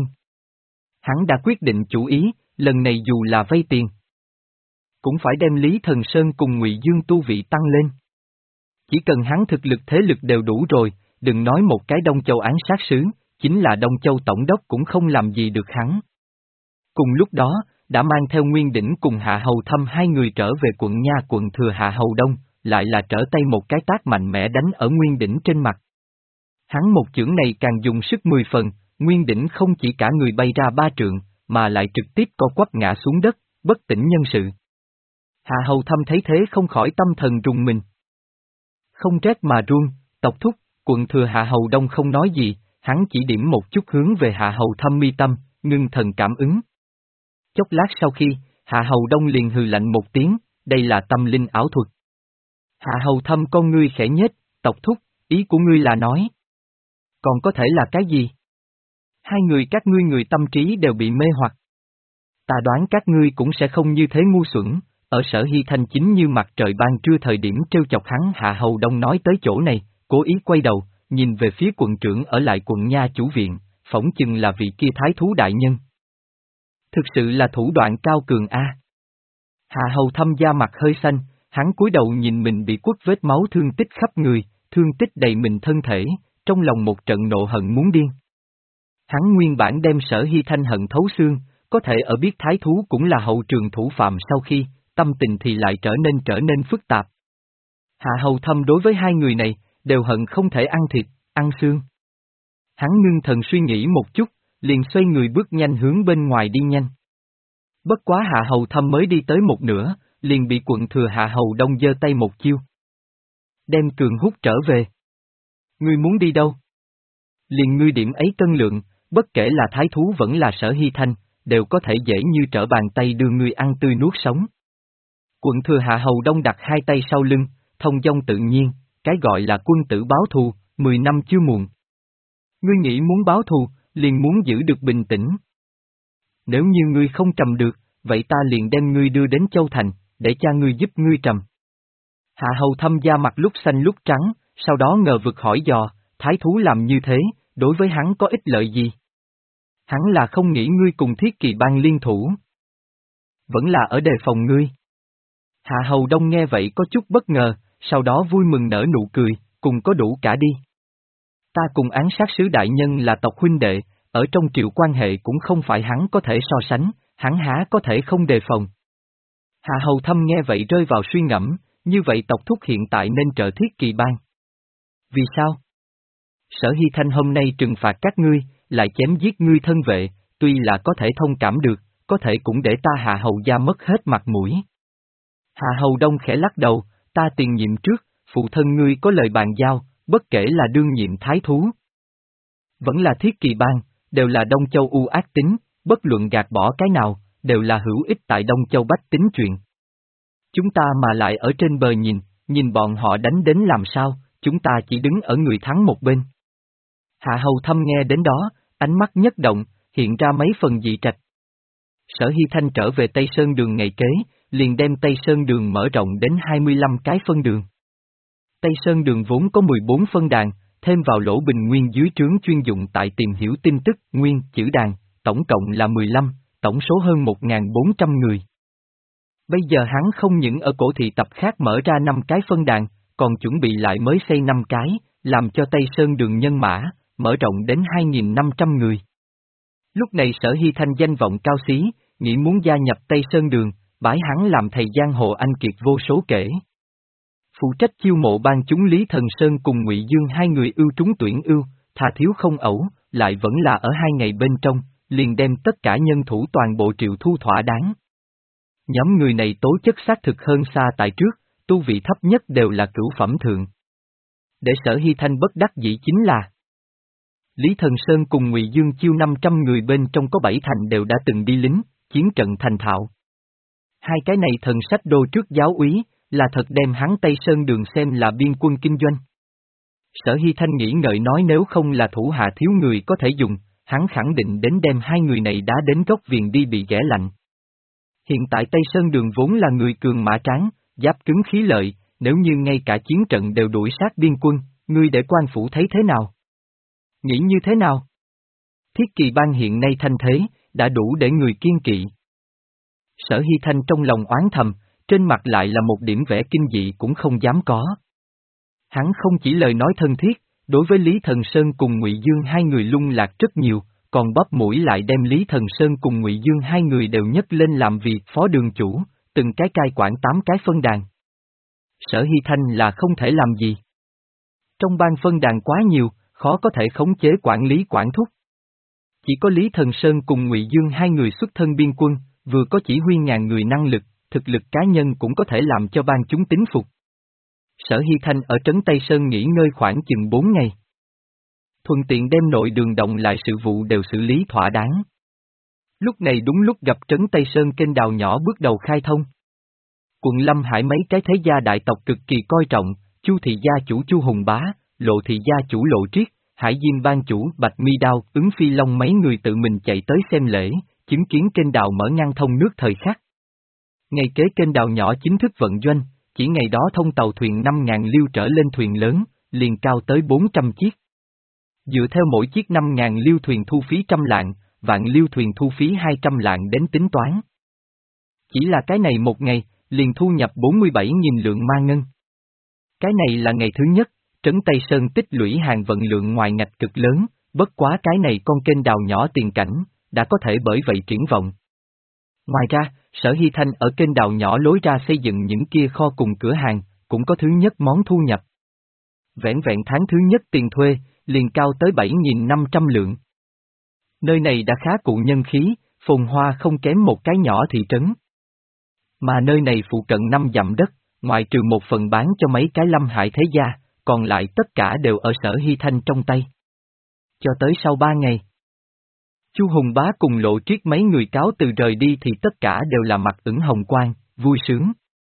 Hắn đã quyết định chủ ý, lần này dù là vay tiền, cũng phải đem Lý Thần Sơn cùng Ngụy Dương tu vị tăng lên. Chỉ cần hắn thực lực thế lực đều đủ rồi, đừng nói một cái Đông Châu án sát sứ, chính là Đông Châu tổng đốc cũng không làm gì được hắn. Cùng lúc đó, đã mang theo Nguyên Đỉnh cùng Hạ Hầu Thâm hai người trở về quận Nha quận thừa Hạ Hầu Đông, lại là trở tay một cái tác mạnh mẽ đánh ở Nguyên Đỉnh trên mặt. Hắn một chưởng này càng dùng sức mười phần, Nguyên Đỉnh không chỉ cả người bay ra ba trượng, mà lại trực tiếp co quắp ngã xuống đất, bất tỉnh nhân sự. Hạ Hầu Thâm thấy thế không khỏi tâm thần rùng mình. Không rét mà run, tộc thúc, quận thừa Hạ Hầu Đông không nói gì, hắn chỉ điểm một chút hướng về Hạ Hầu Thâm mi tâm, ngưng thần cảm ứng. Chốc lát sau khi, Hạ Hầu Đông liền hừ lạnh một tiếng, đây là tâm linh ảo thuật. Hạ Hầu Thâm con ngươi khẽ nhếch, tộc thúc, ý của ngươi là nói. Còn có thể là cái gì? Hai người các ngươi người tâm trí đều bị mê hoặc. Ta đoán các ngươi cũng sẽ không như thế ngu xuẩn, ở Sở Hy Thanh chính như mặt trời ban trưa thời điểm trêu chọc hắn Hạ Hầu Đông nói tới chỗ này, cố ý quay đầu, nhìn về phía quận trưởng ở lại quận Nha chủ viện, phỏng chừng là vị kia thái thú đại nhân. Thực sự là thủ đoạn cao cường a. Hạ Hầu Thâm da mặt hơi xanh, hắn cúi đầu nhìn mình bị quất vết máu thương tích khắp người, thương tích đầy mình thân thể, trong lòng một trận nộ hận muốn điên. Hắn nguyên bản đem Sở Hy Thanh hận thấu xương, có thể ở biết thái thú cũng là hậu trường thủ phạm sau khi, tâm tình thì lại trở nên trở nên phức tạp. Hạ Hầu Thâm đối với hai người này, đều hận không thể ăn thịt, ăn xương. Hắn ngưng thần suy nghĩ một chút, liền xoay người bước nhanh hướng bên ngoài đi nhanh. Bất quá Hạ Hầu Thâm mới đi tới một nửa, liền bị quận thừa Hạ Hầu Đông giơ tay một chiêu. Đem Cường hút trở về. Ngươi muốn đi đâu? Liền ngươi điểm ấy cân lượng, bất kể là thái thú vẫn là Sở Hy Thanh, đều có thể dễ như trở bàn tay đưa ngươi ăn tươi nuốt sống. Quận thừa Hạ Hầu Đông đặt hai tay sau lưng, thông dong tự nhiên, cái gọi là quân tử báo thù, mười năm chưa muộn. Ngươi nghĩ muốn báo thù, liền muốn giữ được bình tĩnh. Nếu như ngươi không trầm được, vậy ta liền đem ngươi đưa đến Châu Thành, để cha ngươi giúp ngươi trầm. Hạ Hầu Thâm da mặt lúc xanh lúc trắng, sau đó ngờ vực hỏi dò, thái thú làm như thế, đối với hắn có ích lợi gì? Hắn là không nghĩ ngươi cùng Thiết Kỳ Bang liên thủ. Vẫn là ở đề phòng ngươi. Hạ Hầu Đông nghe vậy có chút bất ngờ, sau đó vui mừng nở nụ cười, cùng có đủ cả đi. Ta cùng án sát sứ đại nhân là tộc huynh đệ, ở trong triệu quan hệ cũng không phải hắn có thể so sánh, hắn há có thể không đề phòng. Hạ Hầu Thâm nghe vậy rơi vào suy ngẫm, như vậy tộc thúc hiện tại nên trợ Thiết Kỳ Bang. Vì sao? Sở Hy Thanh hôm nay trừng phạt các ngươi, lại chém giết ngươi thân vệ, tuy là có thể thông cảm được, có thể cũng để ta Hạ Hầu gia mất hết mặt mũi. Hạ Hầu Đông khẽ lắc đầu, ta tiền nhiệm trước, phụ thân ngươi có lời bàn giao, bất kể là đương nhiệm thái thú. Vẫn là Thiết Kỳ Bang, đều là Đông Châu u ác tính, bất luận gạt bỏ cái nào, đều là hữu ích tại Đông Châu bách tính chuyện. Chúng ta mà lại ở trên bờ nhìn, nhìn bọn họ đánh đến làm sao, chúng ta chỉ đứng ở người thắng một bên. Hạ Hầu Thâm nghe đến đó, ánh mắt nhất động, hiện ra mấy phần dị trạch. Sở Hy Thanh trở về Tây Sơn Đường ngày kế, liền đem Tây Sơn Đường mở rộng đến hai mươi lăm cái phân đường. Tây Sơn Đường vốn có mười bốn phân đàn, thêm vào Lỗ Bình Nguyên dưới trướng chuyên dụng tại tìm hiểu tin tức, nguyên, chữ đàn, tổng cộng là mười lăm, tổng số hơn một nghìn bốn trăm người. Bây giờ hắn không những ở cổ thị tập khác mở ra năm cái phân đàn, còn chuẩn bị lại mới xây năm cái, làm cho Tây Sơn Đường nhân mã, mở rộng đến hai nghìn năm trăm người. Lúc này Sở Hy Thanh danh vọng cao xí, nghĩ muốn gia nhập Tây Sơn Đường, bái hắn làm thầy giang hồ anh kiệt vô số kể. Phụ trách chiêu mộ ban chúng Lý Thần Sơn cùng Ngụy Dương hai người ưu trúng tuyển ưu, thà thiếu không ẩu, lại vẫn là ở hai ngày bên trong, liền đem tất cả nhân thủ toàn bộ triệu thu thỏa đáng. Nhóm người này tố chất xác thực hơn xa tại trước, tu vị thấp nhất đều là cửu phẩm thượng. Để Sở Hy Thanh bất đắc dĩ chính là Lý Thần Sơn cùng Ngụy Dương chiêu năm trăm người bên trong có bảy thành đều đã từng đi lính, chiến trận thành thạo. Hai cái này thần sách đô trước giáo úy, là thật đem hắn Tây Sơn Đường xem là biên quân kinh doanh. Sở Hy Thanh nghĩ ngợi nói nếu không là thủ hạ thiếu người có thể dùng, hắn khẳng định đến đem hai người này đá đến góc viền đi bị ghẻ lạnh. Hiện tại Tây Sơn Đường vốn là người cường mã tráng, giáp cứng khí lợi, nếu như ngay cả chiến trận đều đuổi sát biên quân, ngươi để quan phủ thấy thế nào? Nghĩ như thế nào? Thiết Kỳ Bang hiện nay thanh thế, đã đủ để người kiên kỵ. Sở Hy Thanh trong lòng oán thầm, trên mặt lại là một điểm vẻ kinh dị cũng không dám có. Hắn không chỉ lời nói thân thiết, đối với Lý Thần Sơn cùng Ngụy Dương hai người lung lạc rất nhiều, còn bóp mũi lại đem Lý Thần Sơn cùng Ngụy Dương hai người đều nhấc lên làm việc phó đường chủ, từng cái cai quản tám cái phân đàn. Sở Hy Thanh là không thể làm gì. Trong ban phân đàn quá nhiều, khó có thể khống chế quản lý quản thúc. Chỉ có Lý Thần Sơn cùng Ngụy Dương hai người xuất thân biên quân, vừa có chỉ huy ngàn người năng lực, thực lực cá nhân cũng có thể làm cho ban chúng tín phục. Sở Hy Thanh ở trấn Tây Sơn nghỉ ngơi khoảng chừng bốn ngày. Thuận tiện đem nội đường động lại sự vụ đều xử lý thỏa đáng. Lúc này đúng lúc gặp trấn Tây Sơn kênh đào nhỏ bước đầu khai thông. Quận Lâm Hải mấy cái thế gia đại tộc cực kỳ coi trọng, Chu thị gia chủ Chu Hùng Bá, Lộ thị gia chủ Lộ Triết, Hải Diêm ban chủ Bạch Mi Đao, Ứng Phi Long mấy người tự mình chạy tới xem lễ, chứng kiến kênh đào mở ngăn thông nước thời khắc. Ngày kế kênh đào nhỏ chính thức vận doanh, chỉ ngày đó thông tàu thuyền năm ngàn liêu trở lên thuyền lớn, liền cao tới bốn trăm chiếc. Dựa theo mỗi chiếc năm ngàn liêu thuyền thu phí trăm lạng, vạn liêu thuyền thu phí hai trăm lạng đến tính toán. Chỉ là cái này một ngày, liền thu nhập bốn mươi bảy nghìn lượng ma ngân. Cái này là ngày thứ nhất, Trấn Tây Sơn tích lũy hàng vận lượng ngoài ngạch cực lớn, bất quá cái này con kênh đào nhỏ tiền cảnh, đã có thể bởi vậy triển vọng. Ngoài ra, Sở Hy Thanh ở kênh đào nhỏ lối ra xây dựng những kia kho cùng cửa hàng, cũng có thứ nhất món thu nhập. Vẻn vẹn tháng thứ nhất tiền thuê, liền cao tới bảy nghìn năm trăm lượng. Nơi này đã khá cụ nhân khí, phồn hoa không kém một cái nhỏ thị trấn. Mà nơi này phụ cận năm dặm đất, ngoại trừ một phần bán cho mấy cái lâm hại thế gia, còn lại tất cả đều ở Sở Hy Thanh trong tay. Cho tới sau ba ngày, Chu Hùng Bá cùng Lộ Triết mấy người cáo từ rời đi thì tất cả đều là mặt ửng hồng quang, vui sướng.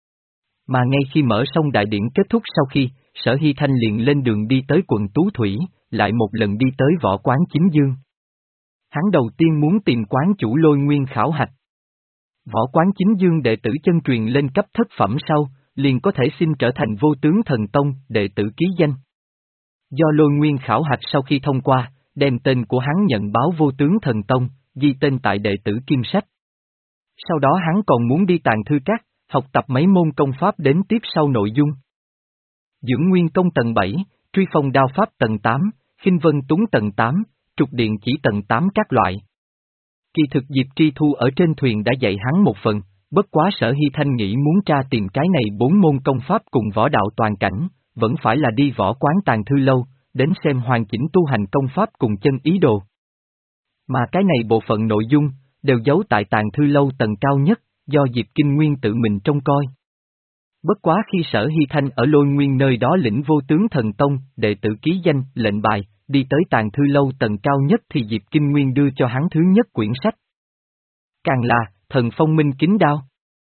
Mà ngay khi mở xong đại điển kết thúc sau khi, Sở Hy Thanh liền lên đường đi tới quận Tú Thủy, lại một lần đi tới võ quán Chính Dương. Hắn đầu tiên muốn tìm quán chủ Lôi Nguyên khảo hạch. Võ quán Chính Dương đệ tử chân truyền lên cấp thất phẩm sau, liền có thể xin trở thành Vô Tướng Thần Tông đệ tử ký danh. Do Lôi Nguyên khảo hạch sau khi thông qua, đem tên của hắn nhận báo Vô Tướng Thần Tông, ghi tên tại đệ tử Kim Sách. Sau đó hắn còn muốn đi Tàng Thư Các, học tập mấy môn công pháp đến tiếp sau nội dung. Dưỡng Nguyên Công tầng bảy, Truy Phong Đao Pháp tầng tám, Khinh Vân Túng tầng tám, Trục Điện Chỉ tầng tám các loại. Kỳ thực Diệp Tri Thu ở trên thuyền đã dạy hắn một phần, bất quá Sở Hy Thanh nghĩ muốn tra tìm cái này bốn môn công pháp cùng võ đạo toàn cảnh, vẫn phải là đi võ quán Tàng Thư Lâu, đến xem hoàn chỉnh tu hành công pháp cùng chân ý đồ. Mà cái này bộ phận nội dung, đều giấu tại Tàng Thư Lâu tầng cao nhất, do Diệp Kinh Nguyên tự mình trông coi. Bất quá khi Sở Hy Thanh ở Lôi Nguyên nơi đó lĩnh Vô Tướng Thần Tông, đệ tử ký danh, lệnh bài, đi tới Tàng Thư Lâu tầng cao nhất thì Diệp Kinh Nguyên đưa cho hắn thứ nhất quyển sách. Càng là, Thần Phong Minh Kính Đao.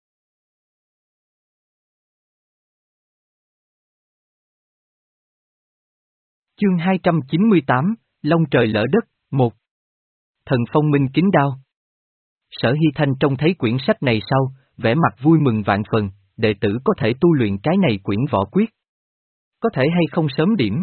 Chương hai trăm chín mươi tám, Long Trời Lỡ Đất, một. Thần Phong Minh Kính Đao. Sở Hy Thanh trông thấy quyển sách này sau, vẻ mặt vui mừng vạn phần, đệ tử có thể tu luyện cái này quyển võ quyết. Có thể hay không sớm điểm?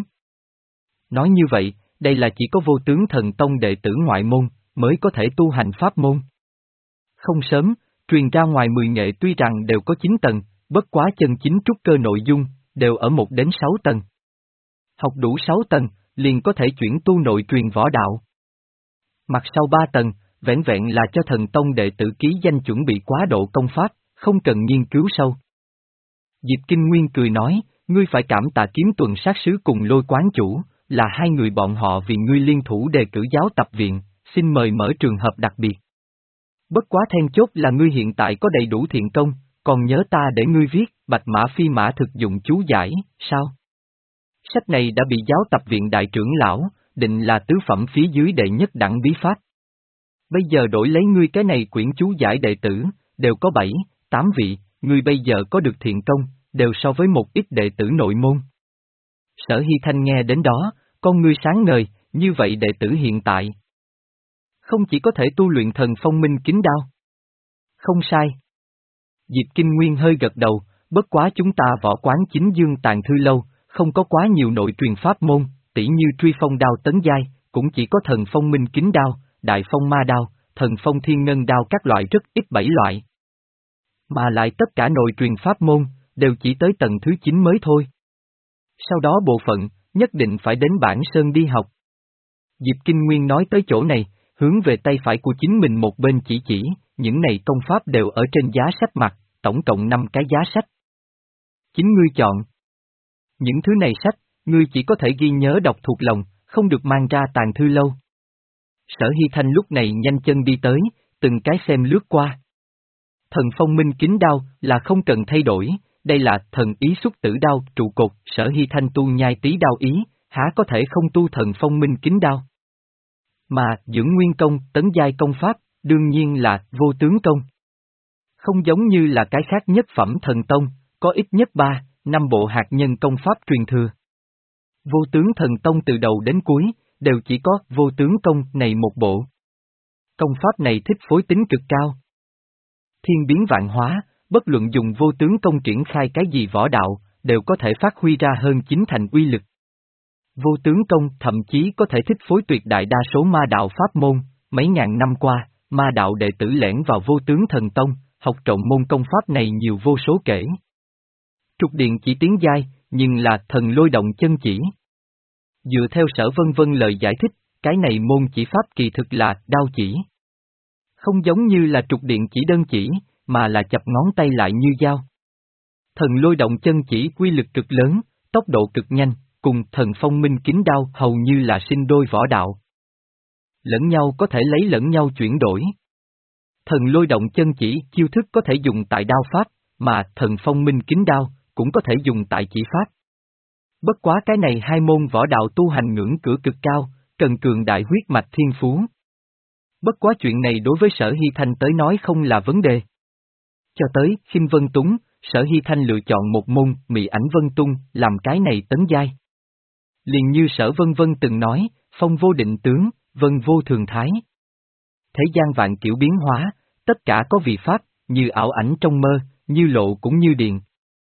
Nói như vậy, đây là chỉ có Vô Tướng Thần Tông đệ tử ngoại môn, mới có thể tu hành pháp môn. Không sớm, truyền ra ngoài mười nghệ tuy rằng đều có chín tầng, bất quá chân chính trúc cơ nội dung, đều ở một đến sáu tầng. Học đủ sáu tầng, liền có thể chuyển tu nội truyền võ đạo. Mặt sau ba tầng, vẻn vẹn là cho thần tông đệ tử ký danh chuẩn bị quá độ công pháp, không cần nghiên cứu sâu. Diệp Kinh Nguyên cười nói, ngươi phải cảm tạ Kiếm Tuần sát sứ cùng Lôi quán chủ, là hai người bọn họ vì ngươi liên thủ đề cử giáo tập viện, xin mời mở trường hợp đặc biệt. Bất quá then chốt là ngươi hiện tại có đầy đủ thiện công, còn nhớ ta để ngươi viết, Bạch Mã Phi Mã thực dụng chú giải, sao? Sách này đã bị giáo tập viện đại trưởng lão, định là tứ phẩm phía dưới đệ nhất đẳng bí pháp. Bây giờ đổi lấy ngươi cái này quyển chú giải đệ tử, đều có bảy, tám vị, ngươi bây giờ có được thiện công, đều so với một ít đệ tử nội môn. Sở Hy Thanh nghe đến đó, con ngươi sáng ngời, như vậy đệ tử hiện tại không chỉ có thể tu luyện Thần Phong Minh Kính Đao. Không sai. Diệp Kinh Nguyên hơi gật đầu, bất quá chúng ta võ quán Chính Dương Tàng Thư Lâu, không có quá nhiều nội truyền pháp môn, tỉ như Truy Phong Đao tấn giai, cũng chỉ có Thần Phong Minh Kính Đao, Đại Phong Ma Đao, Thần Phong Thiên Ngân Đao các loại rất ít bảy loại. Mà lại tất cả nội truyền pháp môn, đều chỉ tới tầng thứ chín mới thôi. Sau đó bộ phận, nhất định phải đến Bản Sơn đi học. Diệp Kinh Nguyên nói tới chỗ này, hướng về tay phải của chính mình một bên chỉ chỉ, những này công pháp đều ở trên giá sách mặt, tổng cộng năm cái giá sách. Chính ngươi chọn. Những thứ này sách, ngươi chỉ có thể ghi nhớ đọc thuộc lòng, không được mang ra Tàng Thư Lâu. Sở Hy Thanh lúc này nhanh chân đi tới, từng cái xem lướt qua. Thần Phong Minh Kính Đao là không cần thay đổi, đây là thần ý xuất tử đao trụ cột, Sở Hy Thanh tu nhai tí đao ý, há có thể không tu Thần Phong Minh Kính Đao. Mà dưỡng nguyên công, tấn giai công pháp, đương nhiên là vô tướng công. Không giống như là cái khác nhất phẩm thần tông, có ít nhất ba, năm bộ hạt nhân công pháp truyền thừa. Vô tướng thần tông từ đầu đến cuối, đều chỉ có vô tướng công này một bộ. Công pháp này thích phối tính cực cao. Thiên biến vạn hóa, bất luận dùng vô tướng công triển khai cái gì võ đạo, đều có thể phát huy ra hơn chín thành uy lực. Vô tướng công thậm chí có thể thích phối tuyệt đại đa số ma đạo pháp môn, mấy ngàn năm qua, ma đạo đệ tử lẻn vào vô tướng thần tông, học trộm môn công pháp này nhiều vô số kể. Trục điện chỉ tiến giai, nhưng là thần lôi động chân chỉ. Dựa theo Sở Vân Vân lời giải thích, cái này môn chỉ pháp kỳ thực là đao chỉ. Không giống như là trục điện chỉ đơn chỉ, mà là chập ngón tay lại như dao. Thần lôi động chân chỉ quy lực cực lớn, tốc độ cực nhanh, cùng thần phong minh kính đao hầu như là sinh đôi võ đạo. Lẫn nhau có thể lấy lẫn nhau chuyển đổi. Thần lôi động chân chỉ chiêu thức có thể dùng tại đao pháp, mà thần phong minh kính đao cũng có thể dùng tại chỉ pháp. Bất quá cái này hai môn võ đạo tu hành ngưỡng cửa cực cao, cần cường đại huyết mạch thiên phú. Bất quá chuyện này đối với Sở Hy Thanh tới nói không là vấn đề. Cho tới, Khinh Vân Túng, Sở Hy Thanh lựa chọn một môn, Mị Ảnh Vân Tung, làm cái này tấn giai. Liền như Sở Vân Vân từng nói, phong vô định tướng, vân vô thường thái. Thế gian vạn kiểu biến hóa, tất cả có vị pháp, như ảo ảnh trong mơ, như lộ cũng như điện.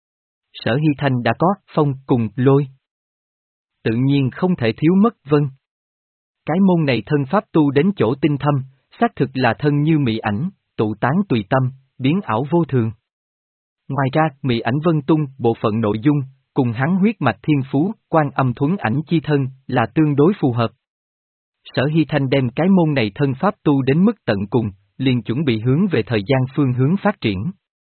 Sở Hy Thanh đã có phong cùng lôi. Tự nhiên không thể thiếu mất vân. Cái môn này thân pháp tu đến chỗ tinh thâm, xác thực là thân như mị ảnh, tụ tán tùy tâm, biến ảo vô thường. Ngoài ra, Mị Ảnh Vân Tung, bộ phận nội dung, cùng hắn huyết mạch thiên phú, quan âm thuấn ảnh chi thân, là tương đối phù hợp. Sở Hy Thanh đem cái môn này thân pháp tu đến mức tận cùng, liền chuẩn bị hướng về thời gian phương hướng phát triển.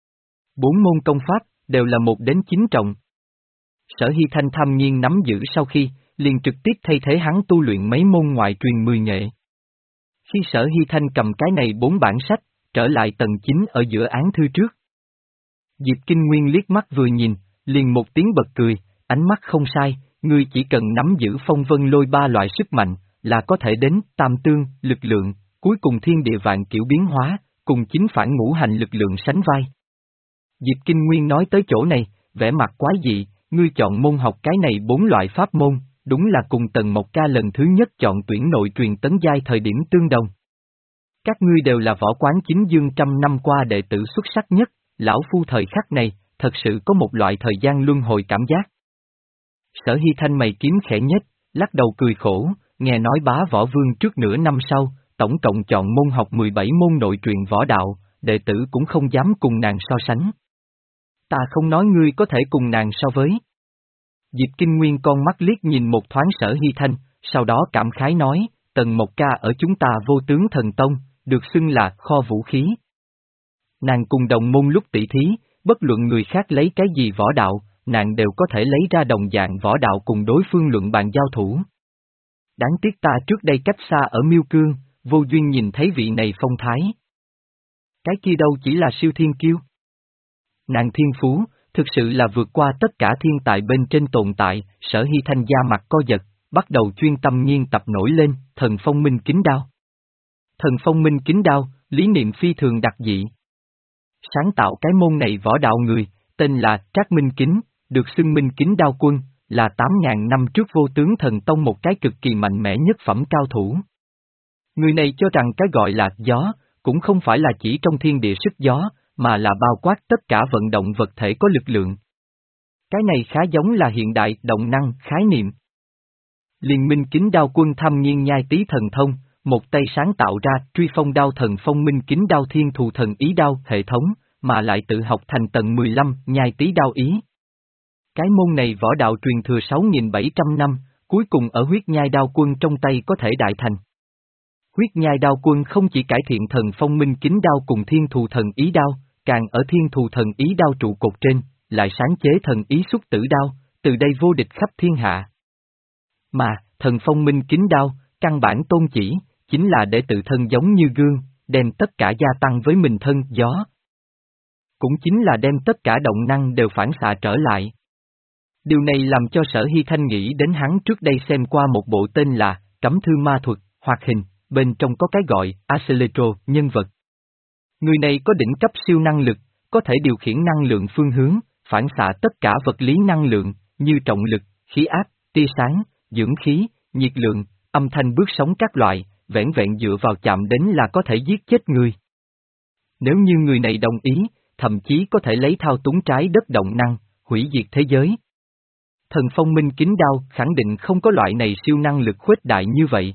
Bốn môn công pháp, đều là một đến chín trọng. Sở Hy Thanh tham nghiên nắm giữ sau khi, liền trực tiếp thay thế hắn tu luyện mấy môn ngoại truyền mười nghệ. Khi Sở Hy Thanh cầm cái này bốn bản sách, trở lại tầng chín ở giữa án thư trước. Diệp Kinh Nguyên liếc mắt vừa nhìn, liền một tiếng bật cười, ánh mắt không sai, ngươi chỉ cần nắm giữ phong vân lôi ba loại sức mạnh, là có thể đến tam tương, lực lượng, cuối cùng thiên địa vạn kiểu biến hóa, cùng chính phản ngũ hành lực lượng sánh vai. Diệp Kinh Nguyên nói tới chỗ này, vẻ mặt quái dị, ngươi chọn môn học cái này bốn loại pháp môn, đúng là cùng Tần Mộc Ca lần thứ nhất chọn tuyển nội truyền tấn giai thời điểm tương đồng. Các ngươi đều là võ quán chính dương trăm năm qua đệ tử xuất sắc nhất, lão phu thời khắc này, thật sự có một loại thời gian luân hồi cảm giác. Sở Hy Thanh mày kiếm khẽ nhếch, lắc đầu cười khổ, nghe nói bá võ vương trước nửa năm sau, tổng cộng chọn môn học mười bảy môn nội truyền võ đạo, đệ tử cũng không dám cùng nàng so sánh. Ta không nói ngươi có thể cùng nàng so với. Diệp Kinh Nguyên con mắt liếc nhìn một thoáng Sở Hy Thanh, sau đó cảm khái nói, Tần Mộc Ca ở chúng ta vô tướng thần tông, được xưng là kho vũ khí. Nàng cùng đồng môn lúc tỷ thí, bất luận người khác lấy cái gì võ đạo, nàng đều có thể lấy ra đồng dạng võ đạo cùng đối phương luận bàn giao thủ. Đáng tiếc ta trước đây cách xa ở Miêu Cương, vô duyên nhìn thấy vị này phong thái. Cái kia đâu chỉ là siêu thiên kiêu. Nàng thiên phú, thực sự là vượt qua tất cả thiên tài bên trên tồn tại. Sở Hy Thanh da mặt co giật, bắt đầu chuyên tâm nghiên tập nổi lên, thần phong minh kính đao. Thần phong minh kính đao, lý niệm phi thường đặc dị. Sáng tạo cái môn này võ đạo người, tên là Trác Minh Kính, được xưng Minh Kính Đao Quân, là tám ngàn năm trước vô tướng thần tông một cái cực kỳ mạnh mẽ nhất phẩm cao thủ. Người này cho rằng cái gọi là gió, cũng không phải là chỉ trong thiên địa sức gió, mà là bao quát tất cả vận động vật thể có lực lượng. Cái này khá giống là hiện đại động năng khái niệm. Liên Minh Kính Đao Quân thăm nghiên nhai tí thần thông, một tay sáng tạo ra truy phong đao thần phong minh kính đao thiên thù thần ý đao hệ thống, mà lại tự học thành tầng mười lăm nhai tí đao ý. Cái môn này võ đạo truyền thừa sáu nghìn bảy trăm năm, cuối cùng ở huyết nhai đao quân trong tay có thể đại thành. Huyết nhai đao quân không chỉ cải thiện thần phong minh kính đao cùng thiên thù thần ý đao, càng ở thiên thù thần ý đao trụ cột trên, lại sáng chế thần ý xuất tử đao, từ đây vô địch khắp thiên hạ. Mà, thần phong minh kính đao, căn bản tôn chỉ, chính là để tự thân giống như gương, đem tất cả gia tăng với mình thân gió. Cũng chính là đem tất cả động năng đều phản xạ trở lại. Điều này làm cho Sở Hy Thanh nghĩ đến hắn trước đây xem qua một bộ tên là Cấm Thư Ma Thuật, hoạt hình, bên trong có cái gọi Accelero nhân vật. Người này có đỉnh cấp siêu năng lực, có thể điều khiển năng lượng phương hướng, phản xạ tất cả vật lý năng lượng, như trọng lực, khí áp, tia sáng, dưỡng khí, nhiệt lượng, âm thanh bước sóng các loại, vẻn vẹn dựa vào chạm đến là có thể giết chết người. Nếu như người này đồng ý, thậm chí có thể lấy thao túng trái đất động năng, hủy diệt thế giới. Thần phong minh kính đao khẳng định không có loại này siêu năng lực khuếch đại như vậy.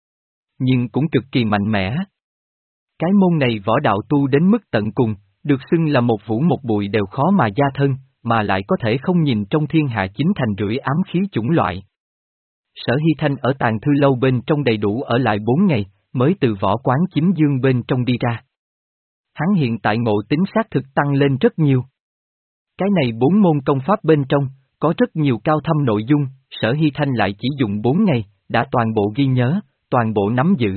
Nhưng cũng cực kỳ mạnh mẽ. Cái môn này võ đạo tu đến mức tận cùng, được xưng là một vũ một bụi đều khó mà gia thân, mà lại có thể không nhìn trong thiên hạ chính thành rưỡi ám khí chủng loại. Sở Hy Thanh ở tàng thư lâu bên trong đầy đủ ở lại bốn ngày, mới từ võ quán chính dương bên trong đi ra. Hắn hiện tại ngộ tính xác thực tăng lên rất nhiều. Cái này bốn môn công pháp bên trong, có rất nhiều cao thâm nội dung, Sở Hy Thanh lại chỉ dùng bốn ngày, đã toàn bộ ghi nhớ, toàn bộ nắm giữ.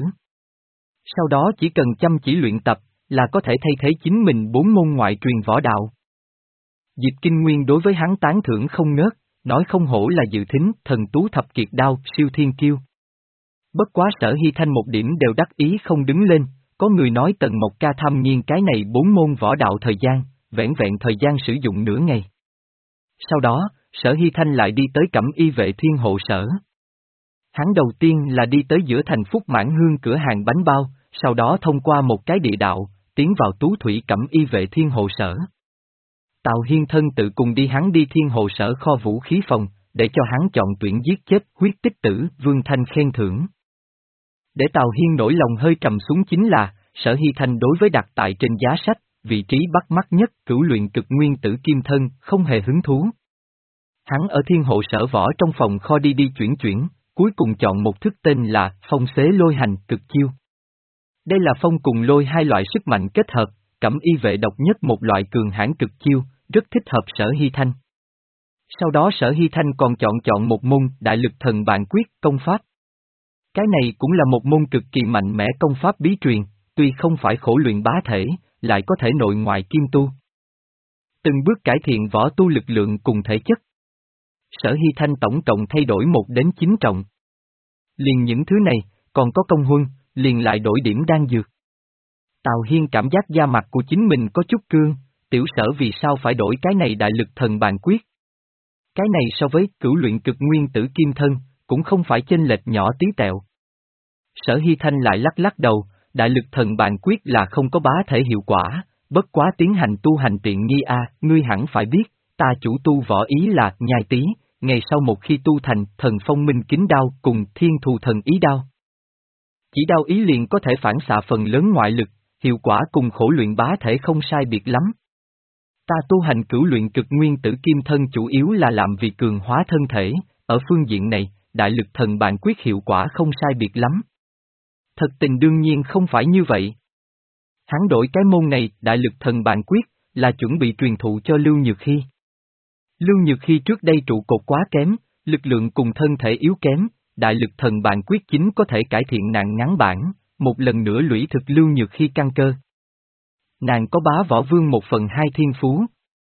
Sau đó chỉ cần chăm chỉ luyện tập, là có thể thay thế chính mình bốn môn ngoại truyền võ đạo. Diệp Kinh Nguyên đối với hắn tán thưởng không ngớt, nói không hổ là dự thính, thần tú thập kiệt đao, siêu thiên kiêu. Bất quá Sở Hy Thanh một điểm đều đắc ý không đứng lên, có người nói Tần Mộc Ca tham nghiên cái này bốn môn võ đạo thời gian, vẻn vẹn thời gian sử dụng nửa ngày. Sau đó, Sở Hy Thanh lại đi tới Cẩm Y Vệ Thiên hộ sở. Hắn đầu tiên là đi tới giữa thành Phúc Mãn Hương cửa hàng bánh bao, sau đó thông qua một cái địa đạo, tiến vào Tú Thủy Cẩm Y Vệ Thiên hộ sở. Tào Hiên thân tự cùng đi hắn đi Thiên hộ sở kho vũ khí phòng, để cho hắn chọn tuyển giết chết huyết tích tử, Vương Thanh khen thưởng. Để Tào Hiên nổi lòng hơi trầm xuống chính là, Sở Hy Thanh đối với đặt tại trên giá sách, vị trí bắt mắt nhất cửu luyện cực nguyên tử kim thân, không hề hứng thú. Hắn ở Thiên hộ sở võ trong phòng kho đi đi chuyển chuyển, cuối cùng chọn một thức tên là phong xế lôi hành cực chiêu. Đây là phong cùng lôi hai loại sức mạnh kết hợp, Cẩm Y Vệ độc nhất một loại cường hãn cực chiêu, rất thích hợp Sở Hy Thanh. Sau đó Sở Hy Thanh còn chọn chọn một môn đại lực thần bạn quyết công pháp. Cái này cũng là một môn cực kỳ mạnh mẽ công pháp bí truyền, tuy không phải khổ luyện bá thể, lại có thể nội ngoại kim tu. Từng bước cải thiện võ tu lực lượng cùng thể chất. Sở Hy Thanh tổng cộng thay đổi một đến chín trọng. Liền những thứ này, còn có công huân, liền lại đổi điểm đan dược. Tào Hiên cảm giác da mặt của chính mình có chút cương, tiểu Sở vì sao phải đổi cái này đại lực thần bàn quyết. Cái này so với cửu luyện cực nguyên tử kim thân, cũng không phải chênh lệch nhỏ tí tẹo. Sở Hy Thanh lại lắc lắc đầu, đại lực thần bàn quyết là không có bá thể hiệu quả, bất quá tiến hành tu hành tiện nghi a, ngươi hẳn phải biết, ta chủ tu võ ý là nhai tí, ngày sau một khi tu thành thần phong minh kính đao cùng thiên thù thần ý đao. Chỉ đao ý liền có thể phản xạ phần lớn ngoại lực, hiệu quả cùng khổ luyện bá thể không sai biệt lắm. Ta tu hành cửu luyện cực nguyên tử kim thân chủ yếu là làm vì cường hóa thân thể, ở phương diện này, đại lực thần bàn quyết hiệu quả không sai biệt lắm. Thật tình đương nhiên không phải như vậy. Hắn đổi cái môn này, đại lực thần bàn quyết, là chuẩn bị truyền thụ cho Lưu Nhược Hy. Lưu Nhược Hy trước đây trụ cột quá kém, lực lượng cùng thân thể yếu kém, đại lực thần bàn quyết chính có thể cải thiện nàng ngắn bản, một lần nữa lũy thực Lưu Nhược Hy căn cơ. Nàng có bá võ vương một phần hai thiên phú.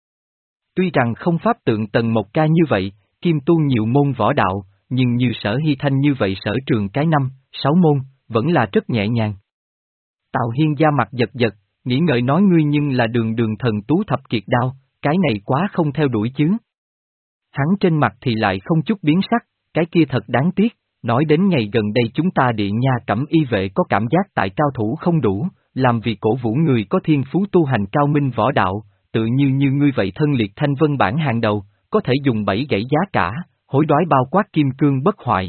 Tuy rằng không pháp tượng Tần Mộc Ca như vậy, kim tu nhiều môn võ đạo, nhưng như Sở Hy Thanh như vậy sở trường cái năm, sáu môn, vẫn là rất nhẹ nhàng. Tào Hiên da mặt giật giật, nghĩ ngợi nói ngươi nhưng là đường đường thần tú thập kiệt đao, cái này quá không theo đuổi chứ. Hắn trên mặt thì lại không chút biến sắc, cái kia thật đáng tiếc, nói đến ngày gần đây chúng ta địa nha Cẩm Y Vệ có cảm giác tại cao thủ không đủ, làm vì cổ vũ người có thiên phú tu hành cao minh võ đạo, tự như như ngươi vậy thân liệt thanh vân bản hàng đầu, có thể dùng bảy gãy giá cả, hối đoái bao quát kim cương bất hoại.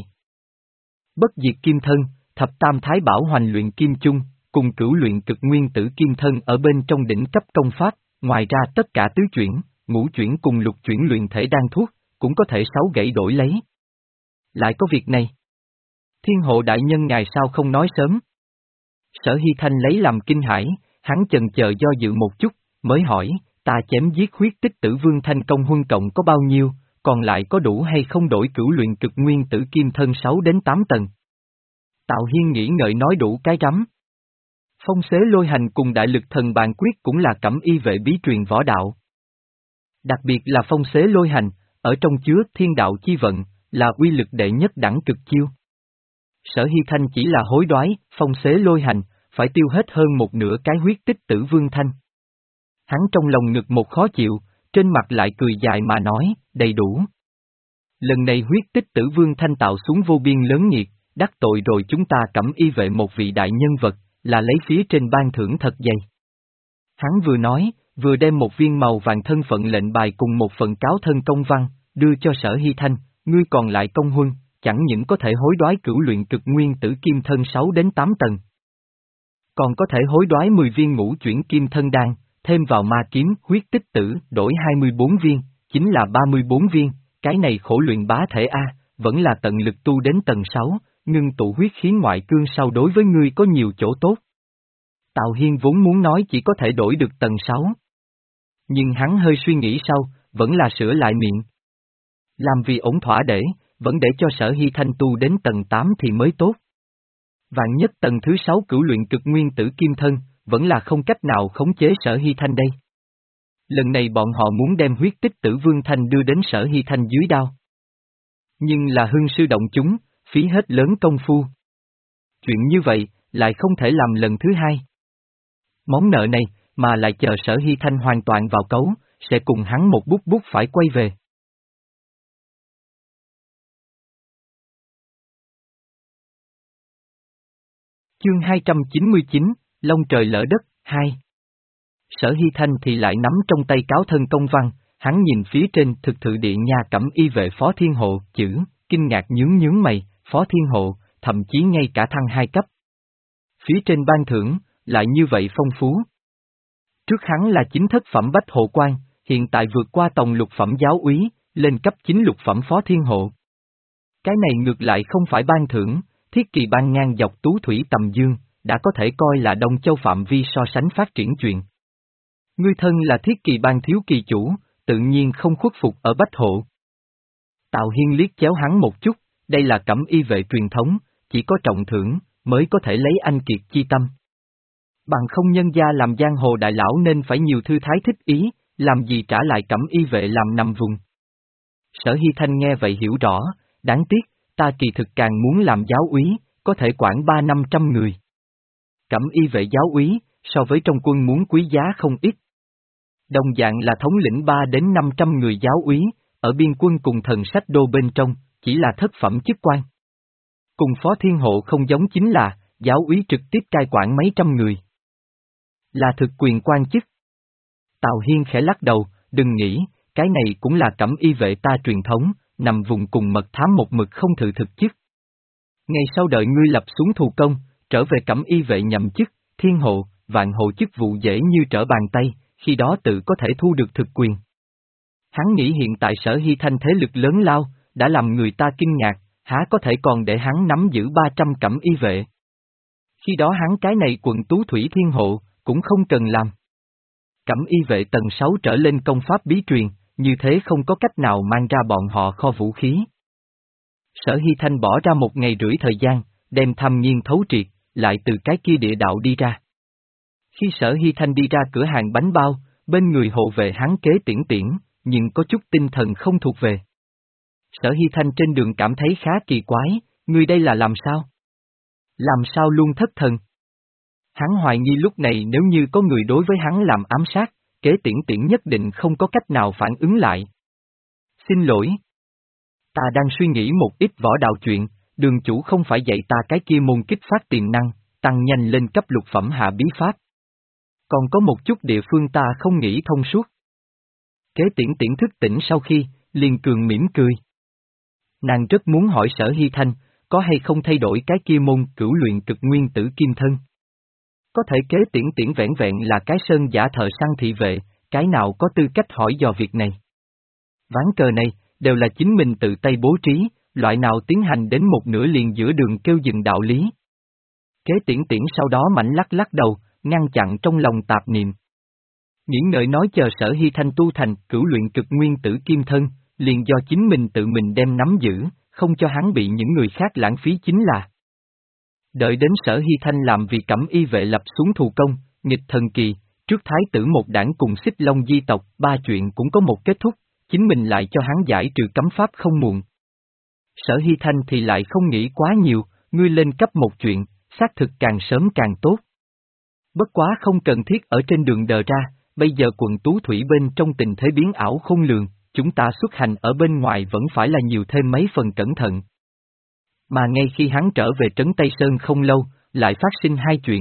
Bất diệt kim thân, thập tam thái bảo hoành luyện kim chung, cùng cửu luyện cực nguyên tử kim thân ở bên trong đỉnh cấp công pháp, ngoài ra tất cả tứ chuyển, ngũ chuyển cùng lục chuyển luyện thể đan thuốc, cũng có thể sáu gãy đổi lấy. Lại có việc này. Thiên hộ đại nhân ngài sao không nói sớm? Sở Hy Thanh lấy làm kinh hãi, hắn chần chờ do dự một chút, mới hỏi, ta chém giết huyết tích tử Vương Thanh công huân cộng có bao nhiêu, còn lại có đủ hay không đổi cửu luyện cực nguyên tử kim thân sáu đến tám tầng. Tào Hiên nghĩ ngợi nói đủ cái rắm. Phong xế lôi hành cùng đại lực thần bàn quyết cũng là Cẩm Y Vệ bí truyền võ đạo. Đặc biệt là phong xế lôi hành, ở trong chứa thiên đạo chi vận, là uy lực đệ nhất đẳng cực chiêu. Sở Hy Thanh chỉ là hối đoái, phong xế lôi hành, phải tiêu hết hơn một nửa cái huyết tích tử Vương Thanh. Hắn trong lòng ngực một khó chịu, trên mặt lại cười dài mà nói, đầy đủ. Lần này huyết tích tử Vương Thanh tạo xuống vô biên lớn nhiệt, đắc tội rồi chúng ta Cẩm Y vệ một vị đại nhân vật, là lấy phía trên ban thưởng thật dày. Hắn vừa nói, vừa đem một viên màu vàng thân phận lệnh bài cùng một phần cáo thân công văn, đưa cho Sở Hy Thanh, ngươi còn lại công huân, chẳng những có thể hối đoái cửu luyện cực nguyên tử kim thân sáu đến tám tầng. Còn có thể hối đoái mười viên ngũ chuyển kim thân đan, thêm vào ma kiếm huyết tích tử, đổi hai mươi bốn viên, chính là ba mươi bốn viên, cái này khổ luyện bá thể A, vẫn là tận lực tu đến tầng sáu, ngưng tụ huyết khí ngoại cương sau đối với ngươi có nhiều chỗ tốt. Tào Hiên vốn muốn nói chỉ có thể đổi được tầng sáu. Nhưng hắn hơi suy nghĩ sau, vẫn là sửa lại miệng. Làm vì ổn thỏa để, vẫn để cho Sở Hy Thanh tu đến tầng tám thì mới tốt. Vạn nhất tầng thứ sáu cửu luyện cực nguyên tử kim thân, vẫn là không cách nào khống chế Sở Hy Thanh đây. Lần này bọn họ muốn đem huyết tích tử Vương Thanh đưa đến Sở Hy Thanh dưới đao. Nhưng là hưng sư động chúng, phí hết lớn công phu. Chuyện như vậy, lại không thể làm lần thứ hai. Món nợ này, mà lại chờ Sở Hy Thanh hoàn toàn vào cấu, sẽ cùng hắn một bút bút phải quay về. Chương hai trăm chín mươi chín, Long trời lỡ đất, hai. Sở Hy Thanh thì lại nắm trong tay cáo thân công văn, hắn nhìn phía trên thực thự điện nhà Cẩm Y vệ Phó Thiên Hộ, chữ, kinh ngạc nhướng nhướng mày, Phó Thiên Hộ, thậm chí ngay cả thăng hai cấp. Phía trên ban thưởng, lại như vậy phong phú. Trước hắn là chính thất phẩm bách hộ quan, hiện tại vượt qua tổng lục phẩm giáo úy, lên cấp chính lục phẩm Phó Thiên Hộ. Cái này ngược lại không phải ban thưởng, thiết kỳ ban ngang dọc tú thủy tầm dương, đã có thể coi là Đông Châu phạm vi so sánh phát triển chuyện. Ngươi thân là thiết kỳ ban thiếu kỳ chủ, tự nhiên không khuất phục ở bách hộ. Tào Hiên liếc chéo hắn một chút, đây là Cẩm Y vệ truyền thống, chỉ có trọng thưởng, mới có thể lấy anh kiệt chi tâm. Bằng không nhân gia làm giang hồ đại lão nên phải nhiều thư thái thích ý, làm gì trả lại Cẩm Y vệ làm nằm vùng. Sở Hy Thanh nghe vậy hiểu rõ, đáng tiếc, ta kỳ thực càng muốn làm giáo úy, có thể quản ba năm trăm người. Cẩm Y vệ giáo úy, so với trong quân muốn quý giá không ít. Đồng dạng là thống lĩnh ba đến năm trăm người giáo úy, ở biên quân cùng thần sách đô bên trong, chỉ là thất phẩm chức quan. Cùng Phó Thiên Hộ không giống chính là, giáo úy trực tiếp cai quản mấy trăm người. Là thực quyền quan chức. Tào Hiên khẽ lắc đầu, đừng nghĩ, cái này cũng là Cẩm Y vệ ta truyền thống, nằm vùng cùng mật thám một mực không thử thực chức. Ngày sau đợi ngươi lập xuống thù công, trở về Cẩm Y vệ nhậm chức, thiên hộ, vạn hộ chức vụ dễ như trở bàn tay, khi đó tự có thể thu được thực quyền. Hắn nghĩ hiện tại Sở Hy Thanh thế lực lớn lao, đã làm người ta kinh ngạc, há có thể còn để hắn nắm giữ ba trăm Cẩm Y vệ. Khi đó hắn cái này quận tú thủy thiên hộ, cũng không cần làm. Cẩm Y vệ tầng sáu trở lên công pháp bí truyền, như thế không có cách nào mang ra bọn họ kho vũ khí. Sở Hy Thanh bỏ ra một ngày rưỡi thời gian, đem thăm nghiên thấu triệt, lại từ cái kia địa đạo đi ra. Khi Sở Hy Thanh đi ra cửa hàng bánh bao, bên người hộ vệ hắn kế tiễn tiễn, nhưng có chút tinh thần không thuộc về. Sở Hy Thanh trên đường cảm thấy khá kỳ quái, người đây là làm sao? Làm sao luôn thất thần? Hắn hoài nghi lúc này nếu như có người đối với hắn làm ám sát, kế tiễn tiễn nhất định không có cách nào phản ứng lại. Xin lỗi. Ta đang suy nghĩ một ít võ đạo chuyện, đường chủ không phải dạy ta cái kia môn kích phát tiềm năng, tăng nhanh lên cấp lục phẩm hạ bí pháp. Còn có một chút địa phương ta không nghĩ thông suốt. Kế tiễn tiễn thức tỉnh sau khi, liền cường mỉm cười. Nàng rất muốn hỏi Sở Hy Thanh, có hay không thay đổi cái kia môn cửu luyện cực nguyên tử kim thân. Có thể kế tiễn tiễn vẹn vẹn là cái sơn giả thợ săn thị vệ, cái nào có tư cách hỏi dò việc này. Ván cờ này, đều là chính mình tự tay bố trí, loại nào tiến hành đến một nửa liền giữa đường kêu dừng đạo lý. Kế tiễn tiễn sau đó mảnh lắc lắc đầu, ngăn chặn trong lòng tạp niệm. Nghĩ ngợi nói chờ Sở Hy Thanh tu thành cửu luyện cực nguyên tử kim thân, liền do chính mình tự mình đem nắm giữ, không cho hắn bị những người khác lãng phí chính là. Đợi đến Sở Hy Thanh làm vì Cẩm Y vệ lập xuống thù công, nghịch thần kỳ, trước thái tử một đảng cùng xích long di tộc, ba chuyện cũng có một kết thúc, chính mình lại cho hắn giải trừ cấm pháp không muộn. Sở Hy Thanh thì lại không nghĩ quá nhiều, ngươi lên cấp một chuyện, xác thực càng sớm càng tốt. Bất quá không cần thiết ở trên đường đờ ra, bây giờ quận tú thủy bên trong tình thế biến ảo khôn lường, chúng ta xuất hành ở bên ngoài vẫn phải là nhiều thêm mấy phần cẩn thận. Mà ngay khi hắn trở về Trấn Tây Sơn không lâu, lại phát sinh hai chuyện.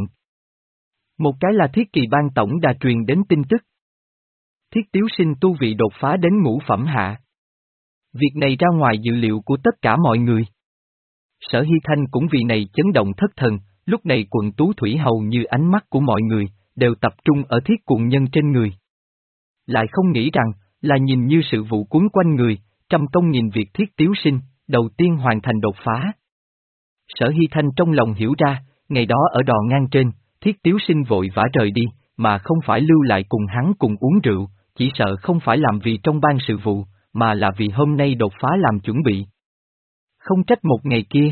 Một cái là Thiết Kỳ Bang tổng đà truyền đến tin tức. Thiết Tiếu Sinh tu vị đột phá đến ngũ phẩm hạ. Việc này ra ngoài dự liệu của tất cả mọi người. Sở Hy Thanh cũng vì này chấn động thất thần, lúc này quận Tú Thủy hầu như ánh mắt của mọi người, đều tập trung ở Thiết Cuồng Nhân trên người. Lại không nghĩ rằng, là nhìn như sự vụ cuốn quanh người, trăm công nghìn việc Thiết Tiếu Sinh, đầu tiên hoàn thành đột phá. Sở Hy Thanh trong lòng hiểu ra, ngày đó ở đò ngang trên, Thiết Tiếu Sinh vội vã rời đi, mà không phải lưu lại cùng hắn cùng uống rượu, chỉ sợ không phải làm vì trong ban sự vụ, mà là vì hôm nay đột phá làm chuẩn bị. Không trách một ngày kia.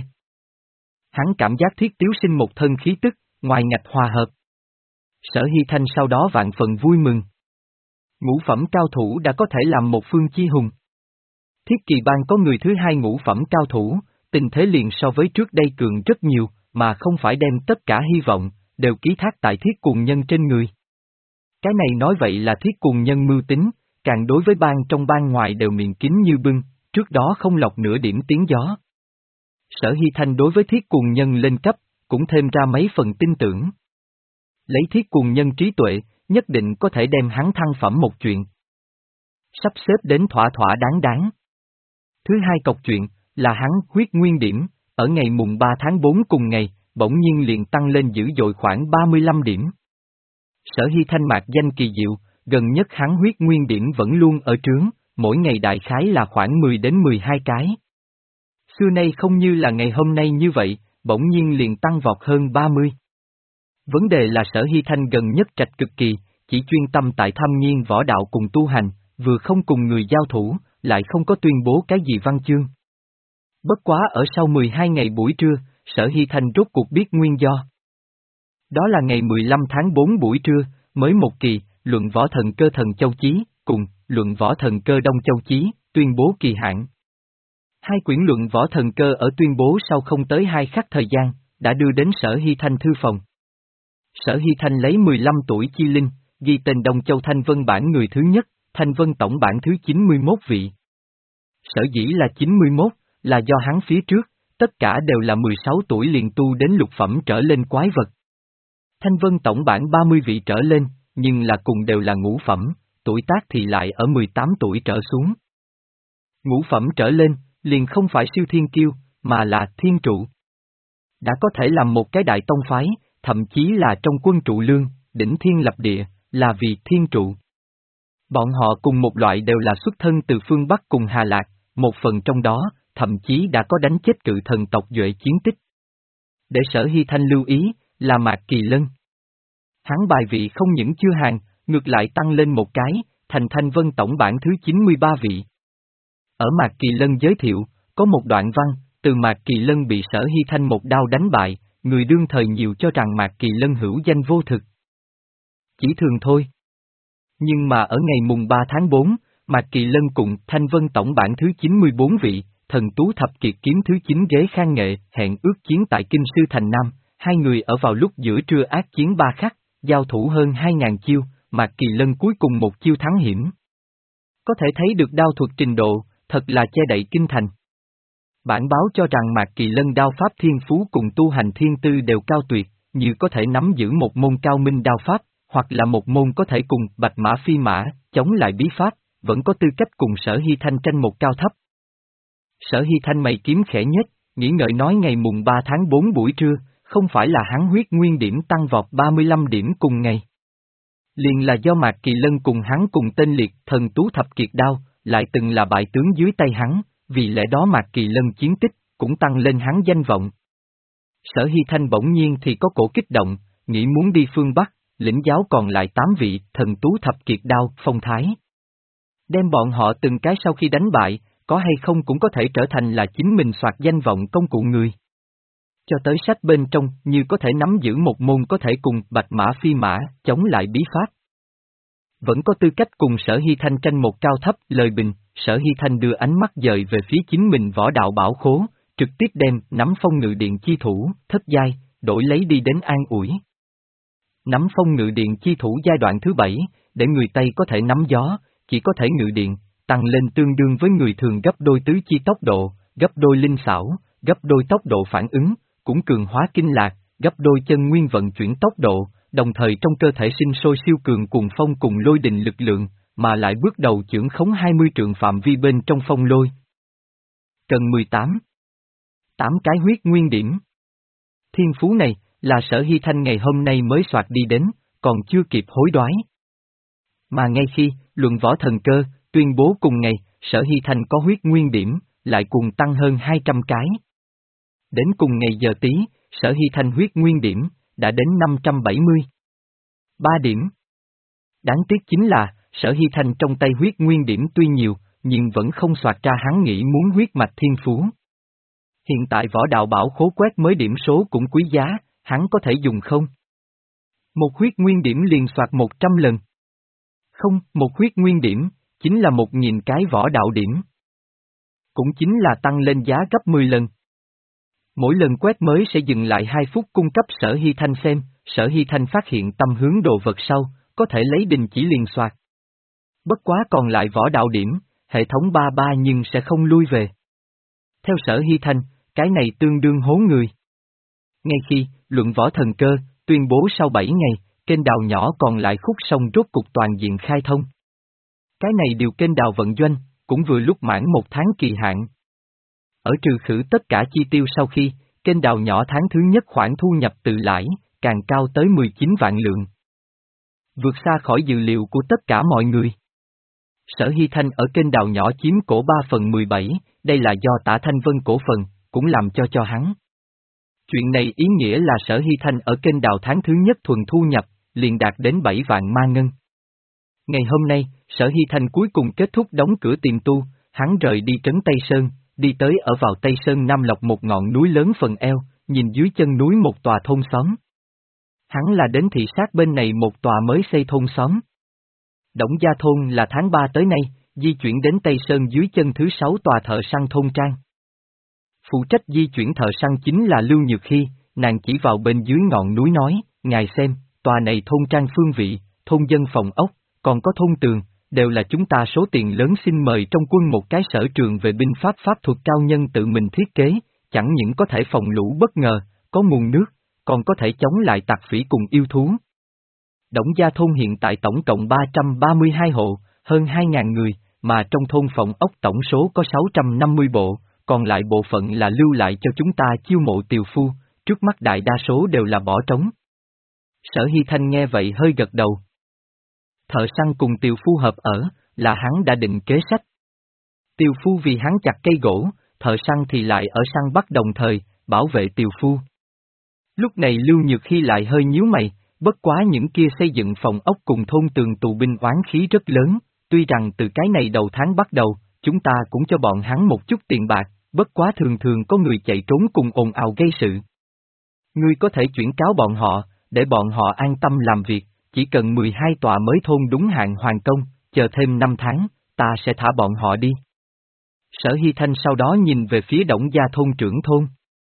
Hắn cảm giác Thiết Tiếu Sinh một thân khí tức, ngoài ngạch hòa hợp. Sở Hy Thanh sau đó vạn phần vui mừng. Ngũ phẩm cao thủ đã có thể làm một phương chi hùng. Thiết Kỳ Bang có người thứ hai ngũ phẩm cao thủ, tình thế liền so với trước đây cường rất nhiều, mà không phải đem tất cả hy vọng, đều ký thác tại Thiết Cuồng Nhân trên người. Cái này nói vậy là Thiết Cuồng Nhân mưu tính, càng đối với bang trong bang ngoài đều miệng kín như bưng, trước đó không lọc nửa điểm tiếng gió. Sở Hy Thanh đối với Thiết Cuồng Nhân lên cấp, cũng thêm ra mấy phần tin tưởng. Lấy Thiết Cuồng Nhân trí tuệ, nhất định có thể đem hắn thăng phẩm một chuyện. Sắp xếp đến thỏa thỏa đáng đáng. Thứ hai cọc chuyện, là hắn huyết nguyên điểm, ở ngày mùng ba tháng bốn cùng ngày, bỗng nhiên liền tăng lên dữ dội khoảng ba mươi lăm điểm. Sở Hy Thanh mạc danh kỳ diệu, gần nhất hắn huyết nguyên điểm vẫn luôn ở trướng, mỗi ngày đại khái là khoảng mười đến mười hai cái. Xưa nay không như là ngày hôm nay như vậy, bỗng nhiên liền tăng vọt hơn ba mươi. Vấn đề là Sở Hy Thanh gần nhất trạch cực kỳ, chỉ chuyên tâm tại thâm nhiên võ đạo cùng tu hành, vừa không cùng người giao thủ, lại không có tuyên bố cái gì văn chương. Bất quá ở sau mười hai ngày buổi trưa, Sở Hy Thanh rốt cuộc biết nguyên do. Đó là ngày mười lăm tháng bốn buổi trưa, mới một kỳ, luận võ thần cơ thần Châu Chí, cùng, luận võ thần cơ Đông Châu Chí, tuyên bố kỳ hạn. Hai quyển luận võ thần cơ ở tuyên bố sau không tới hai khắc thời gian, đã đưa đến Sở Hy Thanh thư phòng. Sở Hy Thanh lấy mười lăm tuổi chi linh, ghi tên Đông Châu Thanh Vân bản người thứ nhất, Thanh Vân tổng bản thứ chín mươi mốt vị. Sở dĩ là chín mươi mốt, là do hắn phía trước, tất cả đều là mười sáu tuổi liền tu đến lục phẩm trở lên quái vật. Thanh Vân tổng bản ba mươi vị trở lên, nhưng là cùng đều là ngũ phẩm, tuổi tác thì lại ở mười tám tuổi trở xuống. Ngũ phẩm trở lên, liền không phải siêu thiên kiêu, mà là thiên trụ. Đã có thể làm một cái đại tông phái, thậm chí là trong quân trụ lương, đỉnh thiên lập địa, là vì thiên trụ. Bọn họ cùng một loại đều là xuất thân từ phương Bắc cùng Hà Lạc, một phần trong đó, thậm chí đã có đánh chết cự thần tộc Duệ chiến tích. Để Sở Hy Thanh lưu ý, là Mạc Kỳ Lân. Hắn bài vị không những chưa hàng, ngược lại tăng lên một cái, thành Thanh Vân tổng bản thứ chín mươi ba vị. Ở Mạc Kỳ Lân giới thiệu, có một đoạn văn, từ Mạc Kỳ Lân bị Sở Hy Thanh một đao đánh bại, người đương thời nhiều cho rằng Mạc Kỳ Lân hữu danh vô thực. Chỉ thường thôi. Nhưng mà ở ngày mùng ba tháng bốn, Mạc Kỳ Lân cùng Thanh Vân tổng bản thứ chín mươi bốn vị, thần tú thập kiệt kiếm thứ chín ghế khang nghệ, hẹn ước chiến tại Kinh Sư Thành Nam, hai người ở vào lúc giữa trưa ác chiến ba khắc, giao thủ hơn hai ngàn chiêu, Mạc Kỳ Lân cuối cùng một chiêu thắng hiểm. Có thể thấy được đao thuật trình độ, thật là che đậy kinh thành. Bản báo cho rằng Mạc Kỳ Lân đao pháp thiên phú cùng tu hành thiên tư đều cao tuyệt, như có thể nắm giữ một môn cao minh đao pháp, hoặc là một môn có thể cùng bạch mã phi mã, chống lại bí pháp, vẫn có tư cách cùng Sở Hy Thanh tranh một cao thấp. Sở Hy Thanh mày kiếm khẽ nhếch, nghĩ ngợi nói ngày mùng ba tháng bốn buổi trưa, không phải là hắn huyết nguyên điểm tăng vọt ba mươi lăm điểm cùng ngày. Liền là do Mạc Kỳ Lân cùng hắn cùng tên liệt thần tú thập kiệt đao, lại từng là bại tướng dưới tay hắn, vì lẽ đó Mạc Kỳ Lân chiến tích, cũng tăng lên hắn danh vọng. Sở Hy Thanh bỗng nhiên thì có cổ kích động, nghĩ muốn đi phương Bắc, lĩnh giáo còn lại tám vị thần tú thập kiệt đao phong thái. Đem bọn họ từng cái sau khi đánh bại, có hay không cũng có thể trở thành là chính mình soạt danh vọng công cụ người. Cho tới sách bên trong như có thể nắm giữ một môn có thể cùng bạch mã phi mã, chống lại bí pháp. Vẫn có tư cách cùng Sở Hy Thanh tranh một cao thấp, lời bình, Sở Hy Thanh đưa ánh mắt dời về phía chính mình võ đạo bảo khố, trực tiếp đem nắm phong ngự điện chi thủ, thất giai, đổi lấy đi đến an ủi. Nắm phong ngự điện chi thủ giai đoạn thứ bảy, để người Tây có thể nắm gió, chỉ có thể ngự điện, tăng lên tương đương với người thường gấp đôi tứ chi tốc độ, gấp đôi linh xảo, gấp đôi tốc độ phản ứng, cũng cường hóa kinh lạc, gấp đôi chân nguyên vận chuyển tốc độ, đồng thời trong cơ thể sinh sôi siêu cường cuồng phong cùng lôi đình lực lượng, mà lại bước đầu chưởng khống hai mươi trượng phạm vi bên trong phong lôi. Cần mười tám. tám cái huyết nguyên điểm. Thiên phú này, là Sở Hy Thanh ngày hôm nay mới soạt đi đến, còn chưa kịp hối đoái. Mà ngay khi, luận võ thần cơ, tuyên bố cùng ngày, Sở Hy Thanh có huyết nguyên điểm, lại cùng tăng hơn hai trăm cái. Đến cùng ngày giờ tí, Sở Hy Thanh huyết nguyên điểm, đã đến năm trăm bảy mươi. ba điểm. Đáng tiếc chính là, Sở Hy Thanh trong tay huyết nguyên điểm tuy nhiều, nhưng vẫn không soạt ra hắn nghĩ muốn huyết mạch thiên phú. Hiện tại võ đạo bảo khố quét mới điểm số cũng quý giá, hắn có thể dùng không? Một huyết nguyên điểm liền soạt một trăm lần. Không, một huyết nguyên điểm, chính là một nghìn cái võ đạo điểm. Cũng chính là tăng lên giá gấp mười lần. Mỗi lần quét mới sẽ dừng lại hai phút cung cấp Sở Hy Thanh xem, Sở Hy Thanh phát hiện tâm hướng đồ vật sau, có thể lấy đình chỉ liền soạt. Bất quá còn lại võ đạo điểm, hệ thống ba ba nhưng sẽ không lui về. Theo Sở Hy Thanh, cái này tương đương hố người. Ngay khi, luận võ thần cơ, tuyên bố sau bảy ngày, kênh đào nhỏ còn lại khúc sông rốt cục toàn diện khai thông. Cái này điều kênh đào vận doanh, cũng vừa lúc mãn một tháng kỳ hạn. Ở trừ khử tất cả chi tiêu sau khi, kênh đào nhỏ tháng thứ nhất khoản thu nhập từ lãi, càng cao tới mười chín vạn lượng. Vượt xa khỏi dự liệu của tất cả mọi người. Sở Hy Thanh ở kênh đào nhỏ chiếm cổ ba phần mười bảy, đây là do Tả Thanh Vân cổ phần, cũng làm cho cho hắn. Chuyện này ý nghĩa là Sở Hy Thanh ở kênh đào tháng thứ nhất thuần thu nhập, liền đạt đến bảy vạn ma ngân. Ngày hôm nay, Sở Hy Thanh cuối cùng kết thúc đóng cửa tiềm tu, hắn rời đi trấn Tây Sơn, đi tới ở vào Tây Sơn Nam Lộc một ngọn núi lớn phần eo, nhìn dưới chân núi một tòa thôn xóm. Hắn là đến thị sát bên này một tòa mới xây thôn xóm. Đổng Gia Thôn là tháng ba tới nay, di chuyển đến Tây Sơn dưới chân thứ sáu tòa thợ săn thôn trang. Phụ trách di chuyển thợ săn chính là Lưu Nhược Hy, nàng chỉ vào bên dưới ngọn núi nói, ngài xem, tòa này thôn trang phương vị, thôn dân phòng ốc, còn có thôn tường, đều là chúng ta số tiền lớn xin mời trong quân một cái sở trường về binh pháp pháp thuật cao nhân tự mình thiết kế, chẳng những có thể phòng lũ bất ngờ, có nguồn nước, còn có thể chống lại tặc phỉ cùng yêu thú. Đổng Gia Thôn hiện tại tổng cộng ba trăm ba mươi hai hộ, hơn hai nghìn người, mà trong thôn phòng ốc tổng số có sáu trăm năm mươi bộ, còn lại bộ phận là lưu lại cho chúng ta chiêu mộ tiều phu, trước mắt đại đa số đều là bỏ trống. Sở Hy Thanh nghe vậy hơi gật đầu. Thợ săn cùng tiều phu hợp ở, là hắn đã định kế sách. Tiều phu vì hắn chặt cây gỗ, thợ săn thì lại ở săn bắt đồng thời, bảo vệ tiều phu. Lúc này Lưu Nhược Hy lại hơi nhíu mày, bất quá những kia xây dựng phòng ốc cùng thôn tường tù binh oán khí rất lớn, tuy rằng từ cái này đầu tháng bắt đầu, chúng ta cũng cho bọn hắn một chút tiền bạc, bất quá thường thường có người chạy trốn cùng ồn ào gây sự. Ngươi có thể chuyển cáo bọn họ, để bọn họ an tâm làm việc, chỉ cần mười hai tòa mới thôn đúng hạn hoàn công, chờ thêm năm tháng, ta sẽ thả bọn họ đi. Sở Hy Thanh sau đó nhìn về phía Đổng Gia Thôn trưởng thôn.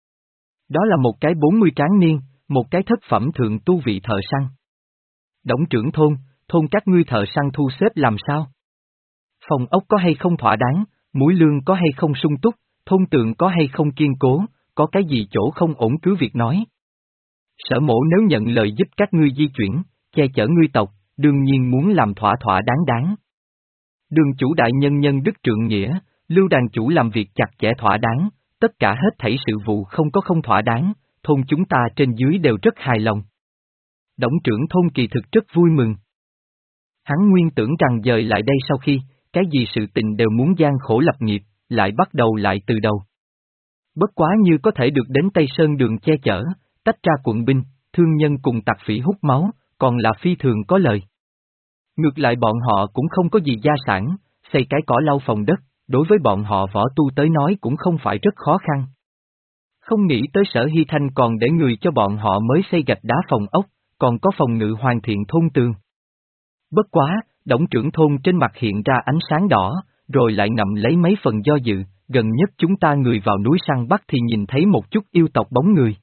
Đó là một cái bốn mươi tráng niên, một cái thất phẩm thượng tu vị thợ săn. Đổng trưởng thôn, thôn các ngươi thợ săn thu xếp làm sao? Phòng ốc có hay không thỏa đáng, mũi lương có hay không sung túc, thôn tường có hay không kiên cố, có cái gì chỗ không ổn cứ việc nói. Sở mổ nếu nhận lời giúp các ngươi di chuyển, che chở ngươi tộc, đương nhiên muốn làm thỏa thỏa đáng đáng. Đường chủ đại nhân nhân đức trượng nghĩa, Lưu đàn chủ làm việc chặt chẽ thỏa đáng, tất cả hết thảy sự vụ không có không thỏa đáng, thôn chúng ta trên dưới đều rất hài lòng. Đổng trưởng thôn kỳ thực rất vui mừng. Hắn nguyên tưởng rằng dời lại đây sau khi, cái gì sự tình đều muốn gian khổ lập nghiệp, lại bắt đầu lại từ đầu. Bất quá như có thể được đến Tây Sơn đường che chở, tách ra quận binh, thương nhân cùng tặc phỉ hút máu, còn là phi thường có lời. Ngược lại bọn họ cũng không có gì gia sản, xây cái cỏ lau phòng đất, đối với bọn họ võ tu tới nói cũng không phải rất khó khăn. Không nghĩ tới Sở Hy Thanh còn để người cho bọn họ mới xây gạch đá phòng ốc, còn có phòng ngự hoàn thiện thôn tường. Bất quá, Đổng trưởng thôn trên mặt hiện ra ánh sáng đỏ, rồi lại ngậm lấy mấy phần do dự, gần nhất chúng ta người vào núi săn bắt thì nhìn thấy một chút yêu tộc bóng người.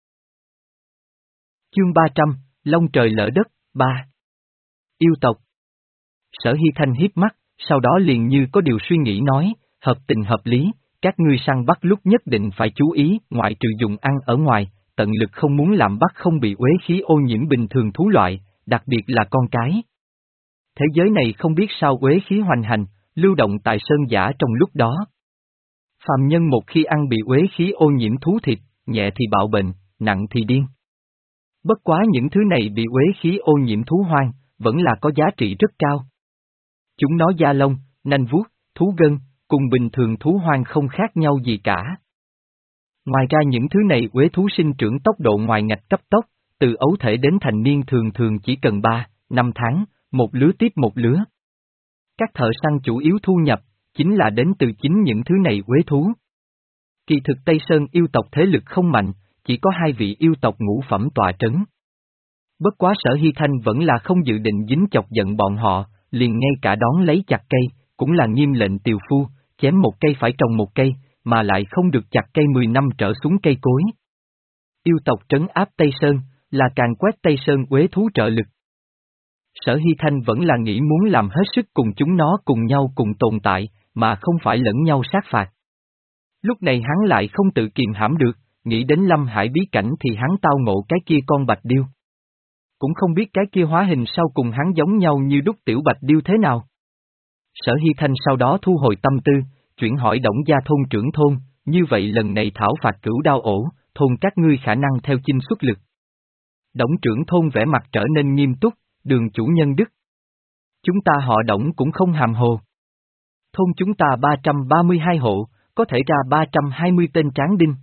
Chương ba trăm, Long trời lỡ đất, ba. Yêu tộc. Sở Hy Thanh hiếp mắt, sau đó liền như có điều suy nghĩ nói, hợp tình hợp lý, các ngươi săn bắt lúc nhất định phải chú ý, ngoại trừ dùng ăn ở ngoài, tận lực không muốn làm bắt không bị uế khí ô nhiễm bình thường thú loại, đặc biệt là con cái. Thế giới này không biết sao uế khí hoành hành, lưu động tại sơn giả trong lúc đó. Phàm nhân một khi ăn bị uế khí ô nhiễm thú thịt, nhẹ thì bạo bệnh, nặng thì điên. Bất quá những thứ này bị uế khí ô nhiễm thú hoang, vẫn là có giá trị rất cao. Chúng nó da lông, nanh vuốt, thú gân, cùng bình thường thú hoang không khác nhau gì cả. Ngoài ra những thứ này uế thú sinh trưởng tốc độ ngoài ngạch cấp tốc, từ ấu thể đến thành niên thường thường chỉ cần ba, năm tháng, một lứa tiếp một lứa. Các thợ săn chủ yếu thu nhập, chính là đến từ chính những thứ này uế thú. Kỳ thực Tây Sơn yêu tộc thế lực không mạnh, chỉ có hai vị yêu tộc ngũ phẩm tọa trấn. Bất quá Sở Hy Thanh vẫn là không dự định dính chọc giận bọn họ, liền ngay cả đón lấy chặt cây, cũng là nghiêm lệnh tiều phu, chém một cây phải trồng một cây, mà lại không được chặt cây mười năm trở xuống cây cối. Yêu tộc trấn áp Tây Sơn, là càng quét Tây Sơn uế thú trợ lực. Sở Hy Thanh vẫn là nghĩ muốn làm hết sức cùng chúng nó cùng nhau cùng tồn tại, mà không phải lẫn nhau sát phạt. Lúc này hắn lại không tự kiềm hãm được, nghĩ đến Lâm Hải bí cảnh thì hắn tao ngộ cái kia con bạch điêu. Cũng không biết cái kia hóa hình sau cùng hắn giống nhau như đúc tiểu bạch điêu thế nào. Sở Hy Thanh sau đó thu hồi tâm tư, chuyển hỏi Đổng gia thôn trưởng thôn, như vậy lần này thảo phạt cửu đao ổ, thôn các ngươi khả năng theo chinh xuất lực. Đổng trưởng thôn vẻ mặt trở nên nghiêm túc, Đường chủ nhân đức. Chúng ta họ Đổng cũng không hàm hồ. Thôn chúng ta ba trăm ba mươi hai hộ, có thể ra ba trăm hai mươi tên tráng đinh.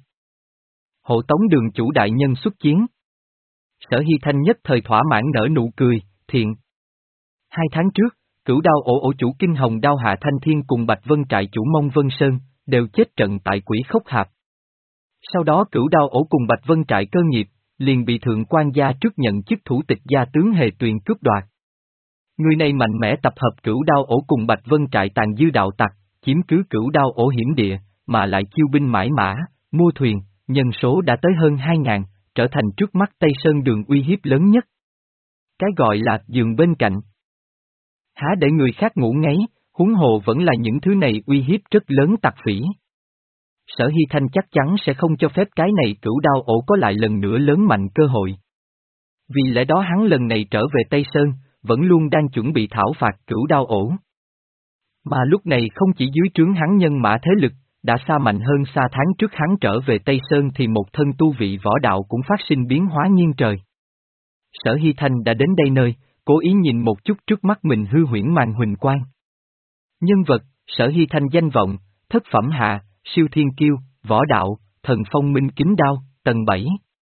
Hộ tống đường chủ đại nhân xuất chiến. Sở Hy Thanh nhất thời thỏa mãn nở nụ cười, thiện. Hai tháng trước, cửu đao ổ ổ chủ Kinh Hồng Đao Hạ Thanh Thiên cùng Bạch Vân trại chủ Mông Vân Sơn, đều chết trận tại Quỷ Khốc Hạp. Sau đó cửu đao ổ cùng Bạch Vân trại cơ nghiệp, liền bị thượng quan gia trước nhận chức thủ tịch gia tướng Hề Tuyền cướp đoạt. Người này mạnh mẽ tập hợp cửu đao ổ cùng Bạch Vân trại tàn dư đạo tặc, chiếm cứ cửu đao ổ hiểm địa, mà lại chiêu binh mãi mã, mua thuyền, nhân số đã tới hơn hai ngàn, trở thành trước mắt Tây Sơn đường uy hiếp lớn nhất. Cái gọi là giường bên cạnh. Há để người khác ngủ ngáy, huống hồ vẫn là những thứ này uy hiếp rất lớn tặc phỉ. Sở Hy Thanh chắc chắn sẽ không cho phép cái này cửu đao ổ có lại lần nữa lớn mạnh cơ hội. Vì lẽ đó hắn lần này trở về Tây Sơn, vẫn luôn đang chuẩn bị thảo phạt cửu đao ổ. Mà lúc này không chỉ dưới trướng hắn nhân mã thế lực, đã xa mạnh hơn xa tháng trước hắn trở về Tây Sơn thì một thân tu vị võ đạo cũng phát sinh biến hóa nhiên trời. Sở Hy Thanh đã đến đây nơi, cố ý nhìn một chút trước mắt mình hư huyễn màn huỳnh quang. Nhân vật, Sở Hy Thanh danh vọng, thất phẩm hạ, siêu thiên kiêu, võ đạo, thần phong minh kính đao, tầng bảy.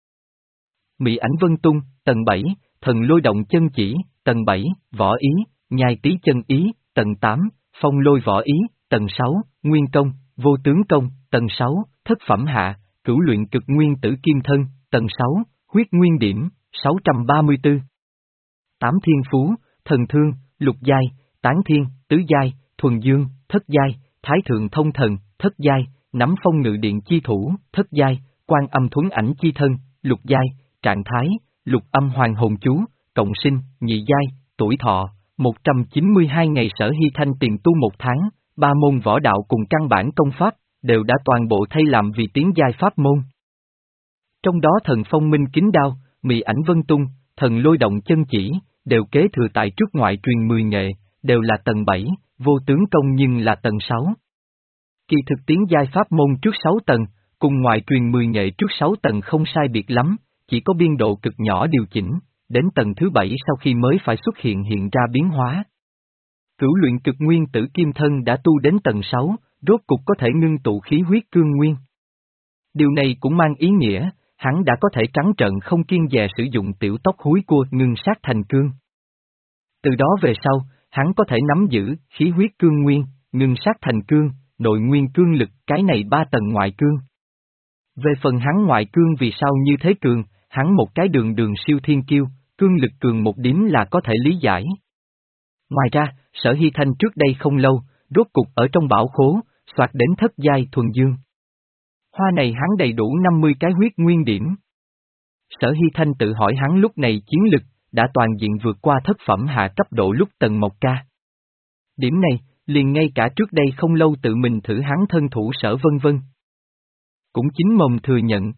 Mỹ ảnh vân tung, tầng bảy, thần lôi động chân chỉ, tầng bảy, võ ý, nhai tí chân ý, tầng tám, phong lôi võ ý, tầng sáu, nguyên công, vô tướng công, tầng sáu, thất phẩm hạ, cửu luyện cực nguyên tử kim thân, tầng sáu, huyết nguyên điểm, sáu trăm ba mươi tư. Tám thiên phú, thần thương, lục giai, tán thiên, tứ giai, thuần dương, thất giai, thái thượng thông thần, thất giai, nắm phong ngự điện chi thủ, thất giai, quan âm thuấn ảnh chi thân, lục giai, trạng thái, lục âm hoàng hồn chú, cộng sinh, nhị giai, tuổi thọ, một trăm chín mươi hai ngày. Sở Hy Thanh tiền tu một tháng, ba môn võ đạo cùng căn bản công pháp, đều đã toàn bộ thay làm vì tiến giai pháp môn. Trong đó thần phong minh kính đao, Mị ảnh vân tung, thần lôi động chân chỉ, đều kế thừa tại trước ngoại truyền mười nghệ, đều là tầng bảy, vô tướng công nhưng là tầng sáu. Kỳ thực tiến giai pháp môn trước sáu tầng, cùng ngoại truyền mười nghệ trước sáu tầng không sai biệt lắm, chỉ có biên độ cực nhỏ điều chỉnh, đến tầng thứ bảy sau khi mới phải xuất hiện hiện ra biến hóa. Cửu luyện cực nguyên tử kim thân đã tu đến tầng sáu, rốt cục có thể ngưng tụ khí huyết cương nguyên. Điều này cũng mang ý nghĩa, hắn đã có thể trắng trợn không kiêng dè sử dụng tiểu tóc húi cua ngưng sát thành cương. Từ đó về sau, hắn có thể nắm giữ khí huyết cương nguyên, ngưng sát thành cương, nội nguyên cương lực, cái này ba tầng ngoại cương. Về phần hắn ngoại cương vì sao như thế cường, hắn một cái đường đường siêu thiên kiêu, cương lực cường một điểm là có thể lý giải. Ngoài ra, Sở Hy Thanh trước đây không lâu, rốt cục ở trong bảo khố, soạt đến thất giai thuần dương. Hoa này hắn đầy đủ năm mươi cái huyết nguyên điểm. Sở Hy Thanh tự hỏi hắn lúc này chiến lực, đã toàn diện vượt qua thất phẩm hạ cấp độ lúc tầng một ca. Điểm này, liền ngay cả trước đây không lâu tự mình thử hắn thân thủ Sở Vân Vân. Cũng chính mồm thừa nhận.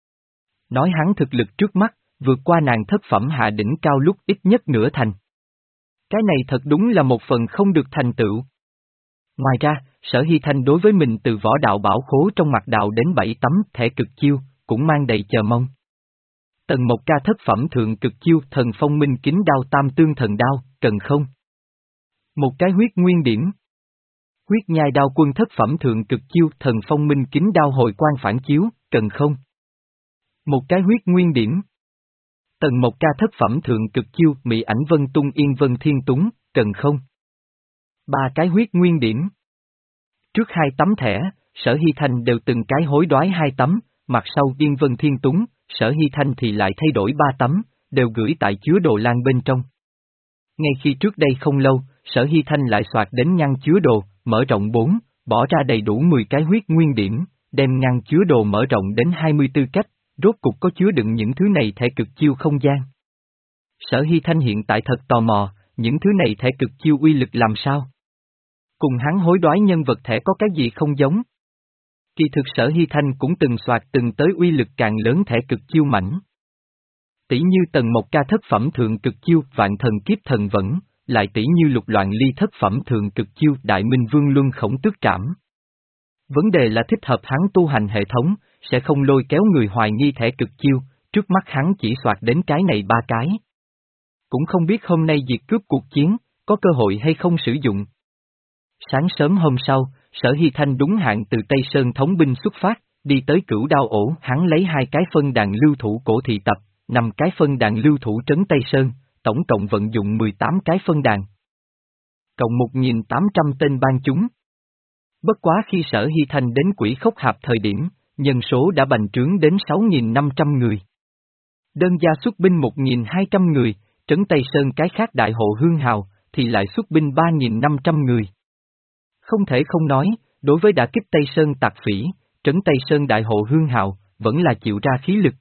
Nói hắn thực lực trước mắt, vượt qua nàng thất phẩm hạ đỉnh cao lúc ít nhất nửa thành. Cái này thật đúng là một phần không được thành tựu. Ngoài ra, Sở Hy Thanh đối với mình từ võ đạo bảo khố trong mặt đạo đến bảy tấm thẻ cực chiêu, cũng mang đầy chờ mong. Tầng một ca thất phẩm thượng cực chiêu thần phong minh kính đao tam tương thần đao, cần không? Một cái huyết nguyên điểm. Huyết nhai đao quân thất phẩm thượng cực chiêu thần phong minh kính đao hồi quang phản chiếu, cần không? Một cái huyết nguyên điểm. Tầng một ca thất phẩm thượng cực chiêu Mỹ ảnh vân tung yên vân thiên túng, cần không? Ba cái huyết nguyên điểm. Trước hai tấm thẻ, Sở Hy Thanh đều từng cái hối đoái hai tấm, mặt sau yên vân thiên túng, Sở Hy Thanh thì lại thay đổi ba tấm, đều gửi tại chứa đồ lan bên trong. Ngay khi trước đây không lâu, Sở Hy Thanh lại soạt đến ngăn chứa đồ, mở rộng bốn, bỏ ra đầy đủ mười cái huyết nguyên điểm, đem ngăn chứa đồ mở rộng đến hai mươi tư cách, rốt cục có chứa đựng những thứ này thẻ cực chiêu không gian. Sở Hy Thanh hiện tại thật tò mò, những thứ này thẻ cực chiêu uy lực làm sao? Cùng hắn hối đoái nhân vật thẻ có cái gì không giống? Kỳ thực Sở Hy Thanh cũng từng soạt từng tới uy lực càng lớn thẻ cực chiêu mảnh. Tỷ như tầng một ca thất phẩm thượng cực chiêu vạn thần kiếp thần vẫn, lại tỷ như lục loạn ly thất phẩm thượng cực chiêu đại minh vương luân khổng tước trảm. Vấn đề là thích hợp hắn tu hành hệ thống, sẽ không lôi kéo người hoài nghi thẻ cực chiêu, trước mắt hắn chỉ soạt đến cái này ba cái. Cũng không biết hôm nay diệt cướp cuộc chiến, có cơ hội hay không sử dụng. Sáng sớm hôm sau, Sở Hy Thanh đúng hạn từ Tây Sơn thống binh xuất phát, đi tới Cửu Đao ổ, hắn lấy hai cái phân đàn lưu thủ cổ thị tập, năm cái phân đàn lưu thủ trấn Tây Sơn, tổng cộng vận dụng mười tám cái phân đàn. Cộng một nghìn tám trăm tên ban chúng. Bất quá khi Sở Hy Thanh đến Quỷ Khốc Hạp thời điểm, nhân số đã bành trướng đến sáu nghìn năm trăm người. Đơn gia xuất binh một nghìn hai trăm người, trấn Tây Sơn cái khác đại hộ Hương Hào, thì lại xuất binh ba nghìn năm trăm người. Không thể không nói, đối với đả kích Tây Sơn tặc phỉ, trấn Tây Sơn đại hộ Hương Hào, vẫn là chịu ra khí lực.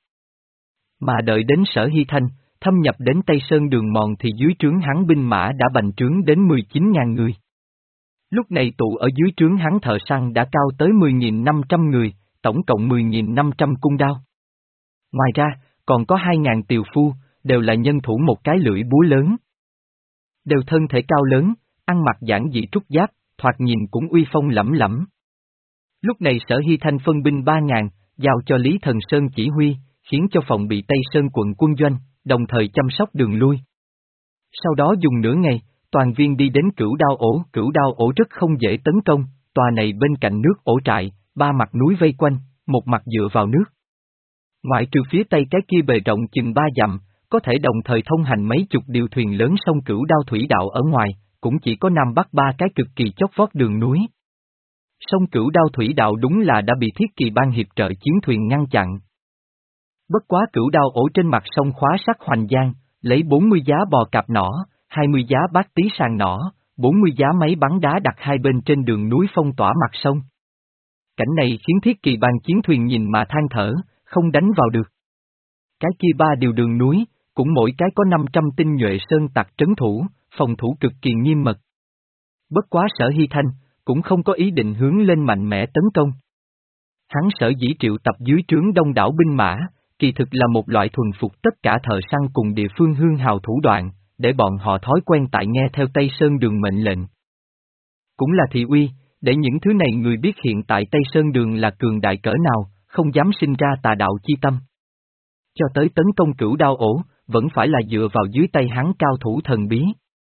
Mà đợi đến Sở Hy Thanh, thâm nhập đến Tây Sơn đường mòn thì dưới trướng hắn binh mã đã bành trướng đến mười chín nghìn người. Lúc này tụ ở dưới trướng hắn thợ săn đã cao tới mười nghìn năm trăm người, tổng cộng mười nghìn năm trăm cung đao. Ngoài ra, còn có hai nghìn tiều phu, đều là nhân thủ một cái lưỡi búa lớn. Đều thân thể cao lớn, ăn mặc giản dị trúc giáp, thoạt nhìn cũng uy phong lẫm lẫm. Lúc này Sở Hy Thanh phân binh ba ngàn, giao cho Lý Thần Sơn chỉ huy, khiến cho phòng bị Tây Sơn quận quân doanh, đồng thời chăm sóc đường lui. Sau đó dùng nửa ngày, toàn viên đi đến Cửu Đao ổ, Cửu Đao ổ rất không dễ tấn công, tòa này bên cạnh nước ổ trại, ba mặt núi vây quanh, một mặt dựa vào nước. Ngoại trừ phía tây cái kia bề rộng chừng ba dặm, có thể đồng thời thông hành mấy chục điều thuyền lớn sông Cửu Đao thủy đạo ở ngoài, cũng chỉ có Nam Bắc ba cái cực kỳ chót vót đường núi. Sông Cửu Đao thủy đạo đúng là đã bị Thiết Kỳ Bang hiệp trợ chiến thuyền ngăn chặn. Bất quá Cửu Đao ổ trên mặt sông khóa sắt hoành giang, lấy bốn mươi giá bò cạp nỏ, hai mươi giá bát tí sàn nỏ, bốn mươi giá máy bắn đá đặt hai bên trên đường núi phong tỏa mặt sông. Cảnh này khiến Thiết Kỳ Bang chiến thuyền nhìn mà than thở, không đánh vào được. Cái kia ba điều đường núi, cũng mỗi cái có năm trăm tinh nhuệ sơn tặc trấn thủ, phòng thủ cực kỳ nghiêm mật. Bất quá Sở Hy Thanh, cũng không có ý định hướng lên mạnh mẽ tấn công. Hắn sở dĩ triệu tập dưới trướng đông đảo binh mã, kỳ thực là một loại thuần phục tất cả thợ săn cùng địa phương hương hào thủ đoạn, để bọn họ thói quen tại nghe theo Tây Sơn đường mệnh lệnh. Cũng là thị uy, để những thứ này người biết hiện tại Tây Sơn đường là cường đại cỡ nào, không dám sinh ra tà đạo chi tâm. Cho tới tấn công Cửu Đao ổ, vẫn phải là dựa vào dưới tay hắn cao thủ thần bí.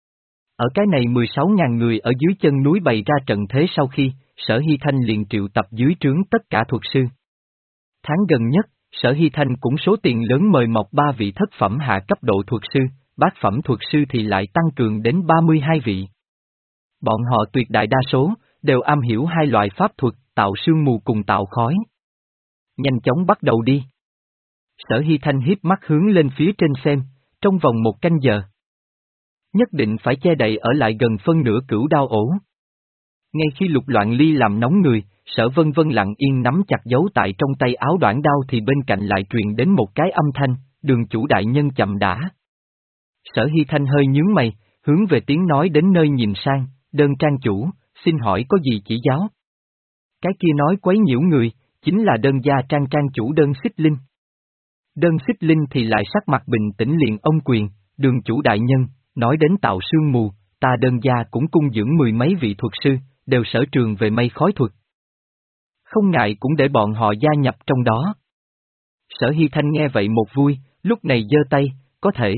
Ở cái này mười sáu nghìn người ở dưới chân núi bày ra trận thế sau khi, Sở Hy Thanh liền triệu tập dưới trướng tất cả thuật sư. Tháng gần nhất, Sở Hy Thanh cũng số tiền lớn mời mọc ba vị thất phẩm hạ cấp độ thuật sư, bát phẩm thuật sư thì lại tăng cường đến ba mươi hai vị. Bọn họ tuyệt đại đa số, đều am hiểu hai loại pháp thuật, tạo sương mù cùng tạo khói. Nhanh chóng bắt đầu đi. Sở Hy Thanh hiếp mắt hướng lên phía trên xem, trong vòng một canh giờ. Nhất định phải che đậy ở lại gần phân nửa Cửu Đao ổ. Ngay khi Lục Loạn Ly làm nóng người, Sở Vân Vân lặng yên nắm chặt dấu tại trong tay áo đoạn đao thì bên cạnh lại truyền đến một cái âm thanh, Đường chủ đại nhân chậm đã. Sở Hy Thanh hơi nhướng mày, hướng về tiếng nói đến nơi nhìn sang, đơn trang chủ, xin hỏi có gì chỉ giáo? Cái kia nói quấy nhiễu người, chính là đơn gia trang trang chủ Đơn Xích Linh. Đơn Xích Linh thì lại sắc mặt bình tĩnh liền ông quyền, đường chủ đại nhân, nói đến tạo sương mù, ta đơn gia cũng cung dưỡng mười mấy vị thuật sư, đều sở trường về mây khói thuật. Không ngại cũng để bọn họ gia nhập trong đó. Sở Hy Thanh nghe vậy một vui, lúc này giơ tay, có thể.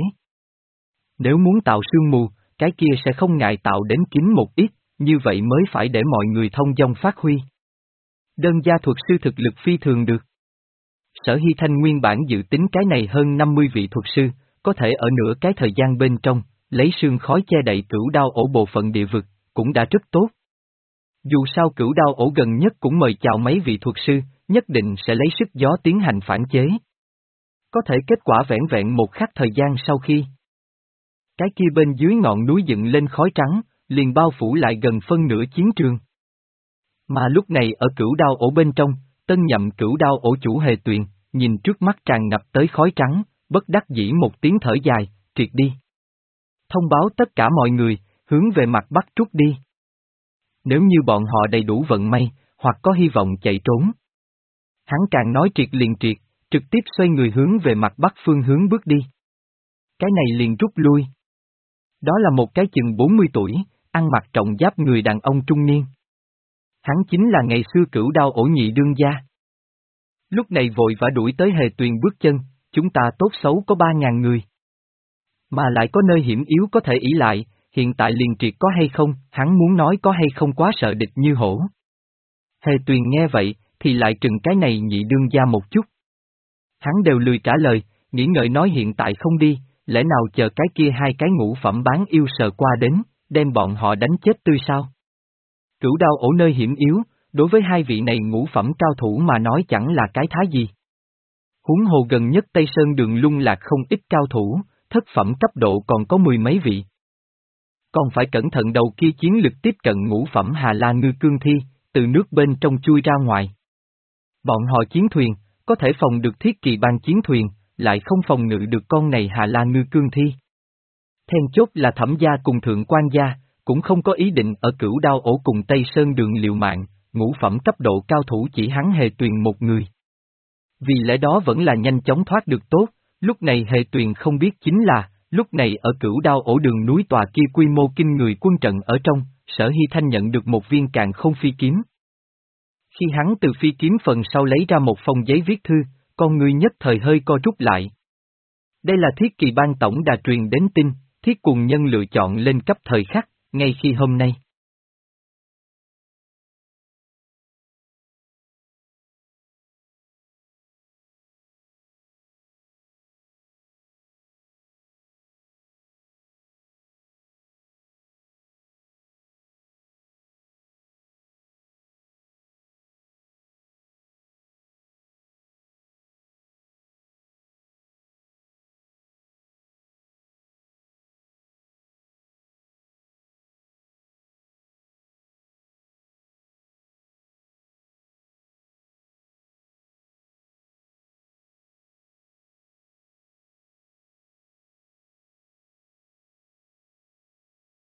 Nếu muốn tạo sương mù, cái kia sẽ không ngại tạo đến kín một ít, như vậy mới phải để mọi người thông dong phát huy. Đơn gia thuật sư thực lực phi thường được. Sở Hy Thanh nguyên bản dự tính cái này hơn năm mươi vị thuật sư, có thể ở nửa cái thời gian bên trong, lấy sương khói che đậy cửu đao ổ bộ phận địa vực, cũng đã rất tốt. Dù sao cửu đao ổ gần nhất cũng mời chào mấy vị thuật sư, nhất định sẽ lấy sức gió tiến hành phản chế. Có thể kết quả vẻn vẹn một khắc thời gian sau khi cái kia bên dưới ngọn núi dựng lên khói trắng, liền bao phủ lại gần phân nửa chiến trường. Mà lúc này ở cửu đao ổ bên trong, tân nhậm cửu đao ổ chủ Hề Tuyền, nhìn trước mắt tràn ngập tới khói trắng, bất đắc dĩ một tiếng thở dài, triệt đi. Thông báo tất cả mọi người, hướng về mặt bắc trút đi. Nếu như bọn họ đầy đủ vận may, hoặc có hy vọng chạy trốn. Hắn càng nói triệt liền triệt, trực tiếp xoay người hướng về mặt bắc phương hướng bước đi. Cái này liền rút lui. Đó là một cái chừng bốn mươi tuổi, ăn mặc trọng giáp người đàn ông trung niên. Hắn chính là ngày xưa cửu đao ổ nhị đương gia. Lúc này vội vã đuổi tới Hề Tuyền bước chân, chúng ta tốt xấu có ba ngàn người. Mà lại có nơi hiểm yếu có thể ỷ lại, hiện tại liền triệt có hay không, hắn muốn nói có hay không quá sợ địch như hổ. Hề Tuyền nghe vậy, thì lại trừng cái này nhị đương gia một chút. Hắn đều lười trả lời, nghĩ ngợi nói hiện tại không đi, lẽ nào chờ cái kia hai cái ngũ phẩm bán yêu sờ qua đến, đem bọn họ đánh chết tươi sao? Cửu đao ổ nơi hiểm yếu, đối với hai vị này ngũ phẩm cao thủ mà nói chẳng là cái thái gì. Huống hồ gần nhất Tây Sơn đường lung lạc không ít cao thủ, thất phẩm cấp độ còn có mười mấy vị. Còn phải cẩn thận đầu kia chiến lực tiếp cận ngũ phẩm Hà La Ngư Cương Thi, từ nước bên trong chui ra ngoài. Bọn họ chiến thuyền, có thể phòng được thiết kỳ ban chiến thuyền, lại không phòng ngự được con này Hà La Ngư Cương Thi. Then chốt là Thẩm gia cùng Thượng Quan gia, cũng không có ý định ở cửu đao ổ cùng Tây Sơn đường liều mạng, ngũ phẩm cấp độ cao thủ chỉ hắn Hề Tuyền một người. Vì lẽ đó vẫn là nhanh chóng thoát được tốt, lúc này Hề Tuyền không biết chính là, lúc này ở cửu đao ổ đường núi tòa kia quy mô kinh người quân trận ở trong, Sở Hy Thanh nhận được một viên càn không phi kiếm. Khi hắn từ phi kiếm phần sau lấy ra một phong giấy viết thư, con người nhất thời hơi co rút lại. Đây là thiết kỳ ban tổng đà truyền đến tin, thiết cùng nhân lựa chọn lên cấp thời khắc, ngay khi hôm nay.